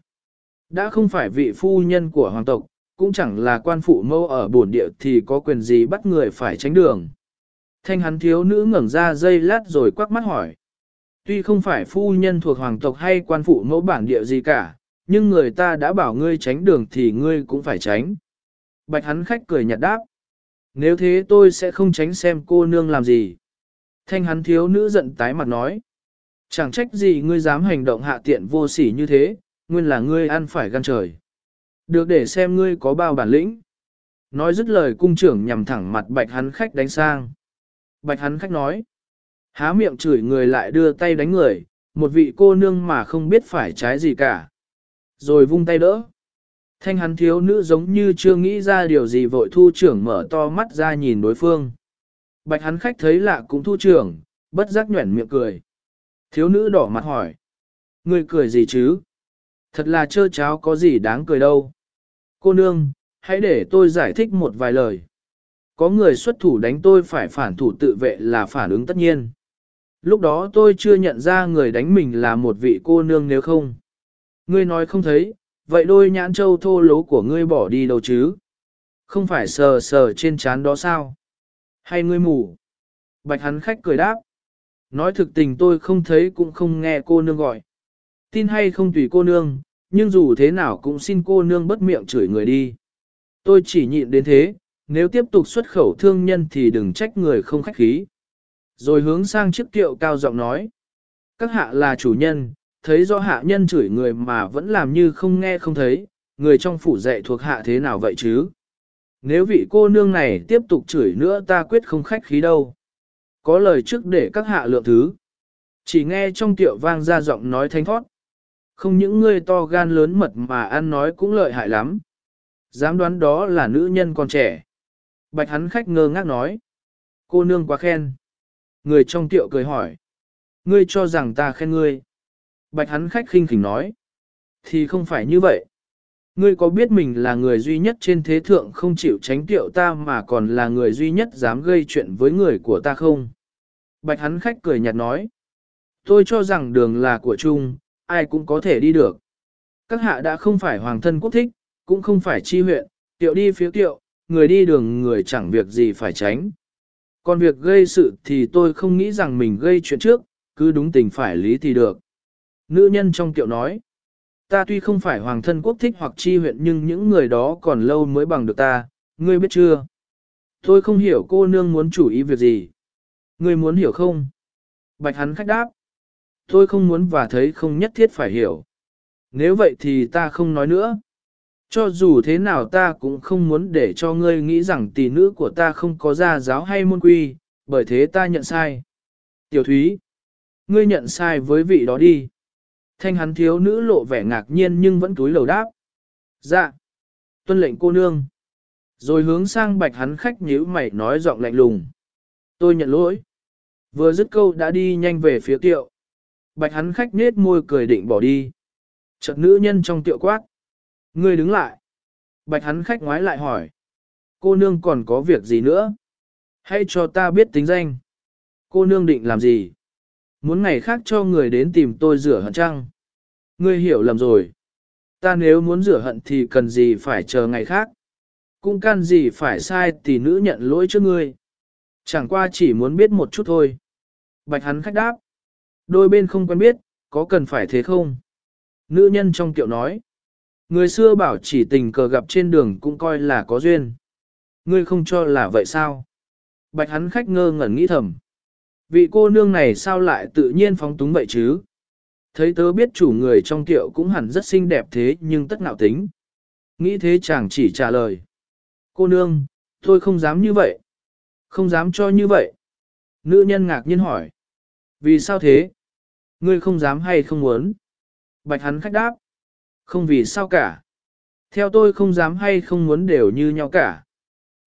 Đã không phải vị phu nhân của hoàng tộc, cũng chẳng là quan phụ mẫu ở bổn địa thì có quyền gì bắt người phải tránh đường. Thanh hắn thiếu nữ ngẩng ra giây lát rồi quắc mắt hỏi. Tuy không phải phu nhân thuộc hoàng tộc hay quan phụ mẫu bản địa gì cả, nhưng người ta đã bảo ngươi tránh đường thì ngươi cũng phải tránh. Bạch hắn khách cười nhạt đáp. Nếu thế tôi sẽ không tránh xem cô nương làm gì. Thanh hắn thiếu nữ giận tái mặt nói. Chẳng trách gì ngươi dám hành động hạ tiện vô sỉ như thế, nguyên là ngươi ăn phải gan trời. Được để xem ngươi có bao bản lĩnh. Nói dứt lời cung trưởng nhằm thẳng mặt bạch hắn khách đánh sang. Bạch hắn khách nói. Há miệng chửi người lại đưa tay đánh người, một vị cô nương mà không biết phải trái gì cả. Rồi vung tay đỡ. Thanh hắn thiếu nữ giống như chưa nghĩ ra điều gì vội thu trưởng mở to mắt ra nhìn đối phương. Bạch hắn khách thấy lạ cũng thu trưởng, bất giác nhuẩn miệng cười. Thiếu nữ đỏ mặt hỏi. Ngươi cười gì chứ? Thật là trơ cháo có gì đáng cười đâu. Cô nương, hãy để tôi giải thích một vài lời. Có người xuất thủ đánh tôi phải phản thủ tự vệ là phản ứng tất nhiên. Lúc đó tôi chưa nhận ra người đánh mình là một vị cô nương nếu không. Ngươi nói không thấy, vậy đôi nhãn trâu thô lố của ngươi bỏ đi đâu chứ? Không phải sờ sờ trên trán đó sao? Hay ngươi mù? Bạch hắn khách cười đáp. Nói thực tình tôi không thấy cũng không nghe cô nương gọi. Tin hay không tùy cô nương, nhưng dù thế nào cũng xin cô nương bất miệng chửi người đi. Tôi chỉ nhịn đến thế, nếu tiếp tục xuất khẩu thương nhân thì đừng trách người không khách khí. Rồi hướng sang chiếc kiệu cao giọng nói. Các hạ là chủ nhân, thấy do hạ nhân chửi người mà vẫn làm như không nghe không thấy, người trong phủ dạy thuộc hạ thế nào vậy chứ? Nếu vị cô nương này tiếp tục chửi nữa ta quyết không khách khí đâu. Có lời trước để các hạ lượng thứ. Chỉ nghe trong tiệu vang ra giọng nói thanh thoát. Không những ngươi to gan lớn mật mà ăn nói cũng lợi hại lắm. Dám đoán đó là nữ nhân còn trẻ. Bạch hắn khách ngơ ngác nói. Cô nương quá khen. Người trong tiệu cười hỏi. Ngươi cho rằng ta khen ngươi. Bạch hắn khách khinh khỉnh nói. Thì không phải như vậy. Ngươi có biết mình là người duy nhất trên thế thượng không chịu tránh tiệu ta mà còn là người duy nhất dám gây chuyện với người của ta không? Bạch hắn khách cười nhạt nói. Tôi cho rằng đường là của chung, ai cũng có thể đi được. Các hạ đã không phải hoàng thân quốc thích, cũng không phải chi huyện, tiệu đi phía tiệu, người đi đường người chẳng việc gì phải tránh. Còn việc gây sự thì tôi không nghĩ rằng mình gây chuyện trước, cứ đúng tình phải lý thì được. Nữ nhân trong tiệu nói, ta tuy không phải hoàng thân quốc thích hoặc chi huyện nhưng những người đó còn lâu mới bằng được ta, ngươi biết chưa? Tôi không hiểu cô nương muốn chủ ý việc gì. Ngươi muốn hiểu không? Bạch hắn khách đáp. Tôi không muốn và thấy không nhất thiết phải hiểu. Nếu vậy thì ta không nói nữa. Cho dù thế nào ta cũng không muốn để cho ngươi nghĩ rằng tỷ nữ của ta không có gia giáo hay môn quy, bởi thế ta nhận sai. Tiểu Thúy, ngươi nhận sai với vị đó đi. Thanh hắn thiếu nữ lộ vẻ ngạc nhiên nhưng vẫn túi lầu đáp. Dạ, tuân lệnh cô nương. Rồi hướng sang bạch hắn khách nhíu mày nói giọng lạnh lùng. Tôi nhận lỗi. Vừa dứt câu đã đi nhanh về phía tiệu. Bạch hắn khách nết môi cười định bỏ đi. Chợt nữ nhân trong tiệu quát. Ngươi đứng lại. Bạch hắn khách ngoái lại hỏi. Cô nương còn có việc gì nữa? Hãy cho ta biết tính danh. Cô nương định làm gì? Muốn ngày khác cho người đến tìm tôi rửa hận chăng? Ngươi hiểu lầm rồi. Ta nếu muốn rửa hận thì cần gì phải chờ ngày khác? Cũng can gì phải sai thì nữ nhận lỗi trước ngươi. Chẳng qua chỉ muốn biết một chút thôi. Bạch hắn khách đáp. Đôi bên không quen biết, có cần phải thế không? Nữ nhân trong tiệu nói. Người xưa bảo chỉ tình cờ gặp trên đường cũng coi là có duyên. Ngươi không cho là vậy sao? Bạch hắn khách ngơ ngẩn nghĩ thầm. Vị cô nương này sao lại tự nhiên phóng túng vậy chứ? Thấy tớ biết chủ người trong tiệu cũng hẳn rất xinh đẹp thế nhưng tất ngạo tính. Nghĩ thế chàng chỉ trả lời. Cô nương, tôi không dám như vậy. Không dám cho như vậy. Nữ nhân ngạc nhiên hỏi. Vì sao thế? Ngươi không dám hay không muốn? Bạch hắn khách đáp. Không vì sao cả. Theo tôi không dám hay không muốn đều như nhau cả.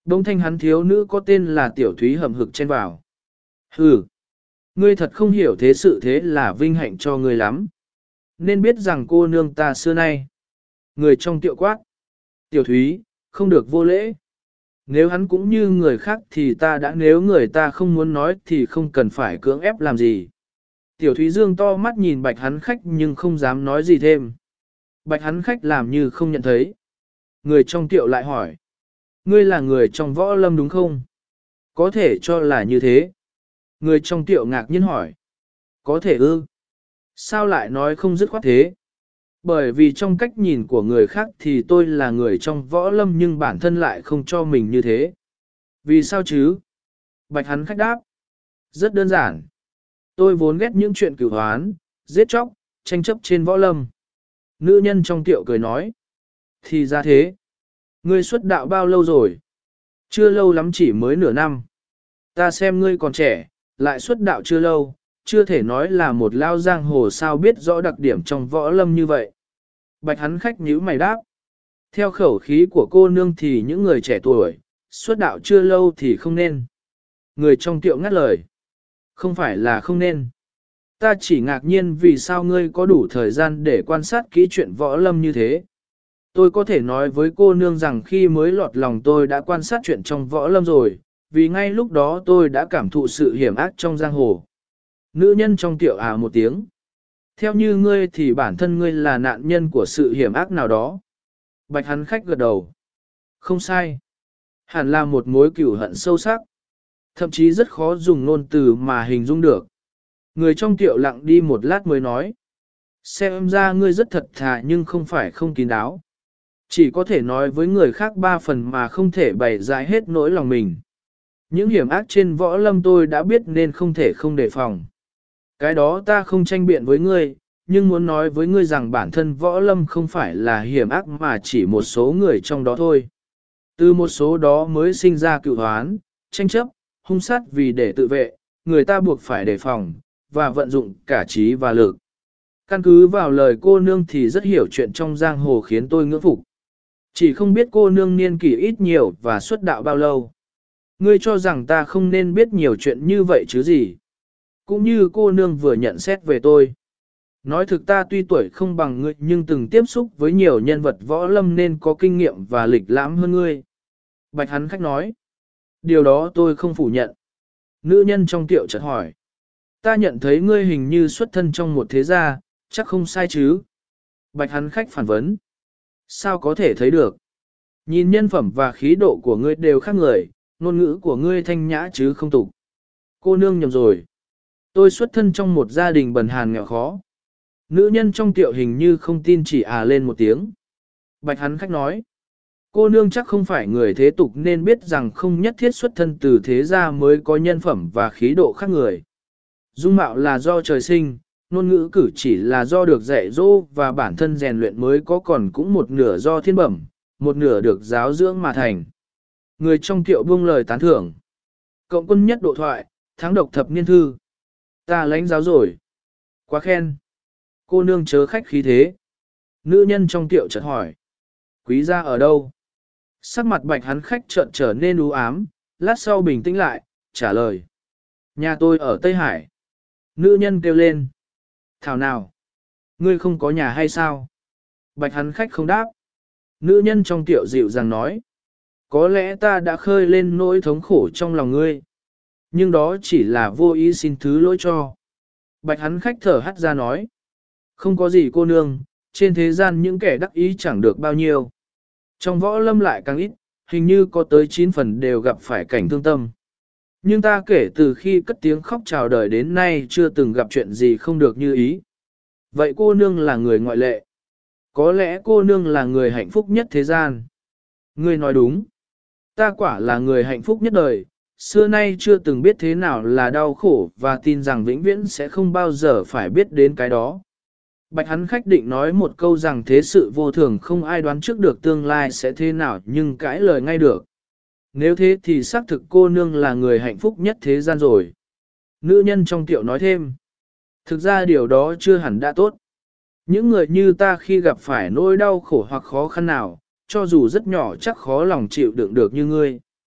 Đông thanh hắn thiếu nữ có tên là Tiểu Thúy hầm hực chen vào. Hừ, ngươi thật không hiểu thế sự, thế là vinh hạnh cho ngươi lắm. Nên biết rằng cô nương ta xưa nay. Người trong tiệu quát. Tiểu Thúy, không được vô lễ. Nếu hắn cũng như người khác thì ta đã, nếu người ta không muốn nói thì không cần phải cưỡng ép làm gì. Tiểu Thúy dương to mắt nhìn bạch hắn khách nhưng không dám nói gì thêm. Bạch hắn khách làm như không nhận thấy. Người trong tiệu lại hỏi. Ngươi là người trong võ lâm đúng không? Có thể cho là như thế. Người trong tiệu ngạc nhiên hỏi. Có thể ư? Sao lại nói không dứt khoát thế? Bởi vì trong cách nhìn của người khác thì tôi là người trong võ lâm nhưng bản thân lại không cho mình như thế. Vì sao chứ? Bạch hắn khách đáp. Rất đơn giản. Tôi vốn ghét những chuyện cửu hoán, giết chóc, tranh chấp trên võ lâm. Nữ nhân trong tiệu cười nói. Thì ra thế. Ngươi xuất đạo bao lâu rồi? Chưa lâu lắm, chỉ mới nửa năm. Ta xem ngươi còn trẻ, lại xuất đạo chưa lâu, chưa thể nói là một lao giang hồ, sao biết rõ đặc điểm trong võ lâm như vậy. Bạch hắn khách nhíu mày đáp. Theo khẩu khí của cô nương thì những người trẻ tuổi, xuất đạo chưa lâu thì không nên. Người trong tiệu ngắt lời. Không phải là không nên. Ta chỉ ngạc nhiên vì sao ngươi có đủ thời gian để quan sát kỹ chuyện võ lâm như thế. Tôi có thể nói với cô nương rằng khi mới lọt lòng tôi đã quan sát chuyện trong võ lâm rồi, vì ngay lúc đó tôi đã cảm thụ sự hiểm ác trong giang hồ. Nữ nhân trong tiệu một tiếng. Theo như ngươi thì bản thân ngươi là nạn nhân của sự hiểm ác nào đó. Bạch hắn khách gật đầu. Không sai. Hẳn là một mối cửu hận sâu sắc. Thậm chí rất khó dùng ngôn từ mà hình dung được. Người trong tiệu lặng đi một lát mới nói. Xem ra ngươi rất thật thà nhưng không phải không kín đáo. Chỉ có thể nói với người khác 3 phần mà không thể bày giải hết nỗi lòng mình. Những hiểm ác trên võ lâm tôi đã biết nên không thể không đề phòng. Cái đó ta không tranh biện với ngươi, nhưng muốn nói với ngươi rằng bản thân võ lâm không phải là hiểm ác mà chỉ một số người trong đó thôi. Từ một số đó mới sinh ra cựu hoán, tranh chấp, hung sát vì để tự vệ, người ta buộc phải đề phòng, và vận dụng cả trí và lực. Căn cứ vào lời cô nương thì rất hiểu chuyện trong giang hồ khiến tôi ngưỡng phục. Chỉ không biết cô nương niên kỷ ít nhiều và xuất đạo bao lâu. Ngươi cho rằng ta không nên biết nhiều chuyện như vậy chứ gì. Cũng như cô nương vừa nhận xét về tôi. Nói thực ta tuy tuổi không bằng ngươi nhưng từng tiếp xúc với nhiều nhân vật võ lâm nên có kinh nghiệm và lịch lãm hơn ngươi. Bạch hắn khách nói. Điều đó tôi không phủ nhận. Nữ nhân trong tiệu chợt hỏi. Ta nhận thấy ngươi hình như xuất thân trong một thế gia, chắc không sai chứ. Bạch hắn khách phản vấn. Sao có thể thấy được? Nhìn nhân phẩm và khí độ của ngươi đều khác người, ngôn ngữ của ngươi thanh nhã chứ không tục. Cô nương nhầm rồi. Tôi xuất thân trong một gia đình bần hàn nghèo khó. Nữ nhân trong tiệu hình như không tin chỉ lên một tiếng. Bạch hắn khách nói. Cô nương chắc không phải người thế tục nên biết rằng không nhất thiết xuất thân từ thế gia mới có nhân phẩm và khí độ khác người. Dung mạo là do trời sinh, ngôn ngữ cử chỉ là do được dạy dỗ và bản thân rèn luyện mới có, còn cũng một nửa do thiên bẩm, một nửa được giáo dưỡng mà thành. Người trong tiệu buông lời tán thưởng. Cộng quân nhất độ thoại, tháng độc thập niên thư. Ta lãnh giáo rồi. Quá khen. Cô nương chớ khách khí thế. Nữ nhân trong tiệu chợt hỏi. Quý gia ở đâu? Sắc mặt bạch hắn khách chợt trở nên u ám, lát sau bình tĩnh lại, trả lời. Nhà tôi ở Tây Hải. Nữ nhân kêu lên. Thảo nào? Ngươi không có nhà hay sao? Bạch hắn khách không đáp. Nữ nhân trong tiệu dịu dàng nói. Có lẽ ta đã khơi lên nỗi thống khổ trong lòng ngươi. Nhưng đó chỉ là vô ý, xin thứ lỗi cho. Bạch hắn khách thở hắt ra nói. Không có gì cô nương, trên thế gian những kẻ đắc ý chẳng được bao nhiêu. Trong võ lâm lại càng ít, hình như có tới 9 phần đều gặp phải cảnh thương tâm. Nhưng ta kể từ khi cất tiếng khóc chào đời đến nay chưa từng gặp chuyện gì không được như ý. Vậy cô nương là người ngoại lệ. Có lẽ cô nương là người hạnh phúc nhất thế gian. Ngươi nói đúng. Ta quả là người hạnh phúc nhất đời, xưa nay chưa từng biết thế nào là đau khổ và tin rằng vĩnh viễn sẽ không bao giờ phải biết đến cái đó. Bạch hắn khách định nói một câu rằng thế sự vô thường, không ai đoán trước được tương lai sẽ thế nào, nhưng cãi lời ngay được. Nếu thế thì xác thực cô nương là người hạnh phúc nhất thế gian rồi. Nữ nhân trong tiệu nói thêm. Thực ra điều đó chưa hẳn đã tốt. Những người như ta khi gặp phải nỗi đau khổ hoặc khó khăn nào, cho dù rất nhỏ chắc khó lòng chịu đựng được như ngươi.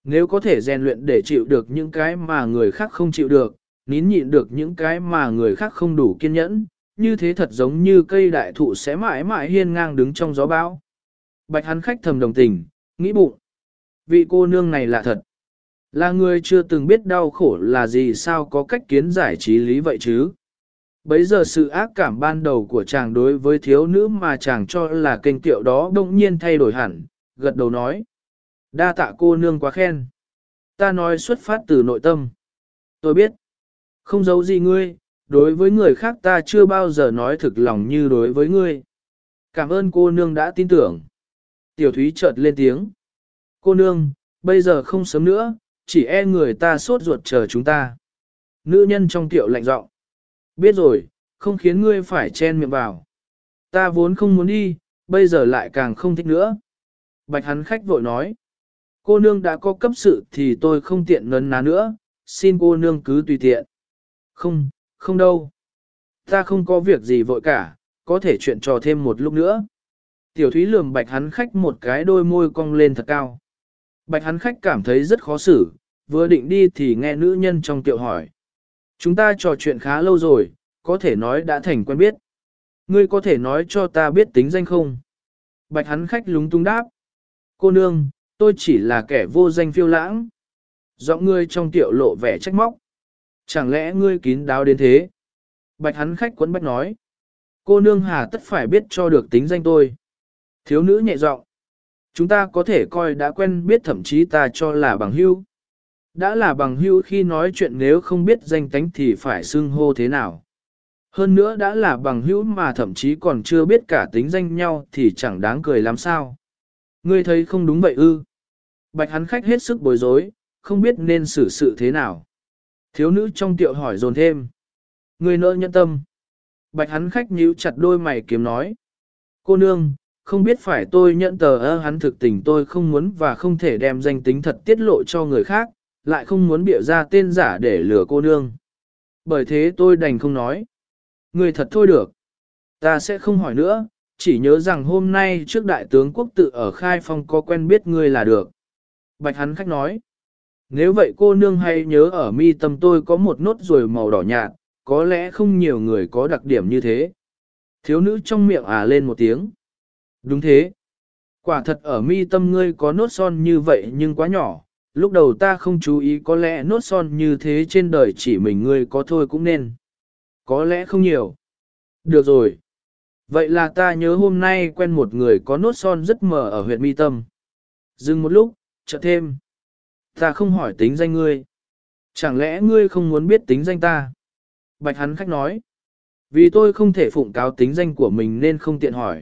Nếu có thể rèn luyện để chịu được những cái mà người khác không chịu được, nín nhịn được những cái mà người khác không đủ kiên nhẫn, như thế thật giống như cây đại thụ sẽ mãi mãi hiên ngang đứng trong gió bão. Bạch hắn khách thầm đồng tình, nghĩ bụng. Vị cô nương này là thật. Là người chưa từng biết đau khổ là gì sao có cách kiến giải trí lý vậy chứ. Bấy giờ sự ác cảm ban đầu của chàng đối với thiếu nữ mà chàng cho là kênh tiệu đó đông nhiên thay đổi hẳn, gật đầu nói. Đa tạ cô nương quá khen. Ta nói xuất phát từ nội tâm. Tôi biết. Không giấu gì ngươi, đối với người khác ta chưa bao giờ nói thực lòng như đối với ngươi. Cảm ơn cô nương đã tin tưởng. Tiểu Thúy chợt lên tiếng. Cô nương, bây giờ không sớm nữa, chỉ e người ta sốt ruột chờ chúng ta. Nữ nhân trong tiệu lạnh giọng. Biết rồi, không khiến ngươi phải chen miệng vào. Ta vốn không muốn đi, bây giờ lại càng không thích nữa. Bạch hắn khách vội nói. Cô nương đã có cấp sự thì tôi không tiện nấn ná nữa, xin cô nương cứ tùy tiện. Không, không đâu. Ta không có việc gì vội cả, có thể chuyện trò thêm một lúc nữa. Tiểu Thúy lườm bạch hắn khách một cái đôi môi cong lên thật cao. Bạch hắn khách cảm thấy rất khó xử, vừa định đi thì nghe nữ nhân trong tiệu hỏi. Chúng ta trò chuyện khá lâu rồi, có thể nói đã thành quen biết. Ngươi có thể nói cho ta biết tính danh không? Bạch hắn khách lúng túng đáp. Cô nương, tôi chỉ là kẻ vô danh phiêu lãng. Giọng ngươi trong tiệu lộ vẻ trách móc. Chẳng lẽ ngươi kín đáo đến thế? Bạch hắn khách quấn bách nói. Cô nương hà tất phải biết cho được tính danh tôi. Thiếu nữ nhẹ giọng. Chúng ta có thể coi đã quen biết thậm chí ta cho là bằng hữu. Đã là bằng hữu khi nói chuyện nếu không biết danh tánh thì phải xưng hô thế nào. Hơn nữa đã là bằng hữu mà thậm chí còn chưa biết cả tính danh nhau thì chẳng đáng cười lắm sao. Ngươi thấy không đúng vậy ư? Bạch hắn khách hết sức bối rối, không biết nên xử sự thế nào. Thiếu nữ trong tiệu hỏi dồn thêm. Ngươi nỡ nhẫn tâm. Bạch hắn khách nhíu chặt đôi mày kiếm nói. Cô nương, không biết phải tôi nhận tờ hắn thực tình tôi không muốn và không thể đem danh tính thật tiết lộ cho người khác, lại không muốn bịa ra tên giả để lừa cô nương. Bởi thế tôi đành không nói. Người thật thôi được. Ta sẽ không hỏi nữa, chỉ nhớ rằng hôm nay trước đại tướng quốc tự ở Khai Phong có quen biết ngươi là được. Bạch hắn khách nói. Nếu vậy cô nương hãy nhớ ở mi tâm tôi có một nốt ruồi màu đỏ nhạt, có lẽ không nhiều người có đặc điểm như thế. Thiếu nữ trong miệng lên một tiếng. Đúng thế. Quả thật ở mi tâm ngươi có nốt son như vậy nhưng quá nhỏ. Lúc đầu ta không chú ý có lẽ nốt son như thế trên đời chỉ mình ngươi có thôi cũng nên. Có lẽ không nhiều. Được rồi. Vậy là ta nhớ hôm nay quen một người có nốt son rất mờ ở huyện mi tâm. Dừng một lúc, chợt thêm. Ta không hỏi tính danh ngươi. Chẳng lẽ ngươi không muốn biết tính danh ta? Bạch hắn khách nói. Vì tôi không thể phụng cáo tính danh của mình nên không tiện hỏi.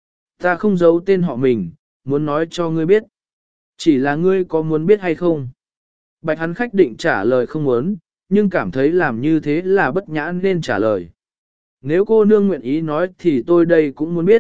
Ta không giấu tên họ mình, muốn nói cho ngươi biết. Chỉ là ngươi có muốn biết hay không? Bạch hắn khách định trả lời không muốn, nhưng cảm thấy làm như thế là bất nhã nên trả lời. Nếu cô nương nguyện ý nói thì tôi đây cũng muốn biết.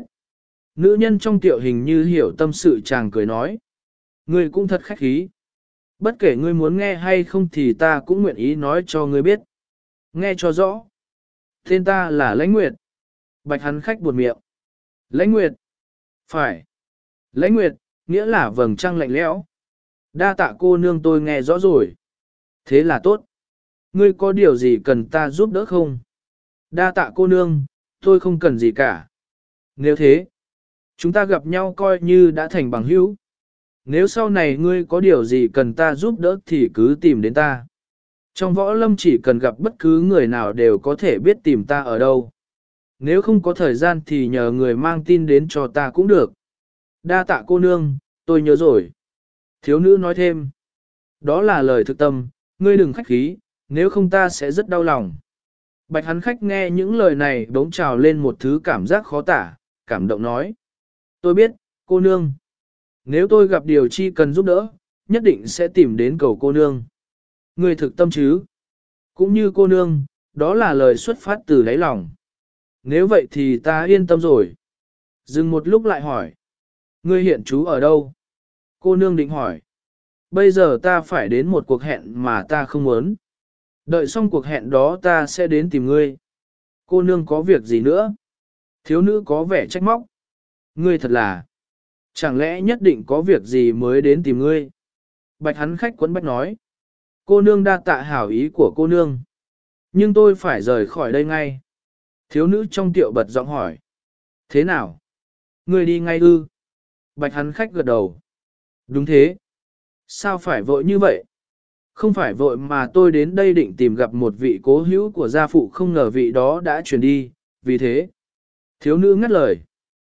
Nữ nhân trong tiệu hình như hiểu tâm sự chàng cười nói. Ngươi cũng thật khách khí. Bất kể ngươi muốn nghe hay không thì ta cũng nguyện ý nói cho ngươi biết. Nghe cho rõ. Tên ta là Lãnh Nguyệt. Bạch hắn khách buột miệng. Lãnh Nguyệt. Phải. Lãnh Nguyệt, nghĩa là vầng trăng lạnh lẽo. Đa tạ cô nương tôi nghe rõ rồi. Thế là tốt. Ngươi có điều gì cần ta giúp đỡ không? Đa tạ cô nương, tôi không cần gì cả. Nếu thế, chúng ta gặp nhau coi như đã thành bằng hữu. Nếu sau này ngươi có điều gì cần ta giúp đỡ thì cứ tìm đến ta. Trong võ lâm chỉ cần gặp bất cứ người nào đều có thể biết tìm ta ở đâu. Nếu không có thời gian thì nhờ người mang tin đến cho ta cũng được. Đa tạ cô nương, tôi nhớ rồi. Thiếu nữ nói thêm. Đó là lời thực tâm, ngươi đừng khách khí, nếu không ta sẽ rất đau lòng. Bạch hắn khách nghe những lời này bỗng trào lên một thứ cảm giác khó tả, cảm động nói. Tôi biết, cô nương. Nếu tôi gặp điều chi cần giúp đỡ, nhất định sẽ tìm đến cầu cô nương. Ngươi thực tâm chứ? Cũng như cô nương, đó là lời xuất phát từ đáy lòng. Nếu vậy thì ta yên tâm rồi. Dừng một lúc lại hỏi. Ngươi hiện trú ở đâu? Cô nương định hỏi. Bây giờ ta phải đến một cuộc hẹn mà ta không muốn. Đợi xong cuộc hẹn đó ta sẽ đến tìm ngươi. Cô nương có việc gì nữa? Thiếu nữ có vẻ trách móc. Ngươi thật là. Chẳng lẽ nhất định có việc gì mới đến tìm ngươi? Bạch hắn khách quấn bách nói. Cô nương đa tạ hảo ý của cô nương. Nhưng tôi phải rời khỏi đây ngay. Thiếu nữ trong tiệu bật giọng hỏi. Thế nào? Người đi ngay ư? Bạch hắn khách gật đầu. Đúng thế. Sao phải vội như vậy? Không phải vội mà tôi đến đây định tìm gặp một vị cố hữu của gia phụ, không ngờ vị đó đã chuyển đi, vì thế. Thiếu nữ ngắt lời.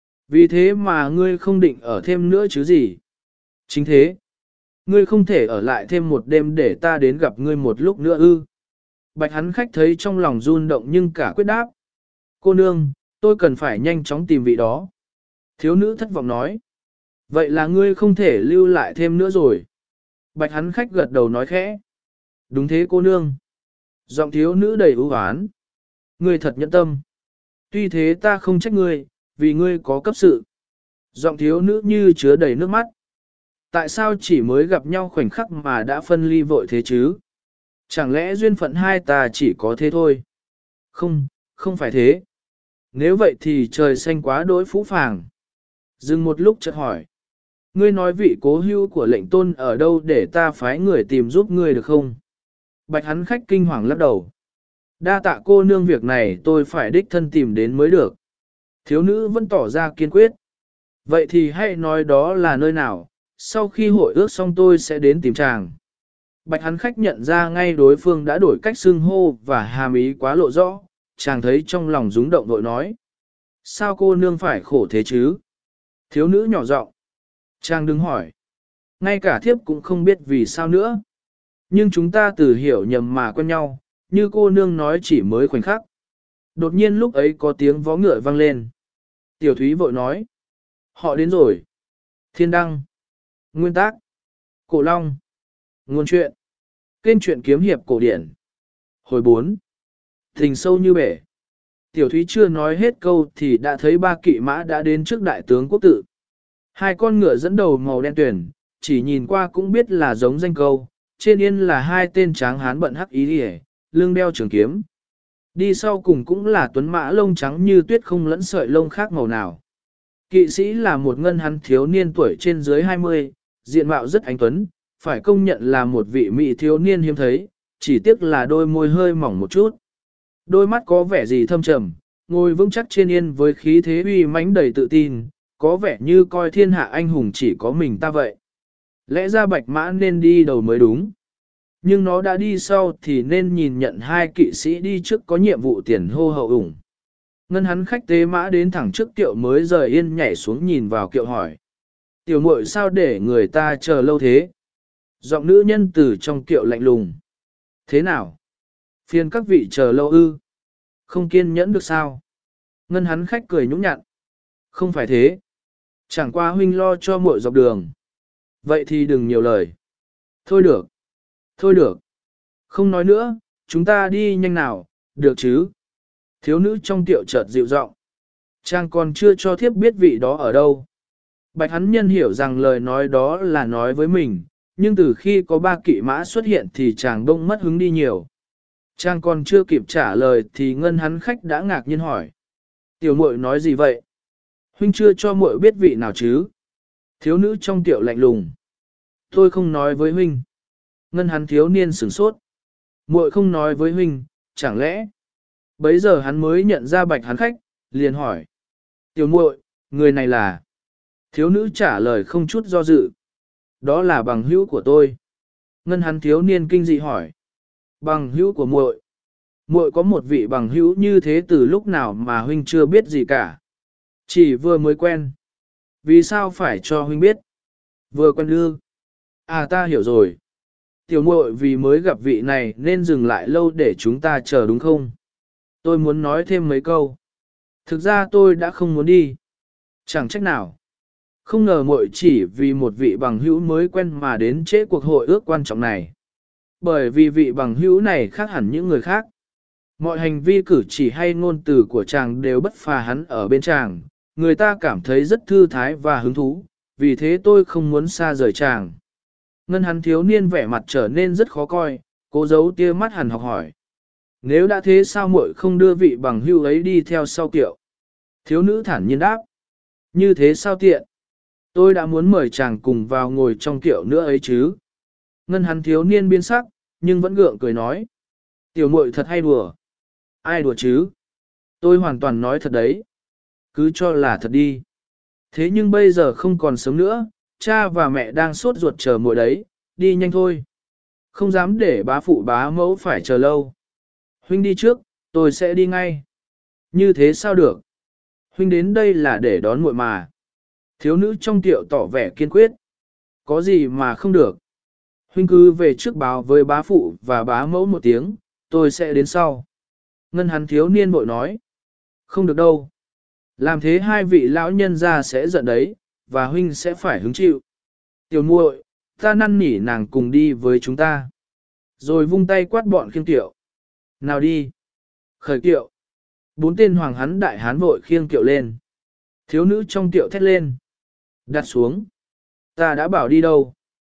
Vì thế mà ngươi không định ở thêm nữa chứ gì? Chính thế. Ngươi không thể ở lại thêm một đêm để ta đến gặp ngươi một lúc nữa ư? Bạch hắn khách thấy trong lòng run động nhưng cả quyết đáp. Cô nương, tôi cần phải nhanh chóng tìm vị đó. Thiếu nữ thất vọng nói. Vậy là ngươi không thể lưu lại thêm nữa rồi. Bạch hắn khách gật đầu nói khẽ. Đúng thế cô nương. Giọng thiếu nữ đầy ưu oán. Ngươi thật nhẫn tâm. Tuy thế ta không trách ngươi, vì ngươi có cấp sự. Giọng thiếu nữ như chứa đầy nước mắt. Tại sao chỉ mới gặp nhau khoảnh khắc mà đã phân ly vội thế chứ? Chẳng lẽ duyên phận hai ta chỉ có thế thôi? Không, không phải thế. Nếu vậy thì trời xanh quá đỗi phũ phàng. Dừng một lúc chợt hỏi. Ngươi nói vị cố hữu của lệnh tôn ở đâu để ta phái người tìm giúp ngươi được không? Bạch hắn khách kinh hoàng lắc đầu. Đa tạ cô nương, việc này tôi phải đích thân tìm đến mới được. Thiếu nữ vẫn tỏ ra kiên quyết. Vậy thì hãy nói đó là nơi nào, sau khi hội ước xong tôi sẽ đến tìm chàng. Bạch hắn khách nhận ra ngay đối phương đã đổi cách xưng hô và hàm ý quá lộ rõ, chàng thấy trong lòng rúng động vội nói. Sao cô nương phải khổ thế chứ? Thiếu nữ nhỏ giọng. Chàng đừng hỏi. Ngay cả thiếp cũng không biết vì sao nữa. Nhưng chúng ta từ hiểu nhầm mà quen nhau, như cô nương nói chỉ mới khoảnh khắc. Đột nhiên lúc ấy có tiếng vó ngựa vang lên. Tiểu Thúy vội nói. Họ đến rồi. Thiên Đăng. Nguyên tác. Cổ Long. Nguồn truyện. Kênh truyện kiếm hiệp cổ điển. Hồi 4. Tình sâu như bể. Tiểu Thúy chưa nói hết câu thì đã thấy ba kỵ mã đã đến trước đại tướng quốc tự. Hai con ngựa dẫn đầu màu đen tuyển, chỉ nhìn qua cũng biết là giống danh câu. Trên yên là hai tên tráng hán bận hắc ý hề, lưng đeo trường kiếm. Đi sau cùng cũng là tuấn mã lông trắng như tuyết không lẫn sợi lông khác màu nào. Kỵ sĩ là một ngân hắn thiếu niên tuổi trên dưới 20, diện mạo rất anh tuấn, phải công nhận là một vị mỹ thiếu niên hiếm thấy, chỉ tiếc là đôi môi hơi mỏng một chút. Đôi mắt có vẻ gì thâm trầm, ngồi vững chắc trên yên với khí thế uy mãnh đầy tự tin, có vẻ như coi thiên hạ anh hùng chỉ có mình ta vậy. Lẽ ra bạch mã nên đi đầu mới đúng. Nhưng nó đã đi sau thì nên nhìn nhận hai kỵ sĩ đi trước có nhiệm vụ tiền hô hậu ủng. Ngân hắn khách tế mã đến thẳng trước kiệu mới rời yên nhảy xuống nhìn vào kiệu hỏi. Tiểu muội sao để người ta chờ lâu thế? Giọng nữ nhân từ trong kiệu lạnh lùng. Thế nào? Phiền các vị chờ lâu ư? Không kiên nhẫn được sao? Ngân hắn khách cười nhũng nhặn. Không phải thế. Chẳng qua huynh lo cho muội dọc đường. Vậy thì đừng nhiều lời. Thôi được. Thôi được. Không nói nữa, chúng ta đi nhanh nào, được chứ? Thiếu nữ trong tiệu chợt dịu giọng. Chàng còn chưa cho thiếp biết vị đó ở đâu. Bạch hắn nhân hiểu rằng lời nói đó là nói với mình, nhưng từ khi có ba kỵ mã xuất hiện thì chàng đông mất hứng đi nhiều. Chàng còn chưa kịp trả lời thì ngân hắn khách đã ngạc nhiên hỏi. Tiểu muội nói gì vậy? Huynh chưa cho muội biết vị nào chứ? Thiếu nữ trong tiệu lạnh lùng. Tôi không nói với huynh. Ngân hắn thiếu niên sửng sốt. Muội không nói với huynh, chẳng lẽ? Bấy giờ hắn mới nhận ra bạch hắn khách, liền hỏi. Tiểu muội, người này là? Thiếu nữ trả lời không chút do dự. Đó là bằng hữu của tôi. Ngân hắn thiếu niên kinh dị hỏi. Bằng hữu của muội? Muội có một vị bằng hữu như thế từ lúc nào mà huynh chưa biết gì cả? Chỉ vừa mới quen. Vì sao phải cho huynh biết? Vừa quen ư? À ta hiểu rồi. Tiểu muội vì mới gặp vị này nên dừng lại lâu để chúng ta chờ đúng không? Tôi muốn nói thêm mấy câu. Thực ra tôi đã không muốn đi. Chẳng trách nào. Không ngờ muội chỉ vì một vị bằng hữu mới quen mà đến trễ cuộc hội ước quan trọng này. Bởi vì vị bằng hữu này khác hẳn những người khác. Mọi hành vi cử chỉ hay ngôn từ của chàng đều bất phà hắn ở bên chàng. Người ta cảm thấy rất thư thái và hứng thú. Vì thế tôi không muốn xa rời chàng. Ngân hắn thiếu niên vẻ mặt trở nên rất khó coi, cố giấu tia mắt hằn học hỏi. Nếu đã thế sao muội không đưa vị bằng hữu ấy đi theo sau kiệu? Thiếu nữ thản nhiên đáp. Như thế sao tiện? Tôi đã muốn mời chàng cùng vào ngồi trong kiệu nữa ấy chứ. Ngân hắn thiếu niên biến sắc, nhưng vẫn gượng cười nói. Tiểu muội thật hay đùa. Ai đùa chứ? Tôi hoàn toàn nói thật đấy. Cứ cho là thật đi. Thế nhưng bây giờ không còn sớm nữa, cha và mẹ đang sốt ruột chờ muội đấy, đi nhanh thôi. Không dám để bá phụ bá mẫu phải chờ lâu. Huynh đi trước, tôi sẽ đi ngay. Như thế sao được? Huynh đến đây là để đón muội mà. Thiếu nữ trong tiệu tỏ vẻ kiên quyết. Có gì mà không được. Huynh cứ về trước báo với bá phụ và bá mẫu một tiếng, tôi sẽ đến sau. Ngân hắn thiếu niên bội nói. Không được đâu. Làm thế hai vị lão nhân ra sẽ giận đấy, và huynh sẽ phải hứng chịu. Tiểu muội, ta năn nỉ nàng cùng đi với chúng ta. Rồi vung tay quát bọn khiêng kiệu. Nào đi. Khởi kiệu. 4 tên hoàng hắn đại hán vội khiêng kiệu lên. Thiếu nữ trong kiệu thét lên. Đặt xuống. Ta đã bảo đi đâu.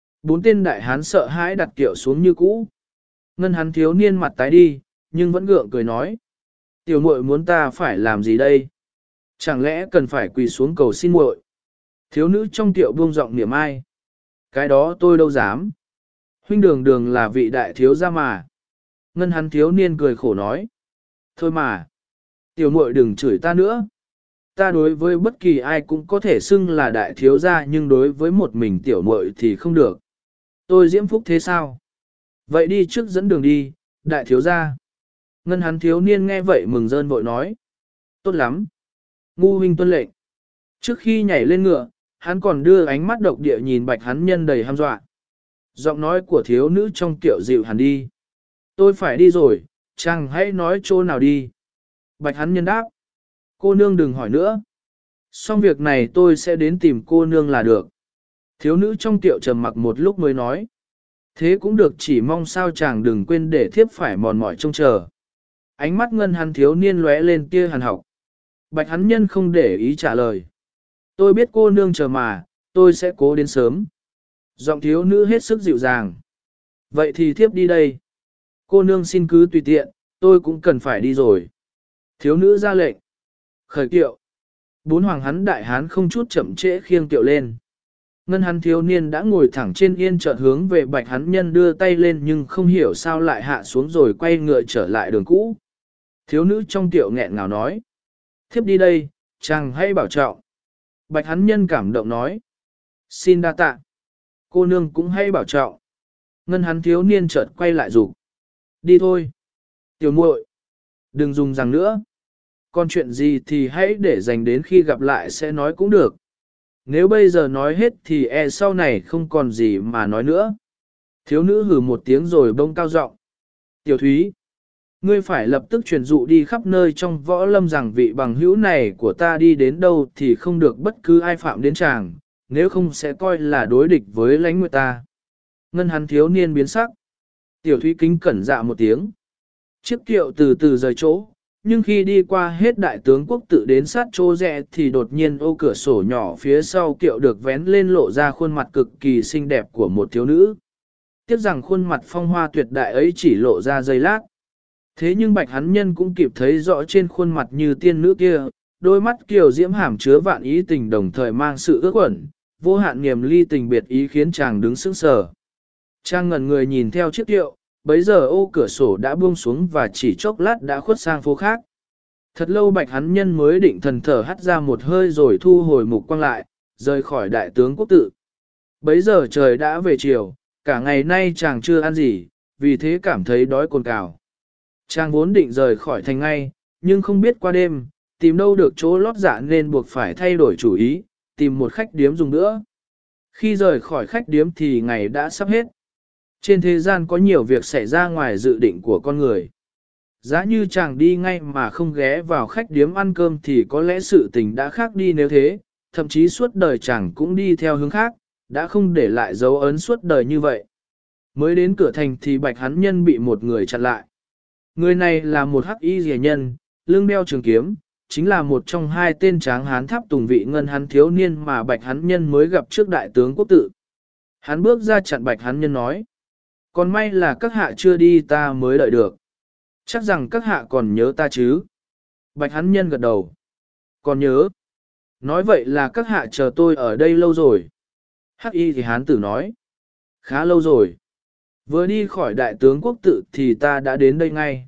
4 tên đại hán sợ hãi đặt kiệu xuống như cũ. Ngân hắn thiếu niên mặt tái đi, nhưng vẫn gượng cười nói. Tiểu muội muốn ta phải làm gì đây? Chẳng lẽ cần phải quỳ xuống cầu xin muội? Thiếu nữ trong tiệu buông giọng niệm ai. Cái đó tôi đâu dám. Huynh đường đường là vị đại thiếu gia mà. Ngân hắn thiếu niên cười khổ nói. Thôi mà. Tiểu muội đừng chửi ta nữa. Ta đối với bất kỳ ai cũng có thể xưng là đại thiếu gia, nhưng đối với một mình tiểu muội thì không được. Tôi diễm phúc thế sao? Vậy đi trước dẫn đường đi, đại thiếu gia. Ngân hắn thiếu niên nghe vậy mừng rơn vội nói. Tốt lắm. Ngu huynh tuân lệnh. Trước khi nhảy lên ngựa, hắn còn đưa ánh mắt độc địa nhìn bạch hắn nhân đầy hăm dọa. Giọng nói của thiếu nữ trong kiệu dịu hẳn đi. Tôi phải đi rồi, chàng hãy nói chỗ nào đi. Bạch hắn nhân đáp. Cô nương đừng hỏi nữa. Xong việc này tôi sẽ đến tìm cô nương là được. Thiếu nữ trong tiệu trầm mặc một lúc mới nói. Thế cũng được, chỉ mong sao chàng đừng quên để thiếp phải mòn mỏi trông chờ. Ánh mắt ngân hắn thiếu niên lóe lên tia hàn học. Bạch hắn nhân không để ý trả lời. Tôi biết cô nương chờ mà, tôi sẽ cố đến sớm. Giọng thiếu nữ hết sức dịu dàng. Vậy thì thiếp đi đây. Cô nương xin cứ tùy tiện, tôi cũng cần phải đi rồi. Thiếu nữ ra lệnh. Khởi kiệu. 4 hoàng hắn đại hán không chút chậm trễ khiêng kiệu lên. Ngân hắn thiếu niên đã ngồi thẳng trên yên chợt hướng về bạch hắn nhân đưa tay lên, nhưng không hiểu sao lại hạ xuống rồi quay ngựa trở lại đường cũ. Thiếu nữ trong kiệu nghẹn ngào nói. Thiếp đi đây, chàng hãy bảo trọng. Bạch hắn nhân cảm động nói. Xin đa tạ. Cô nương cũng hãy bảo trọng. Ngân hắn thiếu niên chợt quay lại rủ. Đi thôi. Tiểu muội, đừng dùng rằng nữa. Còn chuyện gì thì hãy để dành đến khi gặp lại sẽ nói cũng được. Nếu bây giờ nói hết thì sau này không còn gì mà nói nữa. Thiếu nữ hừ một tiếng rồi bông cao giọng. Tiểu Thúy, ngươi phải lập tức truyền dụ đi khắp nơi trong võ lâm rằng vị bằng hữu này của ta đi đến đâu thì không được bất cứ ai phạm đến chàng, nếu không sẽ coi là đối địch với lãnh nguyệt ta. Ngân hắn thiếu niên biến sắc. Tiểu Thúy kính cẩn dạ một tiếng. Chiếc kiệu từ từ rời chỗ, nhưng khi đi qua hết đại tướng quốc tự đến sát chỗ rẽ thì đột nhiên ô cửa sổ nhỏ phía sau kiệu được vén lên lộ ra khuôn mặt cực kỳ xinh đẹp của một thiếu nữ. Tiếc rằng khuôn mặt phong hoa tuyệt đại ấy chỉ lộ ra giây lát. Thế nhưng bạch hắn nhân cũng kịp thấy rõ trên khuôn mặt như tiên nữ kia, đôi mắt kiều diễm hàm chứa vạn ý tình đồng thời mang sự ước uẩn, vô hạn niềm ly tình biệt ý khiến chàng đứng sững sờ. Chàng ngẩn người nhìn theo chiếc kiệu, bấy giờ ô cửa sổ đã buông xuống và chỉ chốc lát đã khuất sang phố khác. Thật lâu bạch hắn nhân mới định thần thở hắt ra một hơi rồi thu hồi mục quang lại, rời khỏi đại tướng quốc tự. Bấy giờ trời đã về chiều, cả ngày nay chàng chưa ăn gì, vì thế cảm thấy đói cồn cào. Chàng vốn định rời khỏi thành ngay, nhưng không biết qua đêm, tìm đâu được chỗ lót dạ nên buộc phải thay đổi chủ ý, tìm một khách điếm dùng nữa. Khi rời khỏi khách điếm thì ngày đã sắp hết. Trên thế gian có nhiều việc xảy ra ngoài dự định của con người. Giá như chàng đi ngay mà không ghé vào khách điếm ăn cơm thì có lẽ sự tình đã khác đi nếu thế, thậm chí suốt đời chàng cũng đi theo hướng khác, đã không để lại dấu ấn suốt đời như vậy. Mới đến cửa thành thì bạch hắn nhân bị một người chặn lại. Người này là một hắc y rìa nhân, lưng đeo trường kiếm, chính là một trong 2 tên tráng hán tháp tùng vị ngân hắn thiếu niên mà bạch hắn nhân mới gặp trước đại tướng quốc tự. Hắn bước ra chặn bạch hắn nhân nói. Còn may là các hạ chưa đi ta mới đợi được. Chắc rằng các hạ còn nhớ ta chứ? Bạch hắn nhân gật đầu. Còn nhớ. Nói vậy là các hạ chờ tôi ở đây lâu rồi. Hắc y thì hán tử nói. Khá lâu rồi. Vừa đi khỏi đại tướng quốc tự thì ta đã đến đây ngay.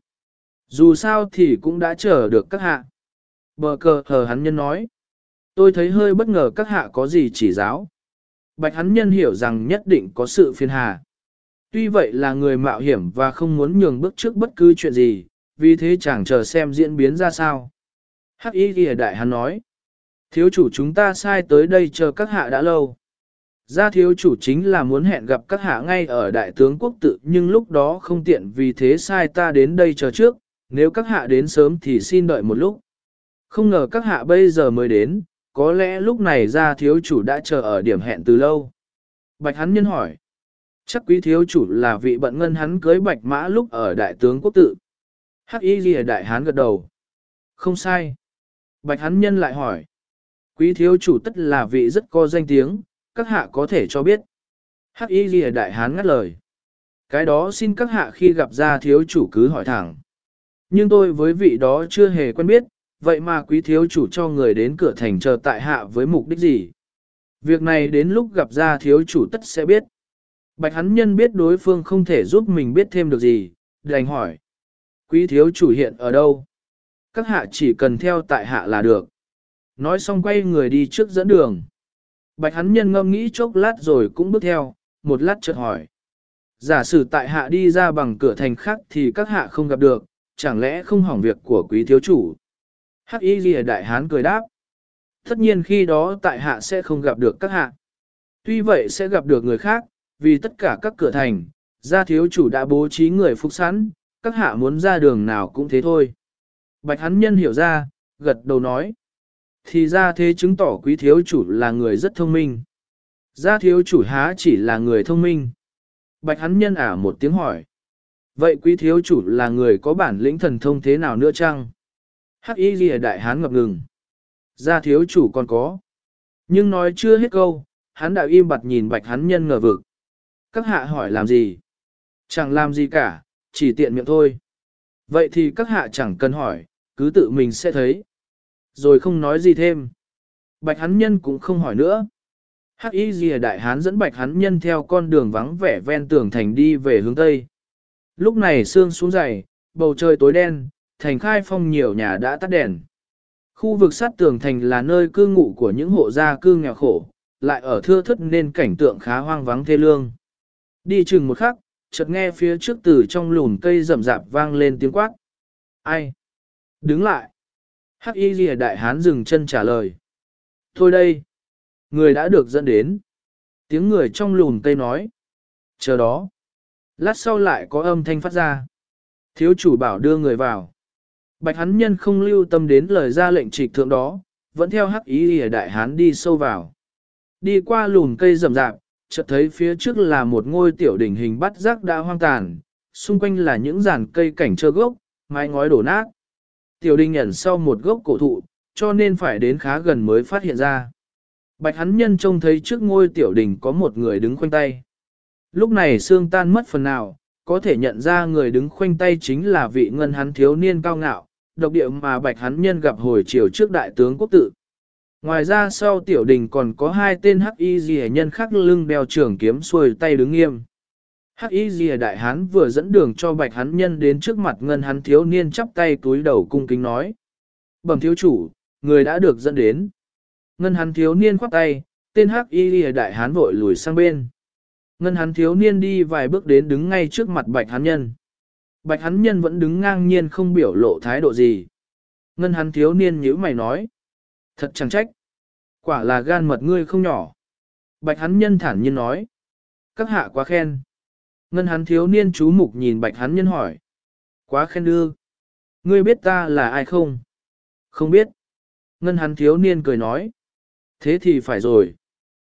Dù sao thì cũng đã chờ được các hạ. Bờ cờ hờ hắn nhân nói. Tôi thấy hơi bất ngờ các hạ có gì chỉ giáo. Bạch hắn nhân hiểu rằng nhất định có sự phiền hà. Tuy vậy là người mạo hiểm và không muốn nhường bước trước bất cứ chuyện gì, vì thế chẳng chờ xem diễn biến ra sao. Hắc Y Ghi Đại hắn nói. Thiếu chủ chúng ta sai tới đây chờ các hạ đã lâu. Gia thiếu chủ chính là muốn hẹn gặp các hạ ngay ở đại tướng quốc tự nhưng lúc đó không tiện vì thế sai ta đến đây chờ trước, nếu các hạ đến sớm thì xin đợi một lúc. Không ngờ các hạ bây giờ mới đến, có lẽ lúc này gia thiếu chủ đã chờ ở điểm hẹn từ lâu. Bạch hắn nhân hỏi. Chắc quý thiếu chủ là vị bận ngân hắn cưới bạch mã lúc ở đại tướng quốc tự. Hắc Y Ghi Đại hán gật đầu. Không sai. Bạch hắn nhân lại hỏi. Quý thiếu chủ tất là vị rất có danh tiếng, các hạ có thể cho biết. Hắc Y Ghi Đại hán ngắt lời. Cái đó xin các hạ khi gặp gia thiếu chủ cứ hỏi thẳng. Nhưng tôi với vị đó chưa hề quen biết, vậy mà quý thiếu chủ cho người đến cửa thành chờ tại hạ với mục đích gì? Việc này đến lúc gặp gia thiếu chủ tất sẽ biết. Bạch hắn nhân biết đối phương không thể giúp mình biết thêm được gì, đành hỏi. Quý thiếu chủ hiện ở đâu? Các hạ chỉ cần theo tại hạ là được. Nói xong quay người đi trước dẫn đường. Bạch hắn nhân ngâm nghĩ chốc lát rồi cũng bước theo, một lát chợt hỏi. Giả sử tại hạ đi ra bằng cửa thành khác thì các hạ không gặp được, chẳng lẽ không hỏng việc của quý thiếu chủ? Hắc Y Ghi Đại hán cười đáp. Tất nhiên khi đó tại hạ sẽ không gặp được các hạ. Tuy vậy sẽ gặp được người khác, vì tất cả các cửa thành, gia thiếu chủ đã bố trí người phục sẵn, các hạ muốn ra đường nào cũng thế thôi. Bạch hắn nhân hiểu ra, gật đầu nói. Thì ra thế chứng tỏ quý thiếu chủ là người rất thông minh. Gia thiếu chủ há chỉ là người thông minh. Bạch hắn nhân một tiếng hỏi. Vậy quý thiếu chủ là người có bản lĩnh thần thông thế nào nữa chăng? Hắc Y Ghi Đại hán ngập ngừng. Gia thiếu chủ còn có. Nhưng nói chưa hết câu, hắn đã im bặt nhìn bạch hắn nhân ngờ vực. Các hạ hỏi làm gì? Chẳng làm gì cả, chỉ tiện miệng thôi. Vậy thì các hạ chẳng cần hỏi, cứ tự mình sẽ thấy. Rồi không nói gì thêm. Bạch hắn nhân cũng không hỏi nữa. Hắc Y Ghi Đại hán dẫn bạch hắn nhân theo con đường vắng vẻ ven tường thành đi về hướng tây. Lúc này sương xuống dày, bầu trời tối đen, thành Khai Phong nhiều nhà đã tắt đèn. Khu vực sát tường thành là nơi cư ngụ của những hộ gia cư nghèo khổ, lại ở thưa thớt nên cảnh tượng khá hoang vắng thê lương. Đi chừng một khắc, chợt nghe phía trước từ trong lùn cây rậm rạp vang lên tiếng quát. Ai? Đứng lại. Hắc Y Ghi Đại hán dừng chân trả lời. Thôi đây. Người đã được dẫn đến. Tiếng người trong lùn cây nói. Chờ đó. Lát sau lại có âm thanh phát ra. Thiếu chủ bảo đưa người vào. Bạch hắn nhân không lưu tâm đến lời ra lệnh trịch thượng đó, vẫn theo Hắc Y Ghi Đại hán đi sâu vào. Đi qua lùn cây rậm rạp, chợt thấy phía trước là một ngôi tiểu đỉnh hình bát giác đã hoang tàn, xung quanh là những giàn cây cảnh trơ gốc, mái ngói đổ nát. Tiểu đình ẩn sau một gốc cổ thụ, cho nên phải đến khá gần mới phát hiện ra. Bạch hắn nhân trông thấy trước ngôi tiểu đình có một người đứng khoanh tay. Lúc này xương tan mất phần nào, có thể nhận ra người đứng khoanh tay chính là vị ngân hắn thiếu niên cao ngạo, độc địa mà bạch hắn nhân gặp hồi chiều trước đại tướng quốc tự. Ngoài ra sau tiểu đình còn có hai tên Hắc Y Ghi nhân khác lưng đeo trường kiếm xuôi tay đứng nghiêm. Hắc Y Ghi Đại hán vừa dẫn đường cho bạch hắn nhân đến trước mặt ngân hắn thiếu niên chắp tay túi đầu cung kính nói. Bẩm thiếu chủ, người đã được dẫn đến. Ngân hắn thiếu niên khoát tay, tên Hắc Y Ghi Đại hán vội lùi sang bên. Ngân hắn thiếu niên đi vài bước đến đứng ngay trước mặt bạch hắn nhân. Bạch hắn nhân vẫn đứng ngang nhiên không biểu lộ thái độ gì. Ngân hắn thiếu niên nhíu mày nói. Thật chẳng trách. Quả là gan mật ngươi không nhỏ. Bạch hắn nhân thản nhiên nói. Các hạ quá khen. Ngân hắn thiếu niên chú mục nhìn bạch hắn nhân hỏi. Quá khen ư. Ngươi biết ta là ai không? Không biết. Ngân hắn thiếu niên cười nói. Thế thì phải rồi.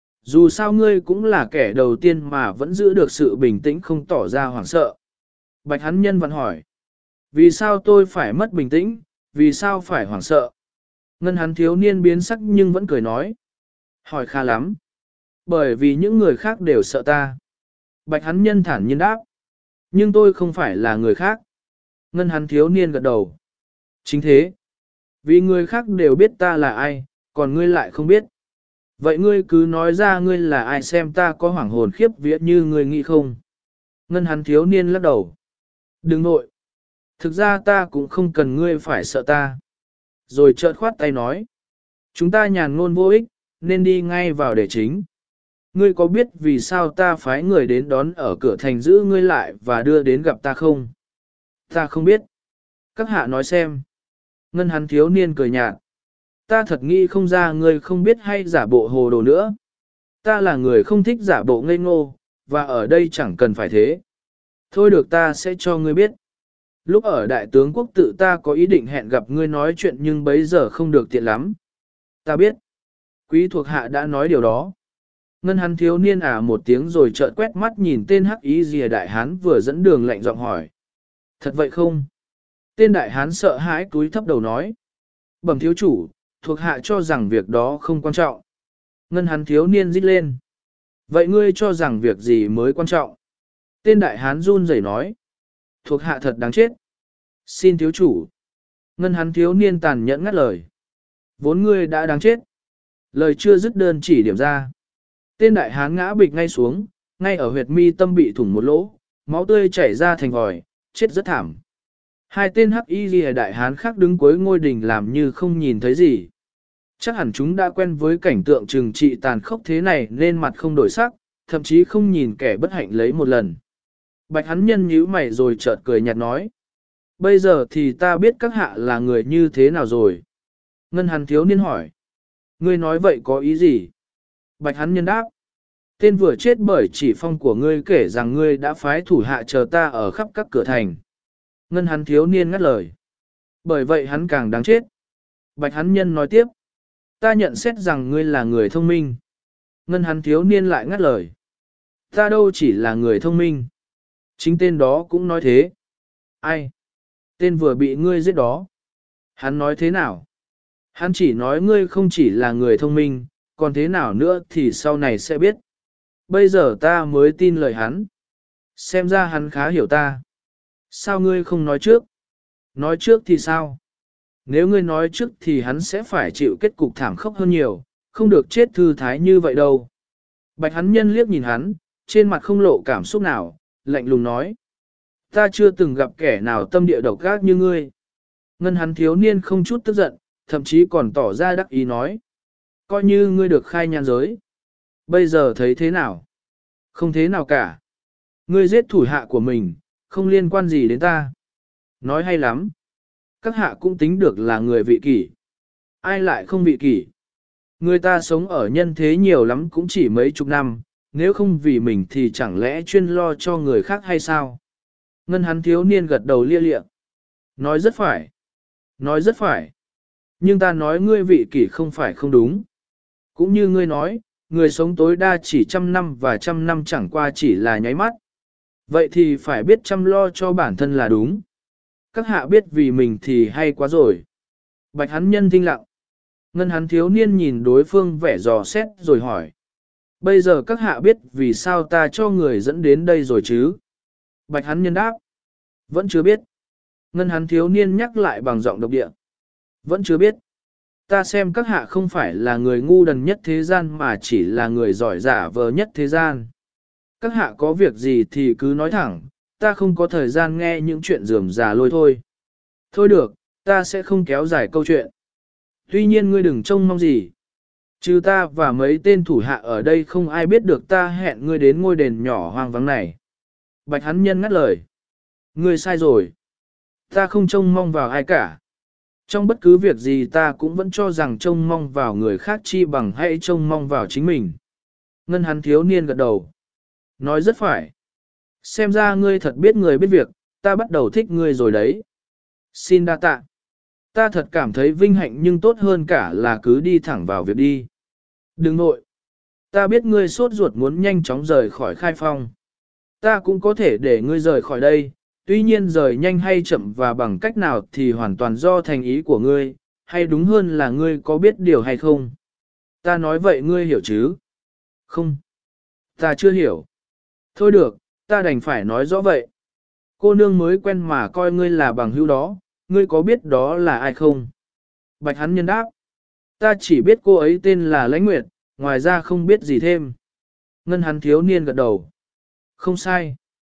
Dù sao ngươi cũng là kẻ đầu tiên mà vẫn giữ được sự bình tĩnh không tỏ ra hoảng sợ. Bạch hắn nhân vẫn hỏi. Vì sao tôi phải mất bình tĩnh, vì sao phải hoảng sợ? Ngân hắn thiếu niên biến sắc nhưng vẫn cười nói. Hỏi khá lắm. Bởi vì những người khác đều sợ ta. Bạch hắn nhân thản nhiên đáp. Nhưng tôi không phải là người khác. Ngân hắn thiếu niên gật đầu. Chính thế. Vì người khác đều biết ta là ai, còn ngươi lại không biết. Vậy ngươi cứ nói ra ngươi là ai xem ta có hoảng hồn khiếp vía như ngươi nghĩ không? Ngân hắn thiếu niên lắc đầu. Đừng nội. Thực ra ta cũng không cần ngươi phải sợ ta. Rồi chợt khoát tay nói. Chúng ta nhàn ngôn vô ích, nên đi ngay vào đề chính. Ngươi có biết vì sao ta phái người đến đón ở cửa thành giữ ngươi lại và đưa đến gặp ta không? Ta không biết. Các hạ nói xem. Ngân hắn thiếu niên cười nhạt. Ta thật nghĩ không ra ngươi không biết hay giả bộ hồ đồ nữa. Ta là người không thích giả bộ ngây ngô, và ở đây chẳng cần phải thế. Thôi được, ta sẽ cho ngươi biết. Lúc ở đại tướng quốc tự ta có ý định hẹn gặp ngươi nói chuyện nhưng bấy giờ không được tiện lắm. Ta biết. Quý thuộc hạ đã nói điều đó. Ngân hắn thiếu niên một tiếng rồi trợn quét mắt nhìn tên hắc ý rìa đại hán vừa dẫn đường lạnh giọng hỏi. Thật vậy không? Tên đại hán sợ hãi cúi thấp đầu nói. Bẩm thiếu chủ, thuộc hạ cho rằng việc đó không quan trọng. Ngân hắn thiếu niên rít lên. Vậy ngươi cho rằng việc gì mới quan trọng? Tên đại hán run rẩy nói. Thuộc hạ thật đáng chết. Xin thiếu chủ. Ngân hắn thiếu niên tàn nhẫn ngắt lời. Vốn ngươi đã đáng chết. Lời chưa dứt đơn chỉ điểm ra. Tên đại hán ngã bịch ngay xuống, ngay ở huyệt mi tâm bị thủng một lỗ, máu tươi chảy ra thành vòi, chết rất thảm. Hai tên hắc y lìa đại hán khác đứng cuối ngôi đình làm như không nhìn thấy gì. Chắc hẳn chúng đã quen với cảnh tượng trừng trị tàn khốc thế này nên mặt không đổi sắc, thậm chí không nhìn kẻ bất hạnh lấy một lần. Bạch hắn nhân nhíu mày rồi chợt cười nhạt nói. Bây giờ thì ta biết các hạ là người như thế nào rồi. Ngân hắn thiếu niên hỏi. Ngươi nói vậy có ý gì? Bạch hắn nhân đáp. Tên vừa chết bởi chỉ phong của ngươi kể rằng ngươi đã phái thủ hạ chờ ta ở khắp các cửa thành. Ngân hắn thiếu niên ngắt lời. Bởi vậy hắn càng đáng chết. Bạch hắn nhân nói tiếp. Ta nhận xét rằng ngươi là người thông minh. Ngân hắn thiếu niên lại ngắt lời. Ta đâu chỉ là người thông minh. Chính tên đó cũng nói thế. Ai? Tên vừa bị ngươi giết đó. Hắn nói thế nào? Hắn chỉ nói ngươi không chỉ là người thông minh, còn thế nào nữa thì sau này sẽ biết. Bây giờ ta mới tin lời hắn. Xem ra hắn khá hiểu ta. Sao ngươi không nói trước? Nói trước thì sao? Nếu ngươi nói trước thì hắn sẽ phải chịu kết cục thảm khốc hơn nhiều, không được chết thư thái như vậy đâu. Bạch hắn nhân liếc nhìn hắn, trên mặt không lộ cảm xúc nào, lạnh lùng nói. Ta chưa từng gặp kẻ nào tâm địa độc ác như ngươi. Ngân hắn thiếu niên không chút tức giận, thậm chí còn tỏ ra đắc ý nói. Coi như ngươi được khai nhan giới. Bây giờ thấy thế nào? Không thế nào cả. Ngươi giết thủ hạ của mình, không liên quan gì đến ta. Nói hay lắm. Các hạ cũng tính được là người vị kỷ. Ai lại không vị kỷ? Người ta sống ở nhân thế nhiều lắm cũng chỉ mấy chục năm, nếu không vì mình thì chẳng lẽ chuyên lo cho người khác hay sao? Ngân hắn thiếu niên gật đầu lia lịa. Nói rất phải. Nói rất phải. Nhưng ta nói ngươi vị kỷ không phải không đúng. Cũng như ngươi nói, người sống tối đa chỉ 100 năm và 100 năm chẳng qua chỉ là nháy mắt. Vậy thì phải biết chăm lo cho bản thân là đúng. Các hạ biết vì mình thì hay quá rồi. Bạch hắn nhân thinh lặng. Ngân hắn thiếu niên nhìn đối phương vẻ dò xét rồi hỏi. Bây giờ các hạ biết vì sao ta cho người dẫn đến đây rồi chứ? Bạch hắn nhân đáp. Vẫn chưa biết. Ngân hắn thiếu niên nhắc lại bằng giọng độc địa. Vẫn chưa biết. Ta xem các hạ không phải là người ngu đần nhất thế gian mà chỉ là người giỏi giả vờ nhất thế gian. Các hạ có việc gì thì cứ nói thẳng, ta không có thời gian nghe những chuyện rườm rà lôi thôi. Thôi được, ta sẽ không kéo dài câu chuyện. Tuy nhiên ngươi đừng trông mong gì. Trừ ta và mấy tên thủ hạ ở đây không ai biết được ta hẹn ngươi đến ngôi đền nhỏ hoang vắng này. Bạch hắn nhân ngắt lời. Ngươi sai rồi. Ta không trông mong vào ai cả. Trong bất cứ việc gì ta cũng vẫn cho rằng trông mong vào người khác chi bằng hãy trông mong vào chính mình. Ngân hắn thiếu niên gật đầu. Nói rất phải. Xem ra ngươi thật biết người biết việc, ta bắt đầu thích ngươi rồi đấy. Xin đa tạ. Ta thật cảm thấy vinh hạnh nhưng tốt hơn cả là cứ đi thẳng vào việc đi. Đừng nội. Ta biết ngươi sốt ruột muốn nhanh chóng rời khỏi Khai Phong. Ta cũng có thể để ngươi rời khỏi đây, tuy nhiên rời nhanh hay chậm và bằng cách nào thì hoàn toàn do thành ý của ngươi, hay đúng hơn là ngươi có biết điều hay không. Ta nói vậy ngươi hiểu chứ? Không. Ta chưa hiểu. Thôi được, ta đành phải nói rõ vậy. Cô nương mới quen mà coi ngươi là bằng hữu đó, ngươi có biết đó là ai không? Bạch hắn nhân đáp. Ta chỉ biết cô ấy tên là Lãnh Nguyệt, ngoài ra không biết gì thêm. Ngân hắn thiếu niên gật đầu. Không sai.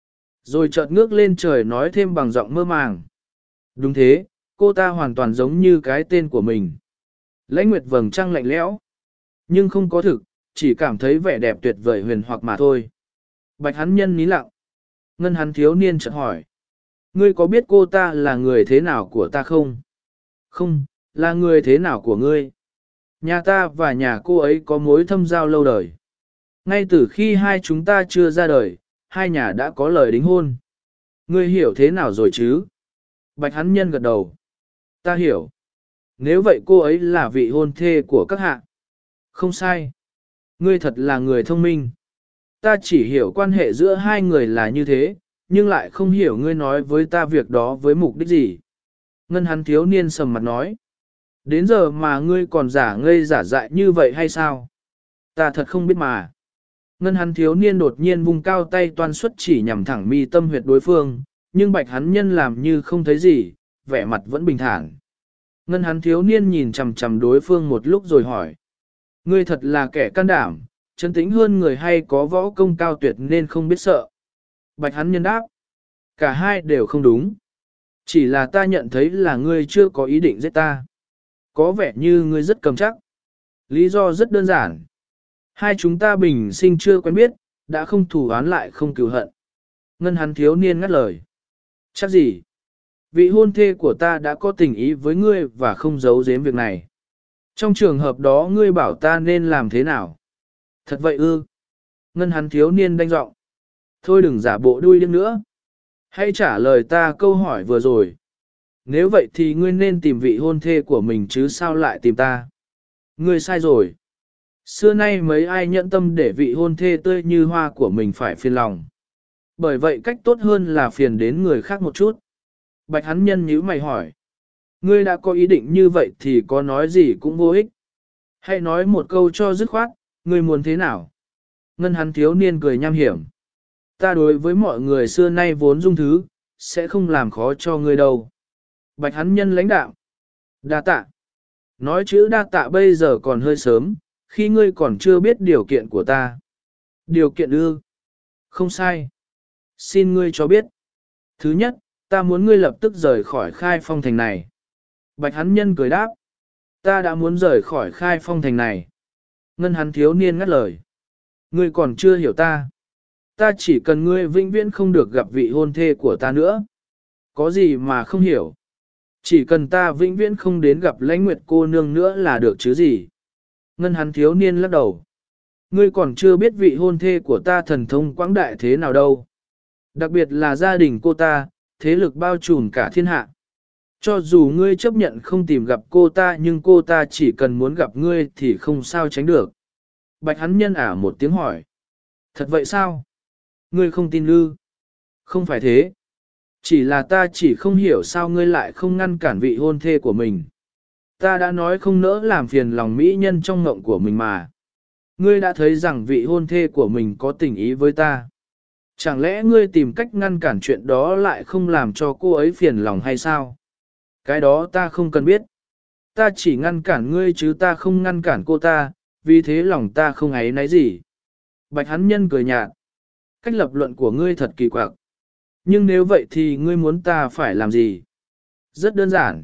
Rồi chợt ngước lên trời nói thêm bằng giọng mơ màng. Đúng thế, cô ta hoàn toàn giống như cái tên của mình. Lãnh Nguyệt vầng trăng lạnh lẽo, nhưng không có thực, chỉ cảm thấy vẻ đẹp tuyệt vời huyền hoặc mà thôi. Bạch Hắn Nhân ní lặng. Ngân Hắn thiếu niên chợt hỏi. Ngươi có biết cô ta là người thế nào của ta không? Không, là người thế nào của ngươi? Nhà ta và nhà cô ấy có mối thâm giao lâu đời. Ngay từ khi hai chúng ta chưa ra đời, hai nhà đã có lời đính hôn. Ngươi hiểu thế nào rồi chứ? Bạch Hắn Nhân gật đầu. Ta hiểu. Nếu vậy cô ấy là vị hôn thê của các hạ. Không sai. Ngươi thật là người thông minh. Ta chỉ hiểu quan hệ giữa hai người là như thế, nhưng lại không hiểu ngươi nói với ta việc đó với mục đích gì. Ngân Hắn thiếu niên sầm mặt nói. Đến giờ mà ngươi còn giả ngây giả dại như vậy hay sao? Ta thật không biết mà. Ngân Hắn thiếu niên đột nhiên vung cao tay toan xuất chỉ nhằm thẳng mi tâm huyệt đối phương, nhưng Bạch Hắn Nhân làm như không thấy gì, vẻ mặt vẫn bình thản. Ngân Hắn thiếu niên nhìn chằm chằm đối phương một lúc rồi hỏi. Ngươi thật là kẻ can đảm, trấn tĩnh hơn người hay có võ công cao tuyệt nên không biết sợ. Bạch Hắn Nhân đáp. Cả hai đều không đúng. Chỉ là ta nhận thấy là ngươi chưa có ý định giết ta. Có vẻ như ngươi rất cầm chắc. Lý do rất đơn giản. Hai chúng ta bình sinh chưa quen biết, đã không thù oán lại không cừu hận. Ngân Hắn thiếu niên ngắt lời. Chắc gì? Vị hôn thê của ta đã có tình ý với ngươi và không giấu giếm việc này. Trong trường hợp đó ngươi bảo ta nên làm thế nào? Thật vậy ư? Ngân Hắn thiếu niên đanh giọng. Thôi đừng giả bộ đuôi điếc nữa. Hãy trả lời ta câu hỏi vừa rồi. Nếu vậy thì ngươi nên tìm vị hôn thê của mình chứ sao lại tìm ta? Ngươi sai rồi. Xưa nay mấy ai nhẫn tâm để vị hôn thê tươi như hoa của mình phải phiền lòng. Bởi vậy cách tốt hơn là phiền đến người khác một chút. Bạch Hắn Nhân nhíu mày hỏi. Ngươi đã có ý định như vậy thì có nói gì cũng vô ích. Hãy nói một câu cho dứt khoát, ngươi muốn thế nào? Ngân Hắn thiếu niên cười nham hiểm. Ta đối với mọi người xưa nay vốn dung thứ, sẽ không làm khó cho ngươi đâu. Bạch Hắn Nhân lãnh đạm. Đa tạ. Nói chữ đa tạ bây giờ còn hơi sớm, khi ngươi còn chưa biết điều kiện của ta. Điều kiện ư? Không sai. Xin ngươi cho biết. Thứ nhất, ta muốn ngươi lập tức rời khỏi Khai Phong thành này. Bạch Hắn Nhân cười đáp. Ta đã muốn rời khỏi Khai Phong thành này. Ngân Hắn thiếu niên ngắt lời. Ngươi còn chưa hiểu ta. Ta chỉ cần ngươi vĩnh viễn không được gặp vị hôn thê của ta nữa. Có gì mà không hiểu. Chỉ cần ta vĩnh viễn không đến gặp Lãnh Nguyệt cô nương nữa là được chứ gì. Ngân Hắn thiếu niên lắc đầu. Ngươi còn chưa biết vị hôn thê của ta thần thông quảng đại thế nào đâu. Đặc biệt là gia đình cô ta, thế lực bao trùm cả thiên hạ. Cho dù ngươi chấp nhận không tìm gặp cô ta nhưng cô ta chỉ cần muốn gặp ngươi thì không sao tránh được. Bạch Hắn Nhân ả một tiếng hỏi. Thật vậy sao? Ngươi không tin ư? Không phải thế. Chỉ là ta chỉ không hiểu sao ngươi lại không ngăn cản vị hôn thê của mình. Ta đã nói không nỡ làm phiền lòng mỹ nhân trong ngộng của mình mà. Ngươi đã thấy rằng vị hôn thê của mình có tình ý với ta. Chẳng lẽ ngươi tìm cách ngăn cản chuyện đó lại không làm cho cô ấy phiền lòng hay sao? Cái đó ta không cần biết. Ta chỉ ngăn cản ngươi chứ ta không ngăn cản cô ta, vì thế lòng ta không áy náy gì. Bạch Hắn Nhân cười nhạt. Cách lập luận của ngươi thật kỳ quặc. Nhưng nếu vậy thì ngươi muốn ta phải làm gì? Rất đơn giản.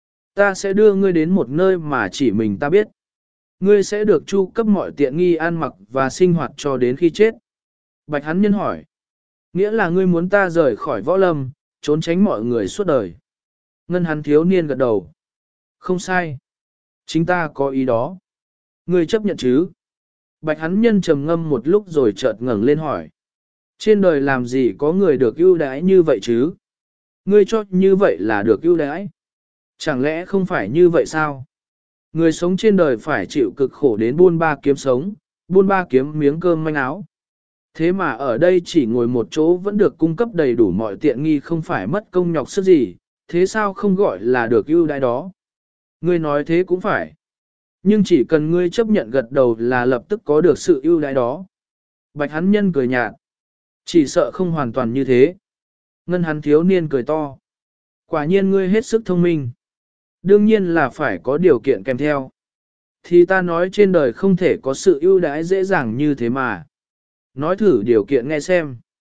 Ta sẽ đưa ngươi đến một nơi mà chỉ mình ta biết. Ngươi sẽ được chu cấp mọi tiện nghi ăn mặc và sinh hoạt cho đến khi chết. Bạch Hắn Nhân hỏi. Nghĩa là ngươi muốn ta rời khỏi võ lâm, trốn tránh mọi người suốt đời. Ngân Hắn thiếu niên gật đầu. Không sai. Chính ta có ý đó. Ngươi chấp nhận chứ? Bạch Hắn Nhân trầm ngâm một lúc rồi chợt ngẩng lên hỏi. Trên đời làm gì có người được ưu đãi như vậy chứ? Ngươi cho như vậy là được ưu đãi. Chẳng lẽ không phải như vậy sao? Người sống trên đời phải chịu cực khổ đến buôn ba kiếm sống, buôn ba kiếm miếng cơm manh áo. Thế mà ở đây chỉ ngồi một chỗ vẫn được cung cấp đầy đủ mọi tiện nghi không phải mất công nhọc sức gì, thế sao không gọi là được ưu đãi đó? Ngươi nói thế cũng phải. Nhưng chỉ cần ngươi chấp nhận gật đầu là lập tức có được sự ưu đãi đó. Bạch Hắn Nhân cười nhạt. Chỉ sợ không hoàn toàn như thế. Ngân Hắn thiếu niên cười to. Quả nhiên ngươi hết sức thông minh. Đương nhiên là phải có điều kiện kèm theo. Thì ta nói trên đời không thể có sự ưu đãi dễ dàng như thế mà. Nói thử điều kiện nghe xem.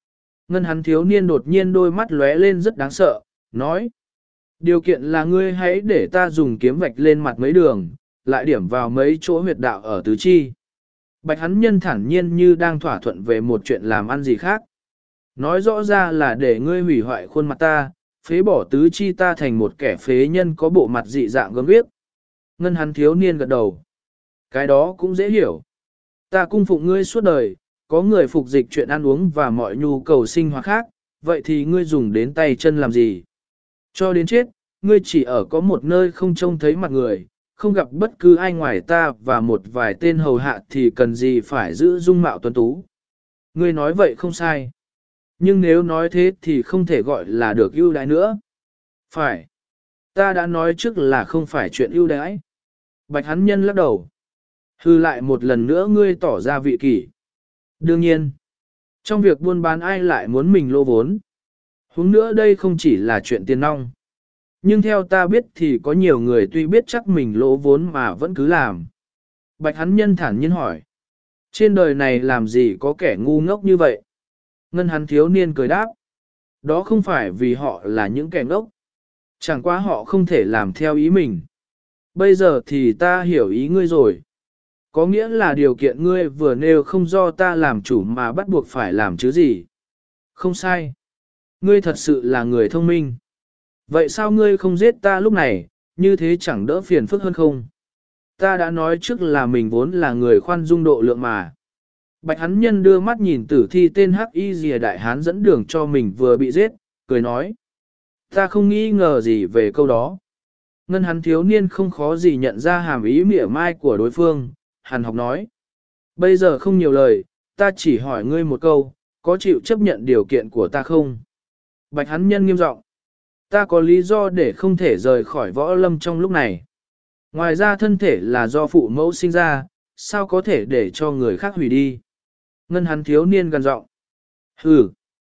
Ngân hắn thiếu niên đột nhiên đôi mắt lóe lên rất đáng sợ, nói. Điều kiện là ngươi hãy để ta dùng kiếm vạch lên mặt mấy đường, lại điểm vào mấy chỗ huyệt đạo ở tứ chi. Bạch hắn nhân thản nhiên như đang thỏa thuận về một chuyện làm ăn gì khác. Nói rõ ra là để ngươi hủy hoại khuôn mặt ta, phế bỏ tứ chi ta thành một kẻ phế nhân có bộ mặt dị dạng gớm ghiếc. Ngân hắn thiếu niên gật đầu. Cái đó cũng dễ hiểu. Ta cung phụng ngươi suốt đời, có người phục dịch chuyện ăn uống và mọi nhu cầu sinh hoạt khác, vậy thì ngươi dùng đến tay chân làm gì? Cho đến chết, ngươi chỉ ở có một nơi không trông thấy mặt người, không gặp bất cứ ai ngoài ta và một vài tên hầu hạ thì cần gì phải giữ dung mạo tuấn tú. Ngươi nói vậy không sai. Nhưng nếu nói thế thì không thể gọi là được ưu đãi nữa. Phải. Ta đã nói trước là không phải chuyện ưu đãi. Bạch hắn nhân lắc đầu. Hư lại một lần nữa ngươi tỏ ra vị kỷ. Đương nhiên. Trong việc buôn bán ai lại muốn mình lô vốn. Huống nữa đây không chỉ là chuyện tiền nong. Nhưng theo ta biết thì có nhiều người tuy biết chắc mình lỗ vốn mà vẫn cứ làm. Bạch hắn nhân thản nhiên hỏi. Trên đời này làm gì có kẻ ngu ngốc như vậy? Ngân hắn thiếu niên cười đáp. Đó không phải vì họ là những kẻ ngốc. Chẳng qua họ không thể làm theo ý mình. Bây giờ thì ta hiểu ý ngươi rồi. Có nghĩa là điều kiện ngươi vừa nêu không do ta làm chủ mà bắt buộc phải làm chứ gì. Không sai. Ngươi thật sự là người thông minh. Vậy sao ngươi không giết ta lúc này, như thế chẳng đỡ phiền phức hơn không? Ta đã nói trước là mình vốn là người khoan dung độ lượng mà. Bạch hắn nhân đưa mắt nhìn tử thi tên Hắc Y Dìa Đại Hán dẫn đường cho mình vừa bị giết, cười nói. Ta không nghi ngờ gì về câu đó. Ngân hắn thiếu niên không khó gì nhận ra hàm ý mỉa mai của đối phương, hắn học nói. Bây giờ không nhiều lời, ta chỉ hỏi ngươi một câu, có chịu chấp nhận điều kiện của ta không? Bạch hắn nhân nghiêm giọng. Ta có lý do để không thể rời khỏi võ lâm trong lúc này. Ngoài ra thân thể là do phụ mẫu sinh ra, sao có thể để cho người khác hủy đi? Ngân hắn thiếu niên gần giọng. Hừ,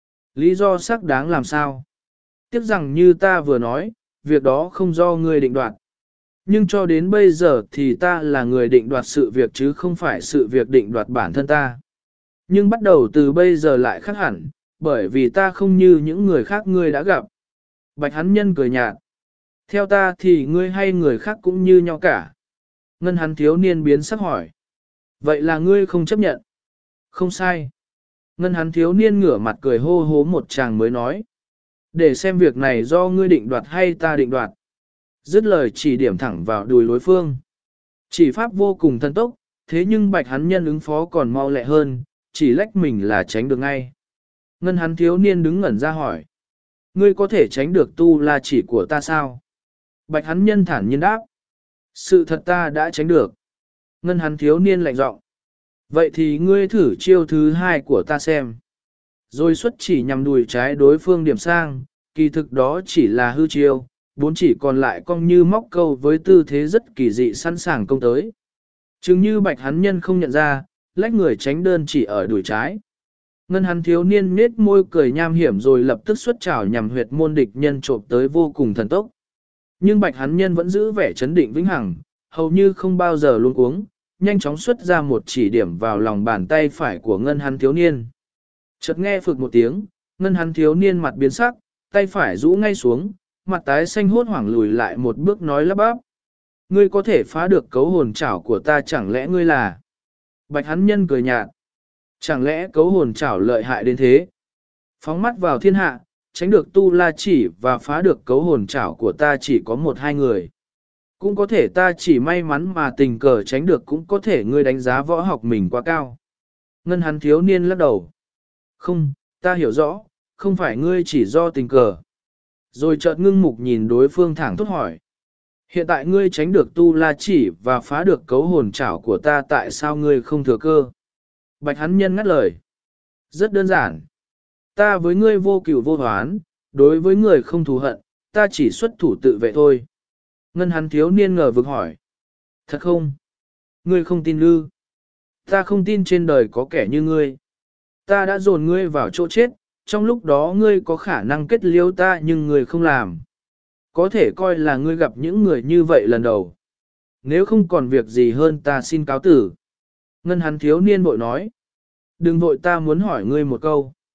lý do xác đáng làm sao? Tiếc rằng như ta vừa nói, việc đó không do ngươi định đoạt. Nhưng cho đến bây giờ thì ta là người định đoạt sự việc chứ không phải sự việc định đoạt bản thân ta. Nhưng bắt đầu từ bây giờ lại khác hẳn, bởi vì ta không như những người khác ngươi đã gặp. Bạch hắn nhân cười nhạt. Theo ta thì ngươi hay người khác cũng như nhau cả. Ngân hắn thiếu niên biến sắc hỏi. Vậy là ngươi không chấp nhận? Không sai. Ngân hắn thiếu niên ngửa mặt cười hô hố một chàng mới nói. Để xem việc này do ngươi định đoạt hay ta định đoạt. Dứt lời chỉ điểm thẳng vào đùi đối phương. Chỉ pháp vô cùng thần tốc, thế nhưng bạch hắn nhân ứng phó còn mau lẹ hơn, chỉ lách mình là tránh được ngay. Ngân hắn thiếu niên đứng ngẩn ra hỏi. Ngươi có thể tránh được tu la chỉ của ta sao? Bạch hắn nhân thản nhiên đáp. Sự thật ta đã tránh được. Ngân hắn thiếu niên lạnh giọng. Vậy thì ngươi thử chiêu thứ hai của ta xem. Rồi xuất chỉ nhằm đùi trái đối phương điểm sang, kỳ thực đó chỉ là hư chiêu, bốn chỉ còn lại cong như móc câu với tư thế rất kỳ dị sẵn sàng công tới. Chừng như bạch hắn nhân không nhận ra, lách người tránh đơn chỉ ở đùi trái. Ngân hắn thiếu niên nết môi cười nham hiểm rồi lập tức xuất chảo nhằm huyệt môn địch nhân trộm tới vô cùng thần tốc. Nhưng bạch hắn nhân vẫn giữ vẻ chấn định vĩnh hằng, hầu như không bao giờ luống cuống, nhanh chóng xuất ra một chỉ điểm vào lòng bàn tay phải của ngân hắn thiếu niên. Chợt nghe phực một tiếng, ngân hắn thiếu niên mặt biến sắc, tay phải rũ ngay xuống, mặt tái xanh hốt hoảng lùi lại một bước nói lắp bắp. Ngươi có thể phá được cấu hồn chảo của ta chẳng lẽ ngươi là? Bạch hắn nhân cười nhạt. Chẳng lẽ cấu hồn chảo lợi hại đến thế? Phóng mắt vào thiên hạ, tránh được tu la chỉ và phá được cấu hồn chảo của ta chỉ có một hai người. Cũng có thể ta chỉ may mắn mà tình cờ tránh được, cũng có thể ngươi đánh giá võ học mình quá cao. Ngân hắn thiếu niên lắc đầu. Không, ta hiểu rõ, không phải ngươi chỉ do tình cờ. Rồi chợt ngưng mục nhìn đối phương thẳng thốt hỏi. Hiện tại ngươi tránh được tu la chỉ và phá được cấu hồn chảo của ta, tại sao ngươi không thừa cơ? Bạch hắn nhân ngắt lời. Rất đơn giản. Ta với ngươi vô cửu vô hoán, đối với người không thù hận, ta chỉ xuất thủ tự vệ thôi. Ngân hắn thiếu niên ngờ vực hỏi. Thật không? Ngươi không tin ư? Ta không tin trên đời có kẻ như ngươi. Ta đã dồn ngươi vào chỗ chết, trong lúc đó ngươi có khả năng kết liễu ta nhưng ngươi không làm. Có thể coi là ngươi gặp những người như vậy lần đầu. Nếu không còn việc gì hơn ta xin cáo tử. Ngân hắn thiếu niên bội nói. Đừng vội, ta muốn hỏi ngươi một câu.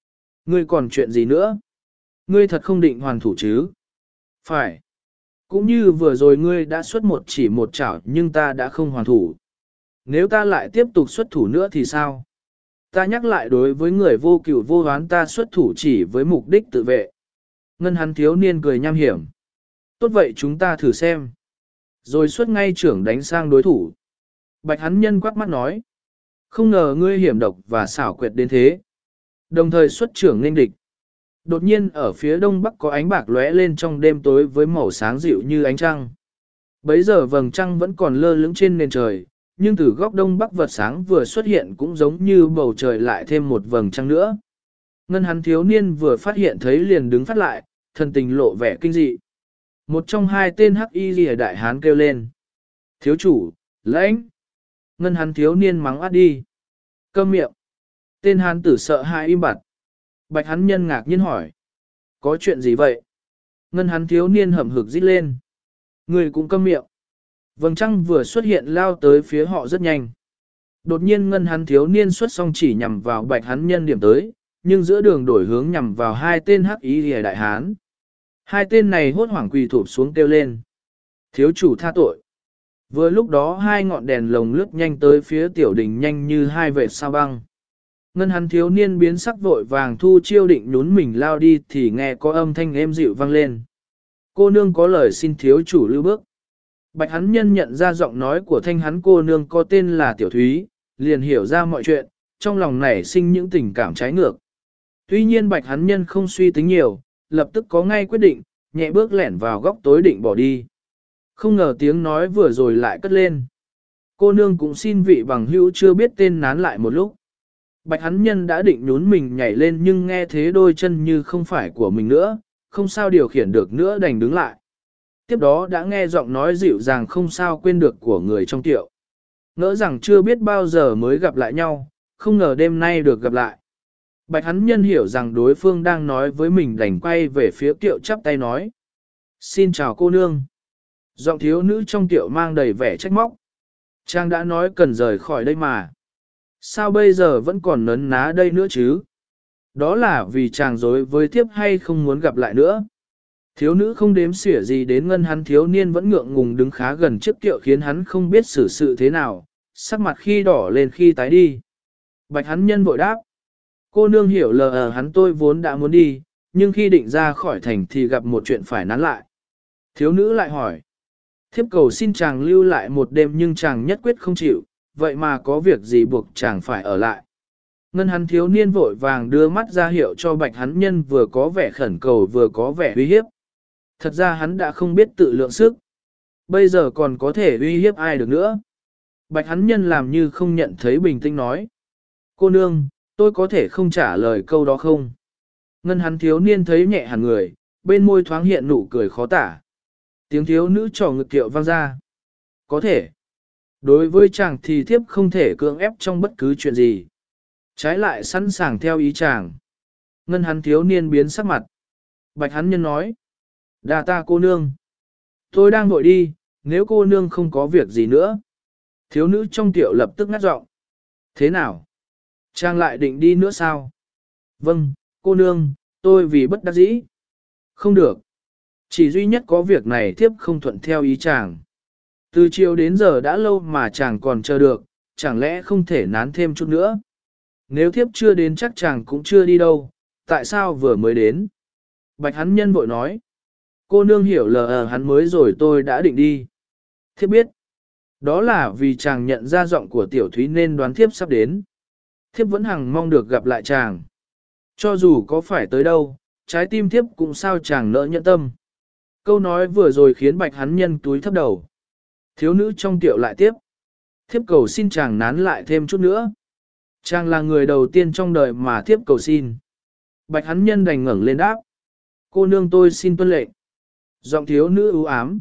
Ngươi còn chuyện gì nữa? Ngươi thật không định hoàn thủ chứ? Phải. Cũng như vừa rồi ngươi đã xuất một chỉ một chảo nhưng ta đã không hoàn thủ. Nếu ta lại tiếp tục xuất thủ nữa thì sao? Ta nhắc lại đối với người vô cửu vô oán ta xuất thủ chỉ với mục đích tự vệ. Ngân hắn thiếu niên cười nham hiểm. Tốt vậy chúng ta thử xem. Rồi xuất ngay trưởng đánh sang đối thủ. Bạch hắn nhân quát mắt nói. Không ngờ ngươi hiểm độc và xảo quyệt đến thế. Đồng thời xuất trưởng nên địch. Đột nhiên ở phía đông bắc có ánh bạc lóe lên trong đêm tối với màu sáng dịu như ánh trăng. Bấy giờ vầng trăng vẫn còn lơ lửng trên nền trời, nhưng từ góc đông bắc vật sáng vừa xuất hiện cũng giống như bầu trời lại thêm một vầng trăng nữa. Ngân hắn thiếu niên vừa phát hiện thấy liền đứng phát lại, thần tình lộ vẻ kinh dị. Một trong hai tên hắc y lìa đại hán kêu lên. Thiếu chủ, lãnh. Ngân hắn thiếu niên mắng át đi. Câm miệng. Tên hán tử sợ hãi im bặt. Bạch hắn nhân ngạc nhiên hỏi. Có chuyện gì vậy? Ngân hắn thiếu niên hậm hực rít lên. Người cũng câm miệng. Vầng trăng vừa xuất hiện lao tới phía họ rất nhanh. Đột nhiên ngân hắn thiếu niên xuất xong chỉ nhằm vào bạch hắn nhân điểm tới, nhưng giữa đường đổi hướng nhằm vào hai tên hắc ý lìa đại hán. Hai tên này hốt hoảng quỳ thụp xuống kêu lên. Thiếu chủ tha tội. Vừa lúc đó hai ngọn đèn lồng lướt nhanh tới phía tiểu đình nhanh như hai vệt sao băng. Ngân hắn thiếu niên biến sắc vội vàng thu chiêu định nhún mình lao đi thì nghe có âm thanh êm dịu vang lên. Cô nương có lời xin thiếu chủ lưu bước. Bạch hắn nhân nhận ra giọng nói của thanh hắn cô nương có tên là Tiểu Thúy, liền hiểu ra mọi chuyện, trong lòng nảy sinh những tình cảm trái ngược. Tuy nhiên bạch hắn nhân không suy tính nhiều, lập tức có ngay quyết định, nhẹ bước lẻn vào góc tối định bỏ đi. Không ngờ tiếng nói vừa rồi lại cất lên. Cô nương cũng xin vị bằng hữu chưa biết tên nán lại một lúc. Bạch hắn nhân đã định nhún mình nhảy lên nhưng nghe thế đôi chân như không phải của mình nữa, không sao điều khiển được nữa đành đứng lại. Tiếp đó đã nghe giọng nói dịu dàng không sao quên được của người trong tiệu. Ngỡ rằng chưa biết bao giờ mới gặp lại nhau, không ngờ đêm nay được gặp lại. Bạch hắn nhân hiểu rằng đối phương đang nói với mình đành quay về phía tiệu chắp tay nói. Xin chào cô nương. Giọng thiếu nữ trong tiệu mang đầy vẻ trách móc. Trang đã nói cần rời khỏi đây mà. Sao bây giờ vẫn còn nấn ná đây nữa chứ? Đó là vì chàng dối với thiếp hay không muốn gặp lại nữa. Thiếu nữ không đếm xỉa gì đến ngân hắn thiếu niên vẫn ngượng ngùng đứng khá gần trước kiệu khiến hắn không biết xử sự thế nào, sắc mặt khi đỏ lên khi tái đi. Bạch hắn nhân vội đáp. Cô nương hiểu lờ hắn tôi vốn đã muốn đi, nhưng khi định ra khỏi thành thì gặp một chuyện phải nán lại. Thiếu nữ lại hỏi. Thiếp cầu xin chàng lưu lại một đêm nhưng chàng nhất quyết không chịu, vậy mà có việc gì buộc chàng phải ở lại. Ngân hắn thiếu niên vội vàng đưa mắt ra hiệu cho bạch hắn nhân vừa có vẻ khẩn cầu vừa có vẻ uy hiếp. Thật ra hắn đã không biết tự lượng sức. Bây giờ còn có thể uy hiếp ai được nữa. Bạch hắn nhân làm như không nhận thấy bình tĩnh nói. Cô nương, tôi có thể không trả lời câu đó không? Ngân hắn thiếu niên thấy nhẹ hẳn người, bên môi thoáng hiện nụ cười khó tả. Tiếng thiếu nữ trò ngực kiệu vang ra. Có thể. Đối với chàng thì thiếp không thể cưỡng ép trong bất cứ chuyện gì. Trái lại sẵn sàng theo ý chàng. Ngân hắn thiếu niên biến sắc mặt. Bạch hắn nhân nói. Đà ta cô nương. Tôi đang vội đi, nếu cô nương không có việc gì nữa. Thiếu nữ trong tiệu lập tức ngắt giọng. Thế nào? Chàng lại định đi nữa sao? Vâng, cô nương, tôi vì bất đắc dĩ. Không được. Chỉ duy nhất có việc này thiếp không thuận theo ý chàng. Từ chiều đến giờ đã lâu mà chàng còn chờ được, chẳng lẽ không thể nán thêm chút nữa? Nếu thiếp chưa đến chắc chàng cũng chưa đi đâu, tại sao vừa mới đến? Bạch hắn nhân vội nói. Cô nương hiểu lờ hắn mới rồi tôi đã định đi. Thiếp biết. Đó là vì chàng nhận ra giọng của tiểu thúy nên đoán thiếp sắp đến. Thiếp vẫn hằng mong được gặp lại chàng. Cho dù có phải tới đâu, trái tim thiếp cũng sao chàng nỡ nhẫn tâm. Câu nói vừa rồi khiến bạch hắn nhân túi thấp đầu. Thiếu nữ trong tiệu lại tiếp. Thiếp cầu xin chàng nán lại thêm chút nữa. Chàng là người đầu tiên trong đời mà thiếp cầu xin. Bạch hắn nhân đành ngẩng lên đáp. Cô nương tôi xin tuân lệnh. Giọng thiếu nữ ưu ám.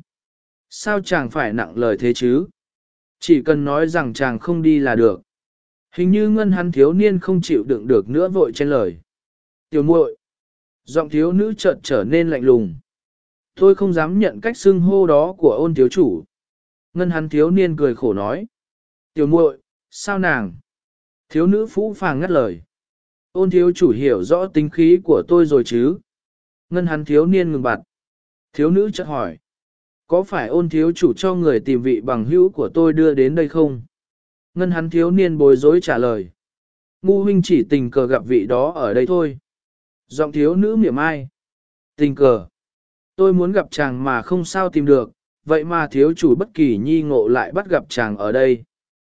Sao chàng phải nặng lời thế chứ? Chỉ cần nói rằng chàng không đi là được. Hình như ngân hắn thiếu niên không chịu đựng được nữa vội trên lời. Tiểu muội. Giọng thiếu nữ chợt trở nên lạnh lùng. Tôi không dám nhận cách xưng hô đó của ôn thiếu chủ. Ngân hắn thiếu niên cười khổ nói. Tiểu muội, sao nàng? Thiếu nữ phũ phàng ngắt lời. Ôn thiếu chủ hiểu rõ tính khí của tôi rồi chứ? Ngân hắn thiếu niên ngừng bặt. Thiếu nữ chợt hỏi. Có phải ôn thiếu chủ cho người tìm vị bằng hữu của tôi đưa đến đây không? Ngân hắn thiếu niên bối rối trả lời. Ngu huynh chỉ tình cờ gặp vị đó ở đây thôi. Giọng thiếu nữ mỉa mai. Tình cờ. Tôi muốn gặp chàng mà không sao tìm được, vậy mà thiếu chủ bất kỳ nhi ngộ lại bắt gặp chàng ở đây.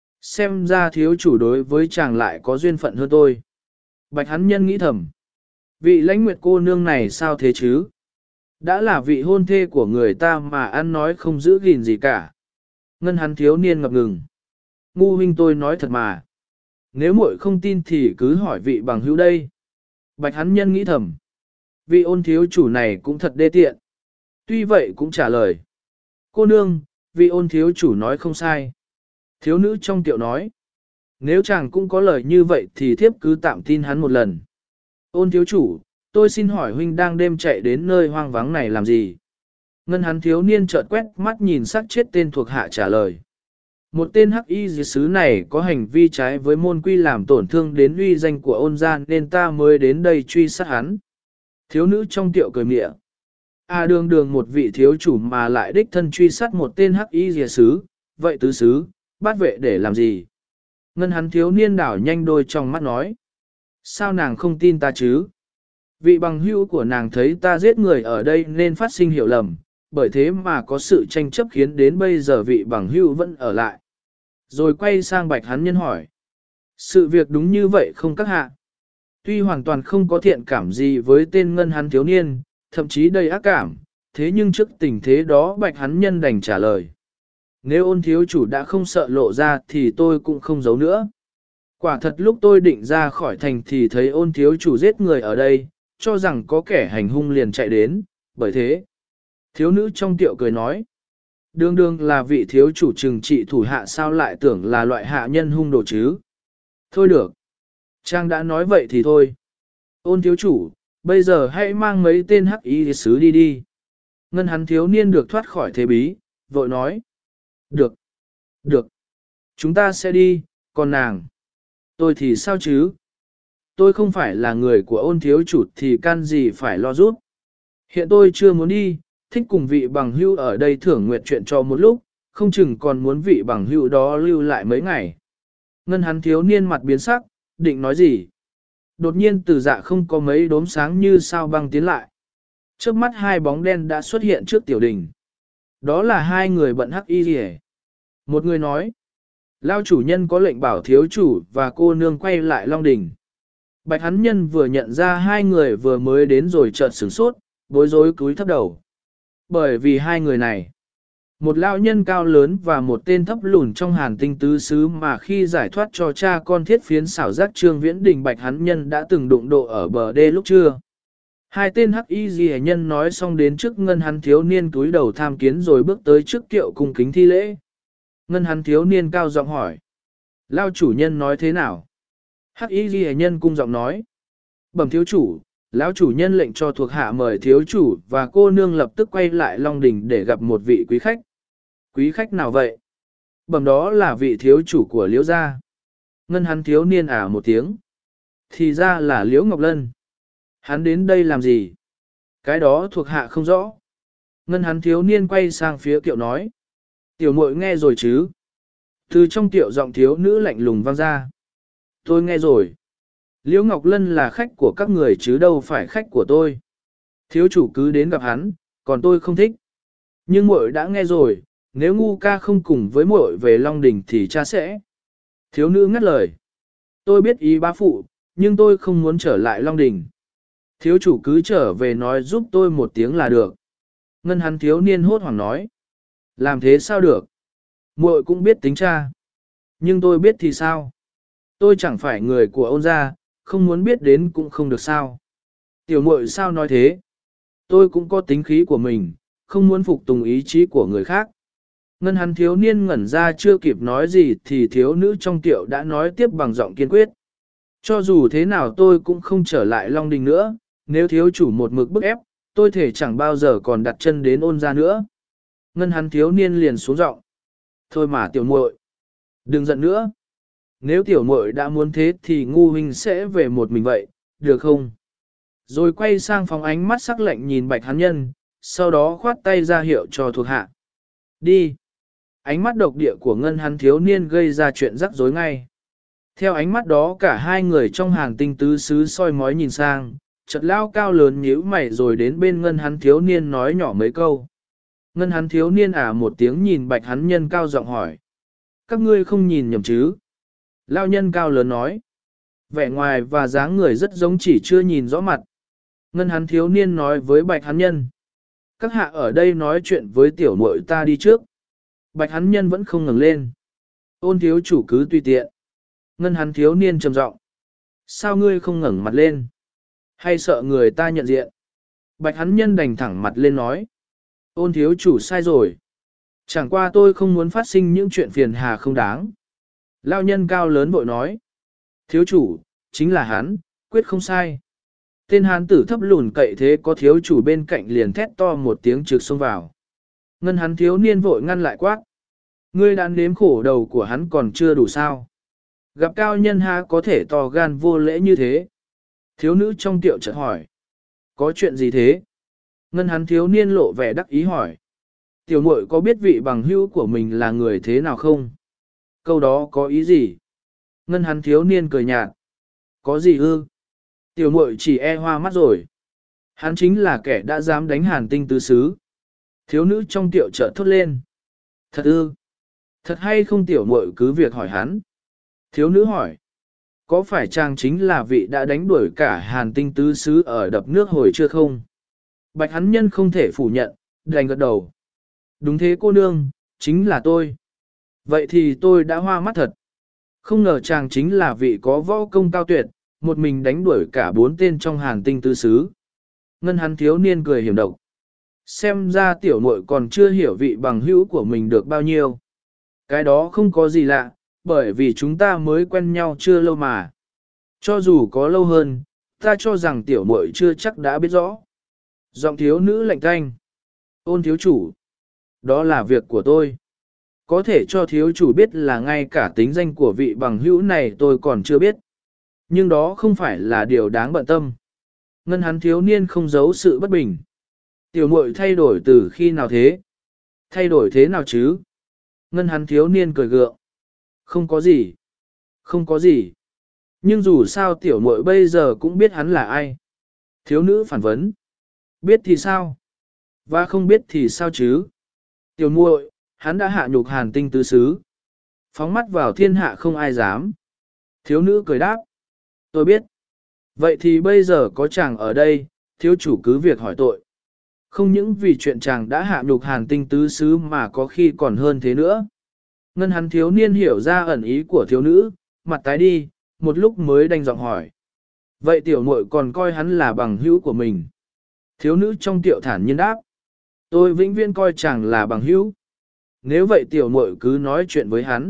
Xem ra thiếu chủ đối với chàng lại có duyên phận hơn tôi. Bạch hắn nhân nghĩ thầm. Vị lãnh nguyệt cô nương này sao thế chứ? Đã là vị hôn thê của người ta mà ăn nói không giữ gìn gì cả. Ngân hắn thiếu niên ngập ngừng. Ngu huynh tôi nói thật mà. Nếu muội không tin thì cứ hỏi vị bằng hữu đây. Bạch hắn nhân nghĩ thầm. Vị ôn thiếu chủ này cũng thật đê tiện. Tuy vậy cũng trả lời. Cô nương, vị ôn thiếu chủ nói không sai. Thiếu nữ trong tiệu nói. Nếu chàng cũng có lời như vậy thì thiếp cứ tạm tin hắn một lần. Ôn thiếu chủ, tôi xin hỏi huynh đang đêm chạy đến nơi hoang vắng này làm gì? Ngân hắn thiếu niên chợt quét mắt nhìn sắc chết tên thuộc hạ trả lời. Một tên hắc y dì sứ này có hành vi trái với môn quy làm tổn thương đến uy danh của ôn gia nên ta mới đến đây truy sát hắn. Thiếu nữ trong tiệu cười mịa. Đường đường một vị thiếu chủ mà lại đích thân truy sát một tên hắc y dì sứ, vậy tứ sứ, bát vệ để làm gì? Ngân hắn thiếu niên đảo nhanh đôi trong mắt nói. Sao nàng không tin ta chứ? Vị bằng hữu của nàng thấy ta giết người ở đây nên phát sinh hiểu lầm, bởi thế mà có sự tranh chấp khiến đến bây giờ vị bằng hữu vẫn ở lại. Rồi quay sang bạch hắn nhân hỏi. Sự việc đúng như vậy không các hạ? Tuy hoàn toàn không có thiện cảm gì với tên ngân hắn thiếu niên, thậm chí đầy ác cảm, thế nhưng trước tình thế đó bạch hắn nhân đành trả lời. Nếu ôn thiếu chủ đã không sợ lộ ra thì tôi cũng không giấu nữa. Quả thật lúc tôi định ra khỏi thành thì thấy ôn thiếu chủ giết người ở đây, cho rằng có kẻ hành hung liền chạy đến, bởi thế. Thiếu nữ trong tiệu cười nói. Đương đương là vị thiếu chủ trừng trị thủ hạ sao lại tưởng là loại hạ nhân hung đồ chứ. Thôi được. Trang đã nói vậy thì thôi. Ôn thiếu chủ, bây giờ hãy mang mấy tên hắc y sứ đi đi. Ngân hắn thiếu niên được thoát khỏi thế bí, vội nói. Được. Được. Chúng ta sẽ đi, còn nàng. Tôi thì sao chứ? Tôi không phải là người của ôn thiếu chủ thì can gì phải lo giúp. Hiện tôi chưa muốn đi, thích cùng vị bằng hữu ở đây thưởng nguyện chuyện cho một lúc, không chừng còn muốn vị bằng hữu đó lưu lại mấy ngày. Ngân hắn thiếu niên mặt biến sắc, định nói gì? Đột nhiên từ dạ không có mấy đốm sáng như sao băng tiến lại. Trước mắt hai bóng đen đã xuất hiện trước tiểu đình. Đó là hai người bận hắc y rìa. Một người nói, lao chủ nhân có lệnh bảo thiếu chủ và cô nương quay lại Long Đình. Bạch hắn nhân vừa nhận ra hai người vừa mới đến rồi chợt sửng sốt, bối rối cúi thấp đầu. Bởi vì hai người này, một lão nhân cao lớn và một tên thấp lùn trong Hàn Tinh tứ xứ mà khi giải thoát cho cha con thiết phiến xảo giác Trương Viễn Đình Bạch hắn nhân đã từng đụng độ ở bờ đê lúc trưa. Hai tên hắc y ghi nhân nói xong đến trước ngân hắn thiếu niên túi đầu tham kiến rồi bước tới trước kiệu cung kính thi lễ. Ngân hắn thiếu niên cao giọng hỏi. Lao chủ nhân nói thế nào? Hắc y ghi nhân cung giọng nói. Bẩm thiếu chủ, lão chủ nhân lệnh cho thuộc hạ mời thiếu chủ và cô nương lập tức quay lại Long Đình để gặp một vị quý khách. Quý khách nào vậy? Bẩm đó là vị thiếu chủ của Liễu gia. Ngân hắn thiếu niên một tiếng. Thì ra là Liễu Ngọc Lân. Hắn đến đây làm gì? Cái đó thuộc hạ không rõ. Ngân hắn thiếu niên quay sang phía kiệu nói. Tiểu muội nghe rồi chứ? Từ trong tiệu giọng thiếu nữ lạnh lùng vang ra. Tôi nghe rồi. Liễu Ngọc Lân là khách của các người chứ đâu phải khách của tôi. Thiếu chủ cứ đến gặp hắn, còn tôi không thích. Nhưng muội đã nghe rồi, nếu ngu ca không cùng với muội về Long Đình thì cha sẽ. Thiếu nữ ngắt lời. Tôi biết ý bá phụ, nhưng tôi không muốn trở lại Long Đình. Thiếu chủ cứ trở về nói giúp tôi một tiếng là được. Ngân hắn thiếu niên hốt hoảng nói. Làm thế sao được? Muội cũng biết tính cha. Nhưng tôi biết thì sao? Tôi chẳng phải người của ôn gia, không muốn biết đến cũng không được sao. Tiểu muội sao nói thế? Tôi cũng có tính khí của mình, không muốn phục tùng ý chí của người khác. Ngân hắn thiếu niên ngẩn ra chưa kịp nói gì thì thiếu nữ trong tiệu đã nói tiếp bằng giọng kiên quyết. Cho dù thế nào tôi cũng không trở lại Long Đình nữa, nếu thiếu chủ một mực bức ép, tôi thể chẳng bao giờ còn đặt chân đến ôn gia nữa. Ngân hắn thiếu niên liền xuống giọng. Thôi mà tiểu muội, đừng giận nữa. nếu tiểu muội đã muốn thế thì ngu huynh sẽ về một mình vậy, được không? Rồi quay sang phòng ánh mắt sắc lạnh nhìn bạch hắn nhân, sau đó khoát tay ra hiệu cho thuộc hạ. Đi! Ánh mắt độc địa của ngân hắn thiếu niên gây ra chuyện rắc rối ngay. Theo ánh mắt đó cả hai người trong hàng tinh tứ xứ soi mói nhìn sang, chợt lao cao lớn nhíu mày rồi đến bên ngân hắn thiếu niên nói nhỏ mấy câu. Ngân hắn thiếu niên một tiếng nhìn bạch hắn nhân cao giọng hỏi. Các ngươi không nhìn nhầm chứ? Lao nhân cao lớn nói. Vẻ ngoài và dáng người rất giống chỉ chưa nhìn rõ mặt. Ngân hắn thiếu niên nói với bạch hắn nhân. Các hạ ở đây nói chuyện với tiểu muội ta đi trước. Bạch hắn nhân vẫn không ngẩng lên. Ôn thiếu chủ cứ tùy tiện. Ngân hắn thiếu niên trầm giọng. Sao ngươi không ngẩng mặt lên? Hay sợ người ta nhận diện? Bạch hắn nhân đành thẳng mặt lên nói. Ôn thiếu chủ sai rồi. Chẳng qua tôi không muốn phát sinh những chuyện phiền hà không đáng. Lao nhân cao lớn vội nói. Thiếu chủ, chính là hắn, quyết không sai. Tên hán tử thấp lùn cậy thế có thiếu chủ bên cạnh liền thét to một tiếng trực xông vào. Ngân hắn thiếu niên vội ngăn lại quát. Ngươi đã nếm khổ đầu của hắn còn chưa đủ sao. Gặp cao nhân ha có thể to gan vô lễ như thế. Thiếu nữ trong tiệu chợt hỏi. Có chuyện gì thế? Ngân hắn thiếu niên lộ vẻ đắc ý hỏi. Tiểu muội có biết vị bằng hữu của mình là người thế nào không? Câu đó có ý gì? Ngân hắn thiếu niên cười nhạt. Có gì ư? Tiểu muội chỉ hoa mắt rồi. Hắn chính là kẻ đã dám đánh Hàn Tinh tứ xứ. Thiếu nữ trong tiệu chợt thốt lên. Thật ư? Thật hay không tiểu muội cứ việc hỏi hắn. Thiếu nữ hỏi. Có phải chàng chính là vị đã đánh đuổi cả Hàn Tinh tứ xứ ở đập nước hồi chưa không? Bạch hắn nhân không thể phủ nhận, đành gật đầu. Đúng thế cô nương, chính là tôi. Vậy thì tôi đã hoa mắt thật. Không ngờ chàng chính là vị có võ công cao tuyệt, một mình đánh đuổi cả 4 tên trong Hàn Tinh tứ xứ. Ngân hắn thiếu niên cười hiểm độc. Xem ra tiểu muội còn chưa hiểu vị bằng hữu của mình được bao nhiêu. Cái đó không có gì lạ, bởi vì chúng ta mới quen nhau chưa lâu mà. Cho dù có lâu hơn, ta cho rằng tiểu muội chưa chắc đã biết rõ. Giọng thiếu nữ lạnh tanh. Ôn thiếu chủ. Đó là việc của tôi. Có thể cho thiếu chủ biết là ngay cả tính danh của vị bằng hữu này tôi còn chưa biết. Nhưng đó không phải là điều đáng bận tâm. Ngân hắn thiếu niên không giấu sự bất bình. Tiểu muội thay đổi từ khi nào thế? Thay đổi thế nào chứ? Ngân hắn thiếu niên cười gượng. Không có gì. Không có gì. Nhưng dù sao tiểu muội bây giờ cũng biết hắn là ai. Thiếu nữ phản vấn. Biết thì sao? Và không biết thì sao chứ? Tiểu muội, hắn đã hạ nhục Hàn Tinh tứ xứ. Phóng mắt vào thiên hạ không ai dám. Thiếu nữ cười đáp. Tôi biết. Vậy thì bây giờ có chàng ở đây, thiếu chủ cứ việc hỏi tội. Không những vì chuyện chàng đã hạ nhục Hàn Tinh tứ xứ mà có khi còn hơn thế nữa. Ngân hắn thiếu niên hiểu ra ẩn ý của thiếu nữ, mặt tái đi, một lúc mới đành giọng hỏi. Vậy tiểu muội còn coi hắn là bằng hữu của mình. Thiếu nữ trong tiệu thản nhiên đáp. Tôi vĩnh viễn coi chàng là bằng hữu. Nếu vậy tiểu muội cứ nói chuyện với hắn.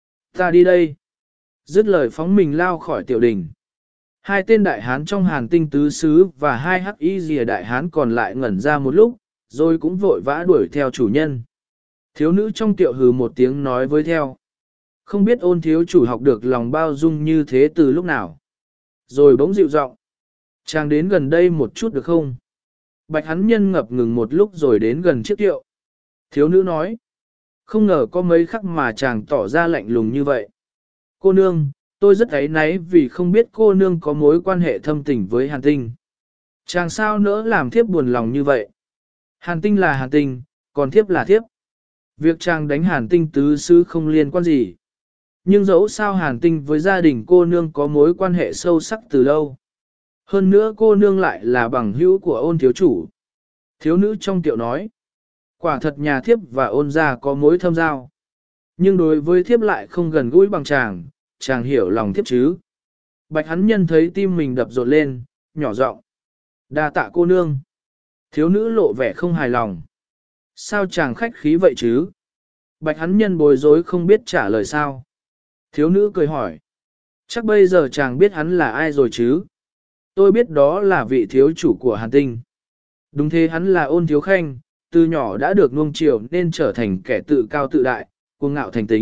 Ta đi đây. Dứt lời phóng mình lao khỏi tiểu đình. Hai tên đại hán trong Hàn Tinh tứ xứ và hai hắc y rìa đại hán còn lại ngẩn ra một lúc, rồi cũng vội vã đuổi theo chủ nhân. Thiếu nữ trong tiệu hừ một tiếng nói với theo. Không biết Ôn thiếu chủ học được lòng bao dung như thế từ lúc nào. Rồi bỗng dịu giọng. Chàng đến gần đây một chút được không? Bạch hắn nhân ngập ngừng một lúc rồi đến gần chiếc tiệu. Thiếu nữ nói. Không ngờ có mấy khắc mà chàng tỏ ra lạnh lùng như vậy. Cô nương, tôi rất áy náy vì không biết cô nương có mối quan hệ thâm tình với Hàn Tinh. Chàng sao nỡ làm thiếp buồn lòng như vậy? Hàn Tinh là Hàn Tinh, còn thiếp là thiếp. Việc chàng đánh Hàn Tinh tứ xứ không liên quan gì. Nhưng dẫu sao Hàn Tinh với gia đình cô nương có mối quan hệ sâu sắc từ lâu. Hơn nữa cô nương lại là bằng hữu của Ôn thiếu chủ. Thiếu nữ trong tiệu nói. Quả thật nhà thiếp và Ôn gia có mối thâm giao. Nhưng đối với thiếp lại không gần gũi bằng chàng hiểu lòng thiếp chứ. Bạch hắn nhân thấy tim mình đập rộn lên, nhỏ giọng. Đa tạ cô nương. Thiếu nữ lộ vẻ không hài lòng. Sao chàng khách khí vậy chứ? Bạch hắn nhân bối rối không biết trả lời sao. Thiếu nữ cười hỏi. Chắc bây giờ chàng biết hắn là ai rồi chứ? Tôi biết đó là vị thiếu chủ của Hàn Tinh. Đúng thế, hắn là Ôn thiếu khanh, từ nhỏ đã được nuông chiều nên trở thành kẻ tự cao tự đại, cuồng ngạo thành tính,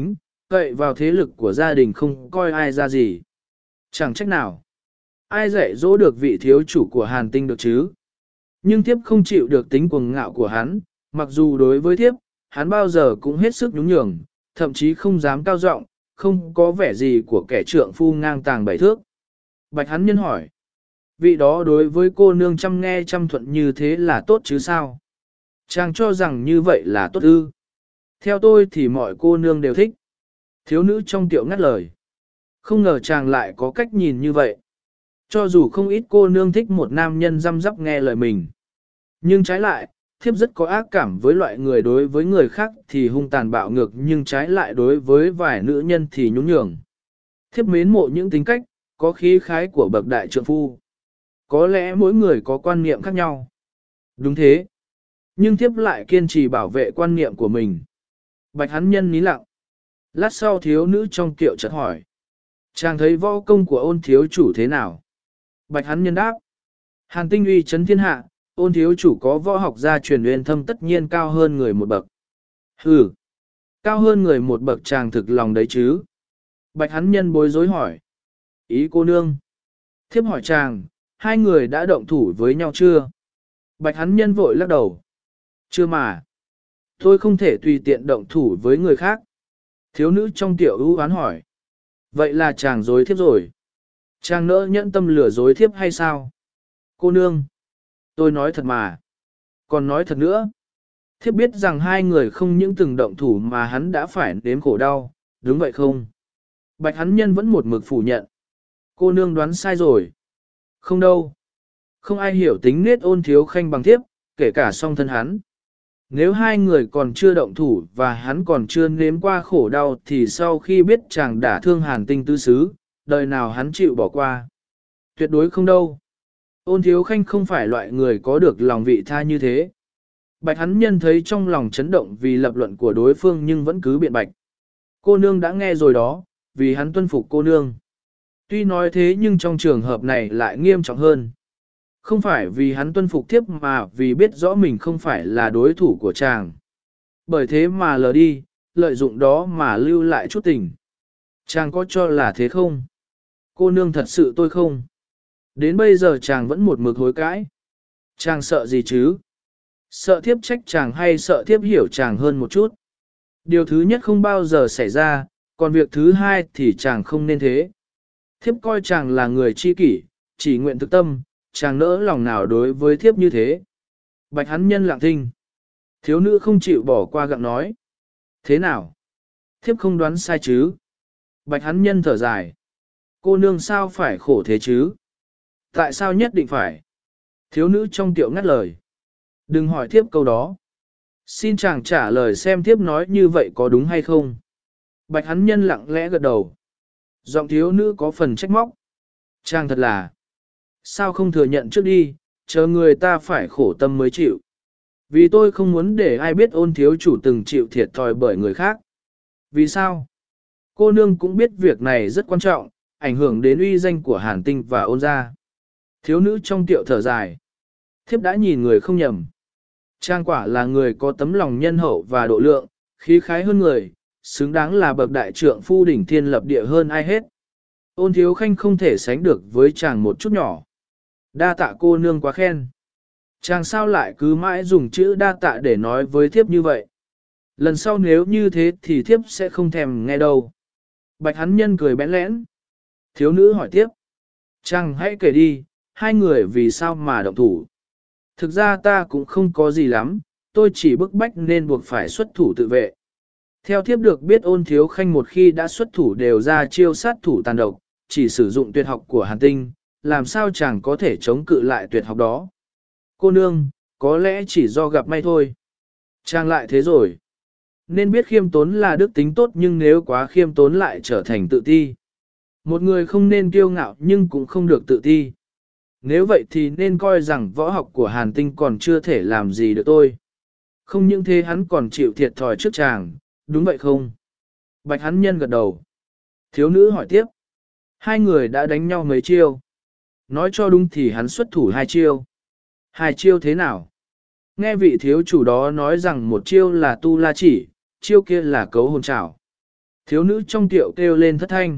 cậy vào thế lực của gia đình không coi ai ra gì. Chẳng trách nào. Ai dạy dỗ được vị thiếu chủ của Hàn Tinh được chứ? Nhưng thiếp không chịu được tính cuồng ngạo của hắn, mặc dù đối với thiếp, hắn bao giờ cũng hết sức nhún nhường, thậm chí không dám cao giọng, không có vẻ gì của kẻ trượng phu ngang tàng bảy thước. Bạch hắn nhân hỏi, vị đó đối với cô nương chăm nghe chăm thuận như thế là tốt chứ sao? Chàng cho rằng như vậy là tốt ư? Theo tôi thì mọi cô nương đều thích. Thiếu nữ trong tiệu ngắt lời. Không ngờ chàng lại có cách nhìn như vậy. Cho dù không ít cô nương thích một nam nhân răm rắp nghe lời mình. Nhưng trái lại, thiếp rất có ác cảm với loại người đối với người khác thì hung tàn bạo ngược nhưng trái lại đối với vài nữ nhân thì nhún nhường. Thiếp mến mộ những tính cách, có khí khái của bậc đại trượng phu. Có lẽ mỗi người có quan niệm khác nhau. Đúng thế. Nhưng thiếp lại kiên trì bảo vệ quan niệm của mình. Bạch hắn nhân nín lặng. Lát sau thiếu nữ trong kiệu chợt hỏi. Chàng thấy võ công của Ôn thiếu chủ thế nào? Bạch hắn nhân đáp. Hàn Tinh uy chấn thiên hạ, Ôn thiếu chủ có võ học gia truyền uyên thâm tất nhiên cao hơn người một bậc. Hừ, cao hơn người một bậc chàng thực lòng đấy chứ? Bạch hắn nhân bối rối hỏi. Ý cô nương. Thiếp hỏi chàng, hai người đã động thủ với nhau chưa? Bạch hắn nhân vội lắc đầu. Chưa mà. Tôi không thể tùy tiện động thủ với người khác. Thiếu nữ trong tiểu ưu oán hỏi. Vậy là chàng dối thiếp rồi. Chàng nỡ nhẫn tâm lừa dối thiếp hay sao? Cô nương. Tôi nói thật mà. Còn nói thật nữa. Thiếp biết rằng hai người không những từng động thủ mà hắn đã phải nếm khổ đau. Đúng vậy không? Bạch hắn nhân vẫn một mực phủ nhận. Cô nương đoán sai rồi. Không đâu. Không ai hiểu tính nết Ôn thiếu khanh bằng thiếp, kể cả song thân hắn. Nếu hai người còn chưa động thủ và hắn còn chưa nếm qua khổ đau thì sau khi biết chàng đã thương Hàn Tinh tứ xứ, đời nào hắn chịu bỏ qua. Tuyệt đối không đâu. Ôn thiếu khanh không phải loại người có được lòng vị tha như thế. Bạch hắn nhân thấy trong lòng chấn động vì lập luận của đối phương nhưng vẫn cứ biện bạch. Cô nương đã nghe rồi đó, vì hắn tuân phục cô nương. Tuy nói thế nhưng trong trường hợp này lại nghiêm trọng hơn. Không phải vì hắn tuân phục thiếp mà vì biết rõ mình không phải là đối thủ của chàng. Bởi thế mà lờ đi, lợi dụng đó mà lưu lại chút tình. Chàng có cho là thế không? Cô nương thật sự tôi không. Đến bây giờ chàng vẫn một mực hối cãi. Chàng sợ gì chứ? Sợ thiếp trách chàng hay sợ thiếp hiểu chàng hơn một chút? Điều thứ nhất không bao giờ xảy ra, còn việc thứ hai thì chàng không nên thế. Thiếp coi chàng là người chi kỷ, chỉ nguyện thực tâm, chàng nỡ lòng nào đối với thiếp như thế. Bạch hắn nhân lặng thinh. Thiếu nữ không chịu bỏ qua gặng nói. Thế nào? Thiếp không đoán sai chứ? Bạch hắn nhân thở dài. Cô nương sao phải khổ thế chứ? Tại sao nhất định phải? Thiếu nữ trong tiệu ngắt lời. Đừng hỏi thiếp câu đó. Xin chàng trả lời xem thiếp nói như vậy có đúng hay không? Bạch hắn nhân lặng lẽ gật đầu. Giọng thiếu nữ có phần trách móc. Chàng thật là. Sao không thừa nhận trước đi, chờ người ta phải khổ tâm mới chịu. Vì tôi không muốn để ai biết Ôn thiếu chủ từng chịu thiệt thòi bởi người khác. Vì sao? Cô nương cũng biết việc này rất quan trọng, ảnh hưởng đến uy danh của Hàn Tinh và Ôn gia. Thiếu nữ trong tiệu thở dài. Thiếp đã nhìn người không nhầm. Trang quả là người có tấm lòng nhân hậu và độ lượng, khí khái hơn người, xứng đáng là bậc đại trượng phu đỉnh thiên lập địa hơn ai hết. Ôn thiếu khanh không thể sánh được với chàng một chút nhỏ. Đa tạ cô nương quá khen. Chàng sao lại cứ mãi dùng chữ đa tạ để nói với thiếp như vậy. Lần sau nếu như thế thì thiếp sẽ không thèm nghe đâu. Bạch hắn nhân cười bẽn lẽn. Thiếu nữ hỏi tiếp. Chàng hãy kể đi, hai người vì sao mà động thủ. Thực ra ta cũng không có gì lắm, tôi chỉ bức bách nên buộc phải xuất thủ tự vệ. Theo thiếp được biết Ôn thiếu khanh một khi đã xuất thủ đều ra chiêu sát thủ tàn độc, chỉ sử dụng tuyệt học của Hàn Tinh, làm sao chàng có thể chống cự lại tuyệt học đó. Cô nương, có lẽ chỉ do gặp may thôi. Chàng lại thế rồi. Nên biết khiêm tốn là đức tính tốt nhưng nếu quá khiêm tốn lại trở thành tự ti. Một người không nên kiêu ngạo nhưng cũng không được tự ti. Nếu vậy thì nên coi rằng võ học của Hàn Tinh còn chưa thể làm gì được tôi. Không những thế hắn còn chịu thiệt thòi trước chàng, đúng vậy không? Bạch hắn nhân gật đầu. Thiếu nữ hỏi tiếp. Hai người đã đánh nhau mấy chiêu? Nói cho đúng thì hắn xuất thủ 2 chiêu. 2 chiêu thế nào? Nghe vị thiếu chủ đó nói rằng một chiêu là tu la chỉ, chiêu kia là cấu hồn trảo. Thiếu nữ trong tiệu kêu lên thất thanh.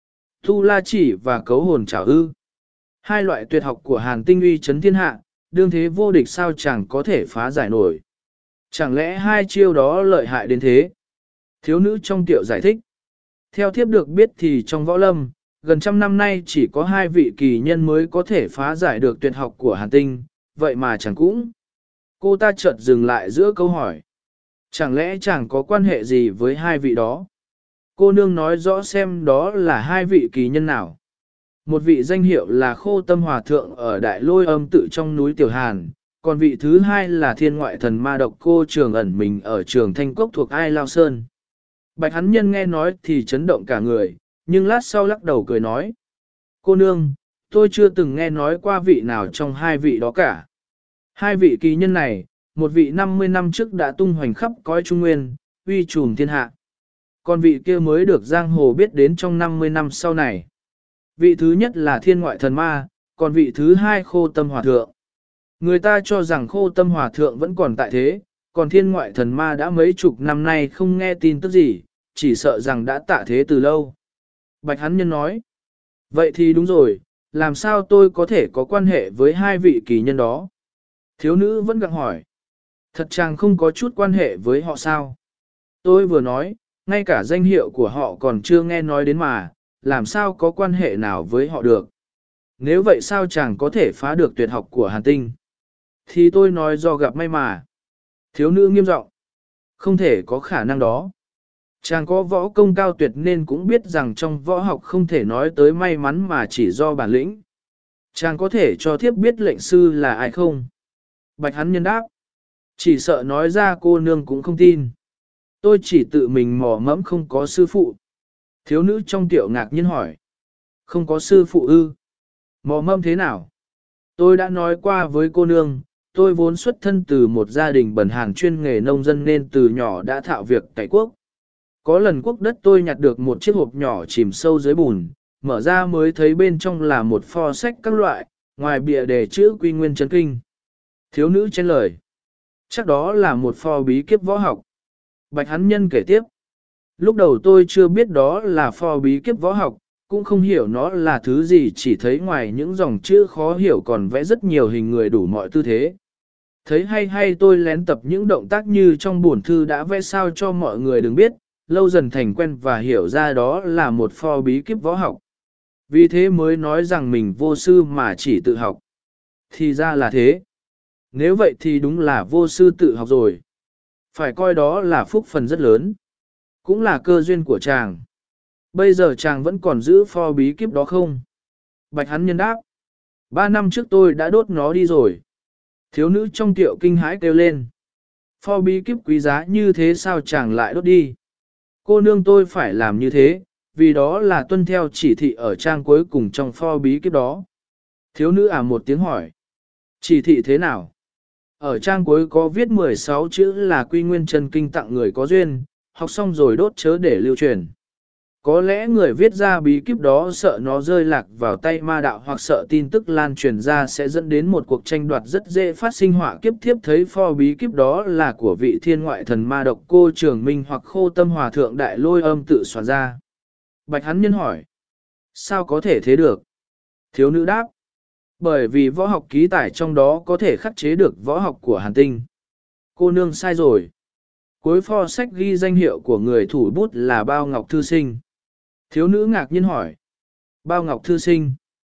Tu La Chỉ và Cấu Hồn Trảo ư. Hai loại tuyệt học của Hàn Tinh uy chấn thiên hạ, đương thế vô địch sao chẳng có thể phá giải nổi. Chẳng lẽ hai chiêu đó lợi hại đến thế? Thiếu nữ trong tiệu giải thích. Theo thiếp được biết thì trong võ lâm, gần trăm năm nay chỉ có hai vị kỳ nhân mới có thể phá giải được tuyệt học của Hàn Tinh, vậy mà chẳng cũng. Cô ta chợt dừng lại giữa câu hỏi. Chẳng lẽ chẳng có quan hệ gì với hai vị đó? Cô nương nói rõ xem đó là hai vị kỳ nhân nào. Một vị danh hiệu là Khô Tâm Hòa Thượng ở Đại Lôi Âm tự trong núi Tiểu Hàn, còn vị thứ hai là Thiên Ngoại Thần Ma Độc Cô Trường ẩn mình ở Trường Thanh Cốc thuộc Ai Lao Sơn. Bạch Hắn Nhân nghe nói thì chấn động cả người, nhưng lát sau lắc đầu cười nói. Cô nương, tôi chưa từng nghe nói qua vị nào trong hai vị đó cả. Hai vị kỳ nhân này, một vị 50 năm trước đã tung hoành khắp cõi Trung Nguyên, uy trùm thiên hạ. Còn vị kia mới được giang hồ biết đến trong 50 năm sau này. Vị thứ nhất là Thiên Ngoại Thần Ma, còn vị thứ hai Khô Tâm Hòa Thượng. Người ta cho rằng Khô Tâm Hòa Thượng vẫn còn tại thế, còn Thiên Ngoại Thần Ma đã mấy chục năm nay không nghe tin tức gì, chỉ sợ rằng đã tạ thế từ lâu. Bạch Hắn Nhân nói, vậy thì đúng rồi, làm sao tôi có thể có quan hệ với hai vị kỳ nhân đó? Thiếu nữ vẫn gặng hỏi, thật chàng không có chút quan hệ với họ sao? Tôi vừa nói, ngay cả danh hiệu của họ còn chưa nghe nói đến mà, làm sao có quan hệ nào với họ được? Nếu vậy sao chàng có thể phá được tuyệt học của Hàn Tinh? Thì tôi nói do gặp may mà. Thiếu nữ nghiêm giọng, không thể có khả năng đó. Chàng có võ công cao tuyệt nên cũng biết rằng trong võ học không thể nói tới may mắn mà chỉ do bản lĩnh. Chàng có thể cho thiếp biết lệnh sư là ai không? Bạch Hắn Nhân đáp, chỉ sợ nói ra cô nương cũng không tin. Tôi chỉ tự mình mò mẫm không có sư phụ. Thiếu nữ trong tiệu ngạc nhiên hỏi, không có sư phụ ư? Mò mẫm thế nào? Tôi đã nói qua với cô nương, tôi vốn xuất thân từ một gia đình bần hàn chuyên nghề nông dân nên từ nhỏ đã thạo việc cày cuốc. Có lần cuốc đất tôi nhặt được một chiếc hộp nhỏ chìm sâu dưới bùn, mở ra mới thấy bên trong là một pho sách các loại, ngoài bìa đề chữ Quy Nguyên Chấn Kinh. Thiếu nữ chen lời, chắc đó là một pho bí kíp võ học. Bạch Hắn Nhân kể tiếp, lúc đầu tôi chưa biết đó là pho bí kíp võ học, cũng không hiểu nó là thứ gì, chỉ thấy ngoài những dòng chữ khó hiểu còn vẽ rất nhiều hình người đủ mọi tư thế. Thấy hay tôi lén tập những động tác như trong bổn thư đã vẽ sao cho mọi người đừng biết, lâu dần thành quen và hiểu ra đó là một pho bí kíp võ học. Vì thế mới nói rằng mình vô sư mà chỉ tự học. Thì ra là thế. Nếu vậy thì đúng là vô sư tự học rồi. Phải coi đó là phúc phần rất lớn. Cũng là cơ duyên của chàng. Bây giờ chàng vẫn còn giữ pho bí kíp đó không? Bạch Hắn Nhân đáp, 3 năm trước tôi đã đốt nó đi rồi. Thiếu nữ trong tiệu kinh hãi kêu lên, pho bí kíp quý giá như thế sao chàng lại đốt đi? Cô nương tôi phải làm như thế, vì đó là tuân theo chỉ thị ở trang cuối cùng trong pho bí kíp đó. Thiếu nữ một tiếng hỏi, chỉ thị thế nào? Ở trang cuối có viết 16 chữ là Quy Nguyên Chân Kinh tặng người có duyên, học xong rồi đốt chớ để lưu truyền. Có lẽ người viết ra bí kíp đó sợ nó rơi lạc vào tay ma đạo hoặc sợ tin tức lan truyền ra sẽ dẫn đến một cuộc tranh đoạt rất dễ phát sinh họa kiếp. Thiếp thấy pho bí kíp đó là của vị Thiên Ngoại Thần Ma Độc Cô Trường Minh hoặc Khô Tâm Hòa Thượng Đại Lôi Âm tự soạn ra. Bạch Hắn Nhân hỏi, sao có thể thế được? Thiếu nữ đáp, bởi vì võ học ký tải trong đó có thể khắc chế được võ học của Hàn Tinh. Cô nương sai rồi. Cuối pho sách ghi danh hiệu của người thủ bút là Bao Ngọc Thư Sinh. Thiếu nữ ngạc nhiên hỏi, Bao Ngọc Thư Sinh,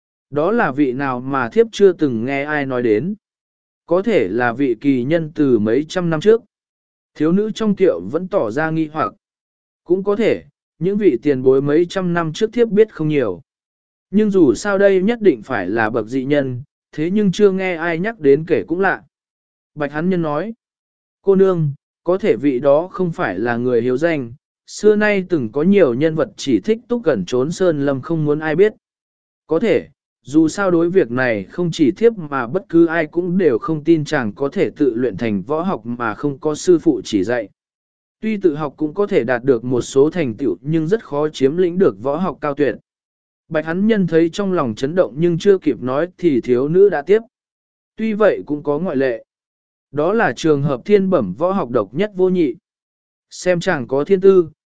đó là vị nào mà thiếp chưa từng nghe ai nói đến? Có thể là vị kỳ nhân từ mấy trăm năm trước. Thiếu nữ trong tiệu vẫn tỏ ra nghi hoặc. Cũng có thể, những vị tiền bối mấy trăm năm trước thiếp biết không nhiều. Nhưng dù sao đây nhất định phải là bậc dị nhân, thế nhưng chưa nghe ai nhắc đến kể cũng lạ. Bạch Hắn Nhân nói, cô nương, có thể vị đó không phải là người hiếu danh. Xưa nay từng có nhiều nhân vật chỉ thích túc gần trốn sơn lâm không muốn ai biết. Có thể, dù sao đối việc này không chỉ thiếp mà bất cứ ai cũng đều không tin chàng có thể tự luyện thành võ học mà không có sư phụ chỉ dạy. Tuy tự học cũng có thể đạt được một số thành tựu nhưng rất khó chiếm lĩnh được võ học cao tuyệt. Bạch Hắn Nhân thấy trong lòng chấn động nhưng chưa kịp nói thì thiếu nữ đã tiếp. Tuy vậy cũng có ngoại lệ. Đó là trường hợp thiên bẩm võ học độc nhất vô nhị. Xem chàng có thiên tư,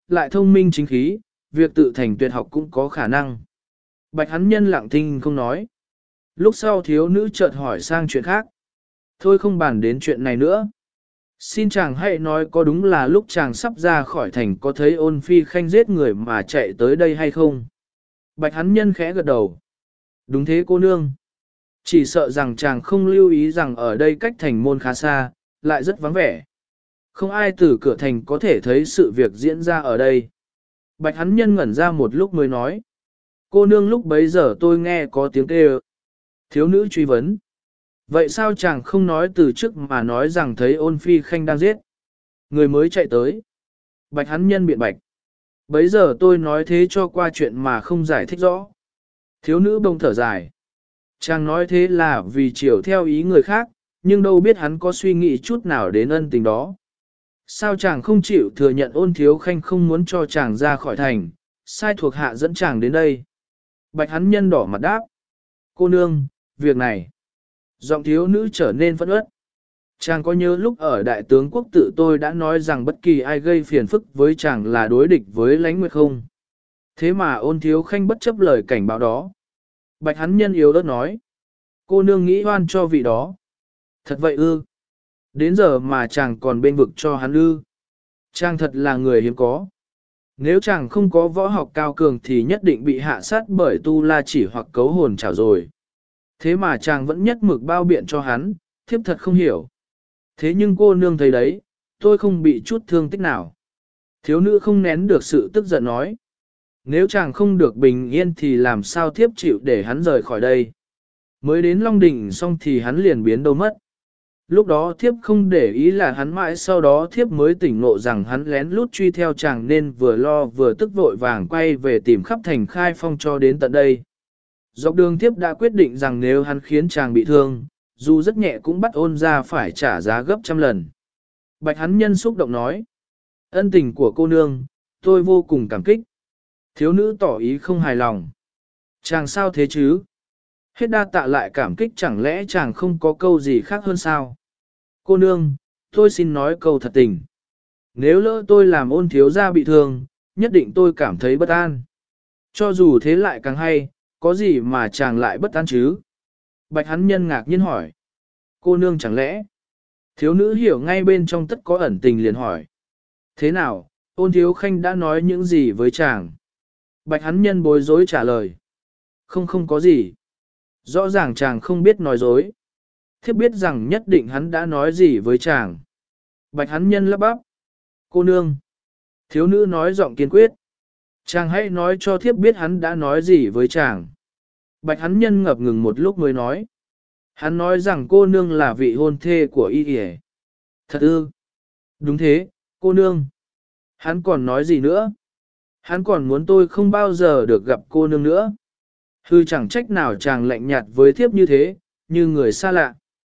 lại thông minh chính khí, việc tự thành tuyệt học cũng có khả năng. Bạch hắn nhân lặng thinh không nói. Lúc sau thiếu nữ chợt hỏi sang chuyện khác. Thôi không bàn đến chuyện này nữa. Xin chàng hãy nói có đúng là lúc chàng sắp ra khỏi thành có thấy Ôn Phi Khanh giết người mà chạy tới đây hay không? Bạch hắn nhân khẽ gật đầu. Đúng thế cô nương. Chỉ sợ rằng chàng không lưu ý rằng ở đây cách thành môn khá xa, lại rất vắng vẻ. Không ai từ cửa thành có thể thấy sự việc diễn ra ở đây. Bạch hắn nhân ngẩn ra một lúc mới nói. Cô nương lúc bấy giờ tôi nghe có tiếng kêu. Thiếu nữ truy vấn. Vậy sao chàng không nói từ trước mà nói rằng thấy Ôn Phi Khanh đang giết? Người mới chạy tới. Bạch hắn nhân biện bạch. Bấy giờ tôi nói thế cho qua chuyện mà không giải thích rõ. Thiếu nữ bông thở dài. Chàng nói thế là vì chiều theo ý người khác, nhưng đâu biết hắn có suy nghĩ chút nào đến ân tình đó. Sao chàng không chịu thừa nhận Ôn Thiếu Khanh không muốn cho chàng ra khỏi thành, sai thuộc hạ dẫn chàng đến đây? Bạch hắn nhân đỏ mặt đáp. Cô nương, việc này. Giọng thiếu nữ trở nên phẫn uất. Chàng có nhớ lúc ở đại tướng quốc tự tôi đã nói rằng bất kỳ ai gây phiền phức với chàng là đối địch với Lãnh Nguyệt không? Thế mà Ôn Thiếu Khanh bất chấp lời cảnh báo đó. Bạch hắn nhân yếu ớt nói. Cô nương nghĩ oan cho vị đó. Thật vậy ư? Đến giờ mà chàng còn bên vực cho hắn ư? Chàng thật là người hiếm có. Nếu chàng không có võ học cao cường thì nhất định bị hạ sát bởi tu la chỉ hoặc cấu hồn chảo rồi. Thế mà chàng vẫn nhất mực bao biện cho hắn, thiếp thật không hiểu. Thế nhưng cô nương thấy đấy, tôi không bị chút thương tích nào. Thiếu nữ không nén được sự tức giận nói. Nếu chàng không được bình yên thì làm sao thiếp chịu để hắn rời khỏi đây. Mới đến Long Đỉnh xong thì hắn liền biến đâu mất. Lúc đó thiếp không để ý là hắn mãi sau đó thiếp mới tỉnh ngộ rằng hắn lén lút truy theo chàng nên vừa lo vừa tức vội vàng quay về tìm khắp thành Khai Phong cho đến tận đây. Dọc đường thiếp đã quyết định rằng nếu hắn khiến chàng bị thương, dù rất nhẹ cũng bắt Ôn ra phải trả giá gấp trăm lần. Bạch hắn nhân xúc động nói. Ân tình của cô nương, tôi vô cùng cảm kích. Thiếu nữ tỏ ý không hài lòng. Chàng sao thế chứ? Hết đa tạ lại cảm kích chẳng lẽ chàng không có câu gì khác hơn sao? Cô nương, tôi xin nói câu thật tình. Nếu lỡ tôi làm Ôn thiếu gia bị thương, nhất định tôi cảm thấy bất an. Cho dù thế lại càng hay, có gì mà chàng lại bất an chứ? Bạch hắn nhân ngạc nhiên hỏi. Cô nương chẳng lẽ? Thiếu nữ hiểu ngay bên trong tất có ẩn tình liền hỏi. Thế nào, Ôn Thiếu Khanh đã nói những gì với chàng? Bạch hắn nhân bối rối trả lời. Không có gì. Rõ ràng chàng không biết nói dối. Thiếp biết rằng nhất định hắn đã nói gì với chàng. Bạch hắn nhân lắp bắp. Cô nương. Thiếu nữ nói giọng kiên quyết. Chàng hãy nói cho thiếp biết hắn đã nói gì với chàng. Bạch hắn nhân ngập ngừng một lúc mới nói. Hắn nói rằng cô nương là vị hôn thê của y ỉa. Thật ư? Đúng thế, cô nương. Hắn còn nói gì nữa? Hắn còn muốn tôi không bao giờ được gặp cô nương nữa. Hư chẳng trách nào chàng lạnh nhạt với thiếp như thế, như người xa lạ.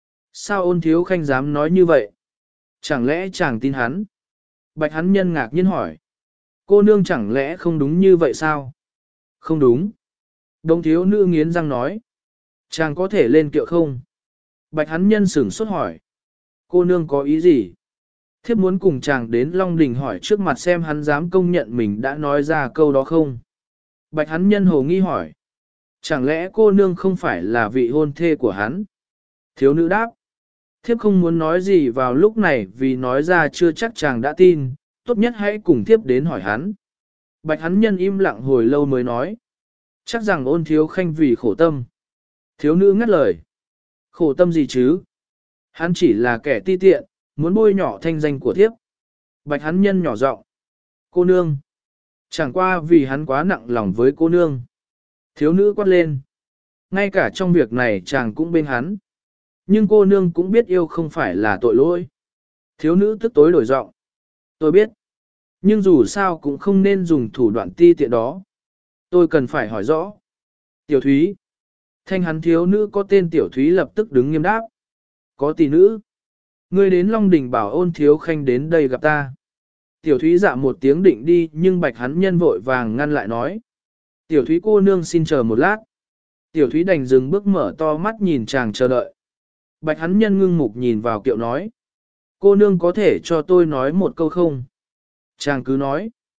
Sao Ôn Thiếu Khanh dám nói như vậy? Chẳng lẽ chàng tin hắn? Bạch hắn nhân ngạc nhiên hỏi. Cô nương chẳng lẽ không đúng như vậy sao? Không đúng. Đông thiếu nữ nghiến răng nói. Chàng có thể lên kiệu không? Bạch hắn nhân sửng sốt hỏi. Cô nương có ý gì? Thiếp muốn cùng chàng đến Long Đình hỏi trước mặt xem hắn dám công nhận mình đã nói ra câu đó không? Bạch hắn nhân hồ nghi hỏi. Chẳng lẽ cô nương không phải là vị hôn thê của hắn? Thiếu nữ đáp. Thiếp không muốn nói gì vào lúc này vì nói ra chưa chắc chàng đã tin, tốt nhất hãy cùng thiếp đến hỏi hắn. Bạch hắn nhân im lặng hồi lâu mới nói. Chắc rằng Ôn Thiếu Khanh vì khổ tâm. Thiếu nữ ngắt lời. Khổ tâm gì chứ? Hắn chỉ là kẻ ti tiện, muốn bôi nhỏ thanh danh của thiếp. Bạch hắn nhân nhỏ giọng. Cô nương. Chẳng qua vì hắn quá nặng lòng với cô nương. Thiếu nữ quát lên. Ngay cả trong việc này chàng cũng bên hắn. Nhưng cô nương cũng biết yêu không phải là tội lỗi. Thiếu nữ tức tối đổi giọng. Tôi biết. Nhưng dù sao cũng không nên dùng thủ đoạn ti tiện đó. Tôi cần phải hỏi rõ. Tiểu Thúy. Thanh hắn thiếu nữ có tên Tiểu Thúy lập tức đứng nghiêm đáp. Có tỷ nữ. Ngươi đến Long Đình bảo Ôn Thiếu Khanh đến đây gặp ta. Tiểu Thúy dạ một tiếng định đi nhưng Bạch hắn nhân vội vàng ngăn lại nói. Tiểu Thúy cô nương xin chờ một lát. Tiểu Thúy đành dừng bước mở to mắt nhìn chàng chờ đợi. Bạch hắn nhân ngưng mục nhìn vào kiệu nói. Cô nương có thể cho tôi nói một câu không? Chàng cứ nói.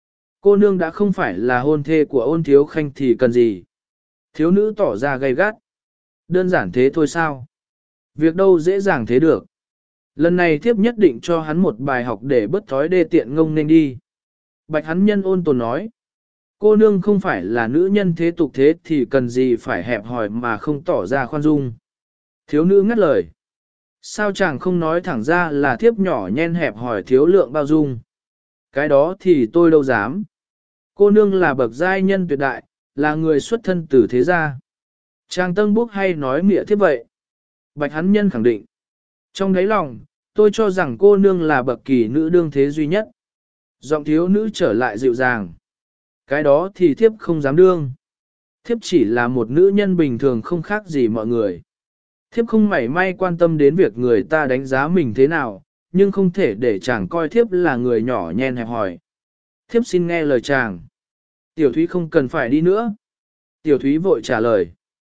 Cô nương đã không phải là hôn thê của Ôn Thiếu Khanh thì cần gì? Thiếu nữ tỏ ra gay gắt. Đơn giản thế thôi sao? Việc đâu dễ dàng thế được. Lần này thiếp nhất định cho hắn một bài học để bớt thói đê tiện ngông nên đi. Bạch hắn nhân ôn tồn nói. Cô nương không phải là nữ nhân thế tục thế thì cần gì phải hẹp hòi mà không tỏ ra khoan dung. Thiếu nữ ngắt lời. Sao chàng không nói thẳng ra là thiếp nhỏ nhen hẹp hòi thiếu lượng bao dung? Cái đó thì tôi đâu dám. Cô nương là bậc giai nhân tuyệt đại, là người xuất thân từ thế gia. Chàng tân bốc hay nói mịa thiếp vậy? Bạch hắn nhân khẳng định. Trong đáy lòng, tôi cho rằng cô nương là bậc kỳ nữ đương thế duy nhất. Giọng thiếu nữ trở lại dịu dàng. Cái đó thì thiếp không dám đương. Thiếp chỉ là một nữ nhân bình thường không khác gì mọi người. Thiếp không mảy may quan tâm đến việc người ta đánh giá mình thế nào, nhưng không thể để chàng coi thiếp là người nhỏ nhen hẹp hòi. Thiếp xin nghe lời chàng. Tiểu Thúy không cần phải đi nữa. Tiểu Thúy vội trả lời.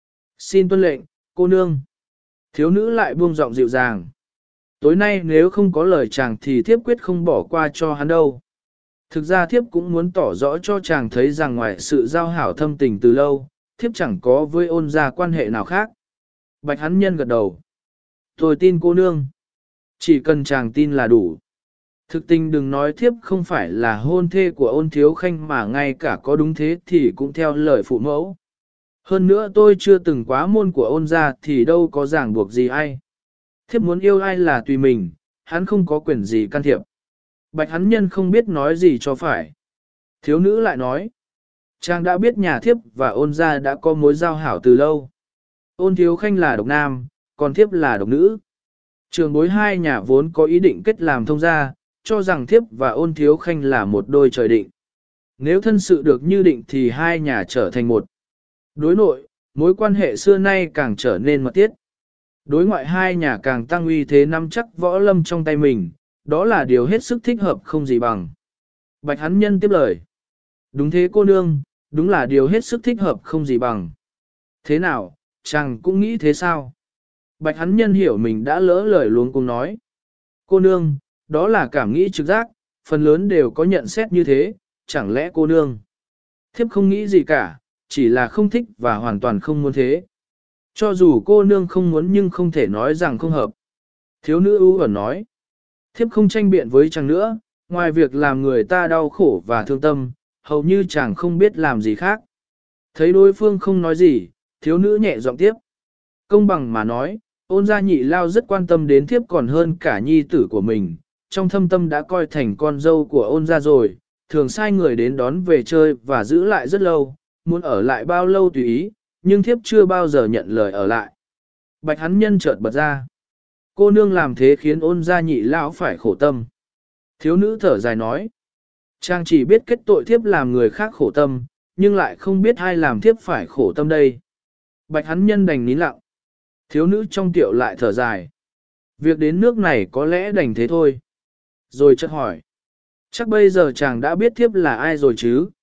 Xin tuân lệnh, cô nương. Thiếu nữ lại buông giọng dịu dàng. Tối nay nếu không có lời chàng thì thiếp quyết không bỏ qua cho hắn đâu. Thực ra thiếp cũng muốn tỏ rõ cho chàng thấy rằng ngoài sự giao hảo thâm tình từ lâu, thiếp chẳng có với Ôn gia quan hệ nào khác. Bạch hắn nhân gật đầu. Tôi tin cô nương. Chỉ cần chàng tin là đủ. Thực tình đừng nói thiếp không phải là hôn thê của Ôn Thiếu Khanh mà ngay cả có đúng thế thì cũng theo lời phụ mẫu. Hơn nữa tôi chưa từng quá môn của Ôn gia thì đâu có ràng buộc gì ai. Thiếp muốn yêu ai là tùy mình, hắn không có quyền gì can thiệp. Bạch hắn nhân không biết nói gì cho phải. Thiếu nữ lại nói. Chàng đã biết nhà thiếp và Ôn gia đã có mối giao hảo từ lâu. Ôn Thiếu Khanh là độc nam, còn thiếp là độc nữ. Trường bối hai nhà vốn có ý định kết làm thông gia, cho rằng thiếp và Ôn Thiếu Khanh là một đôi trời định. Nếu thân sự được như định thì hai nhà trở thành một. Đối nội, mối quan hệ xưa nay càng trở nên mật thiết. Đối ngoại hai nhà càng tăng uy thế nắm chắc võ lâm trong tay mình, đó là điều hết sức thích hợp không gì bằng. Bạch hắn nhân tiếp lời. Đúng thế cô nương, đúng là điều hết sức thích hợp không gì bằng. Thế nào, chàng cũng nghĩ thế sao? Bạch hắn nhân hiểu mình đã lỡ lời luống cuống nói. Cô nương, đó là cảm nghĩ trực giác, phần lớn đều có nhận xét như thế, chẳng lẽ cô nương? Thiếp không nghĩ gì cả, chỉ là không thích và hoàn toàn không muốn thế. Cho dù cô nương không muốn nhưng không thể nói rằng không hợp. Thiếu nữ ưu ẩn nói. Thiếp không tranh biện với chàng nữa, ngoài việc làm người ta đau khổ và thương tâm, hầu như chàng không biết làm gì khác. Thấy đối phương không nói gì, thiếu nữ nhẹ giọng tiếp. Công bằng mà nói, Ôn gia nhị lao rất quan tâm đến thiếp còn hơn cả nhi tử của mình, trong thâm tâm đã coi thành con dâu của Ôn gia rồi, thường sai người đến đón về chơi và giữ lại rất lâu, muốn ở lại bao lâu tùy ý, nhưng thiếp chưa bao giờ nhận lời ở lại. Bạch hắn nhân chợt bật ra. Cô nương làm thế khiến Ôn gia nhị lão phải khổ tâm. Thiếu nữ thở dài nói. Chàng chỉ biết kết tội thiếp làm người khác khổ tâm, nhưng lại không biết ai làm thiếp phải khổ tâm đây. Bạch hắn nhân đành nín lặng. Thiếu nữ trong tiệu lại thở dài. Việc đến nước này có lẽ đành thế thôi. Rồi chợt hỏi. Chắc bây giờ chàng đã biết thiếp là ai rồi chứ?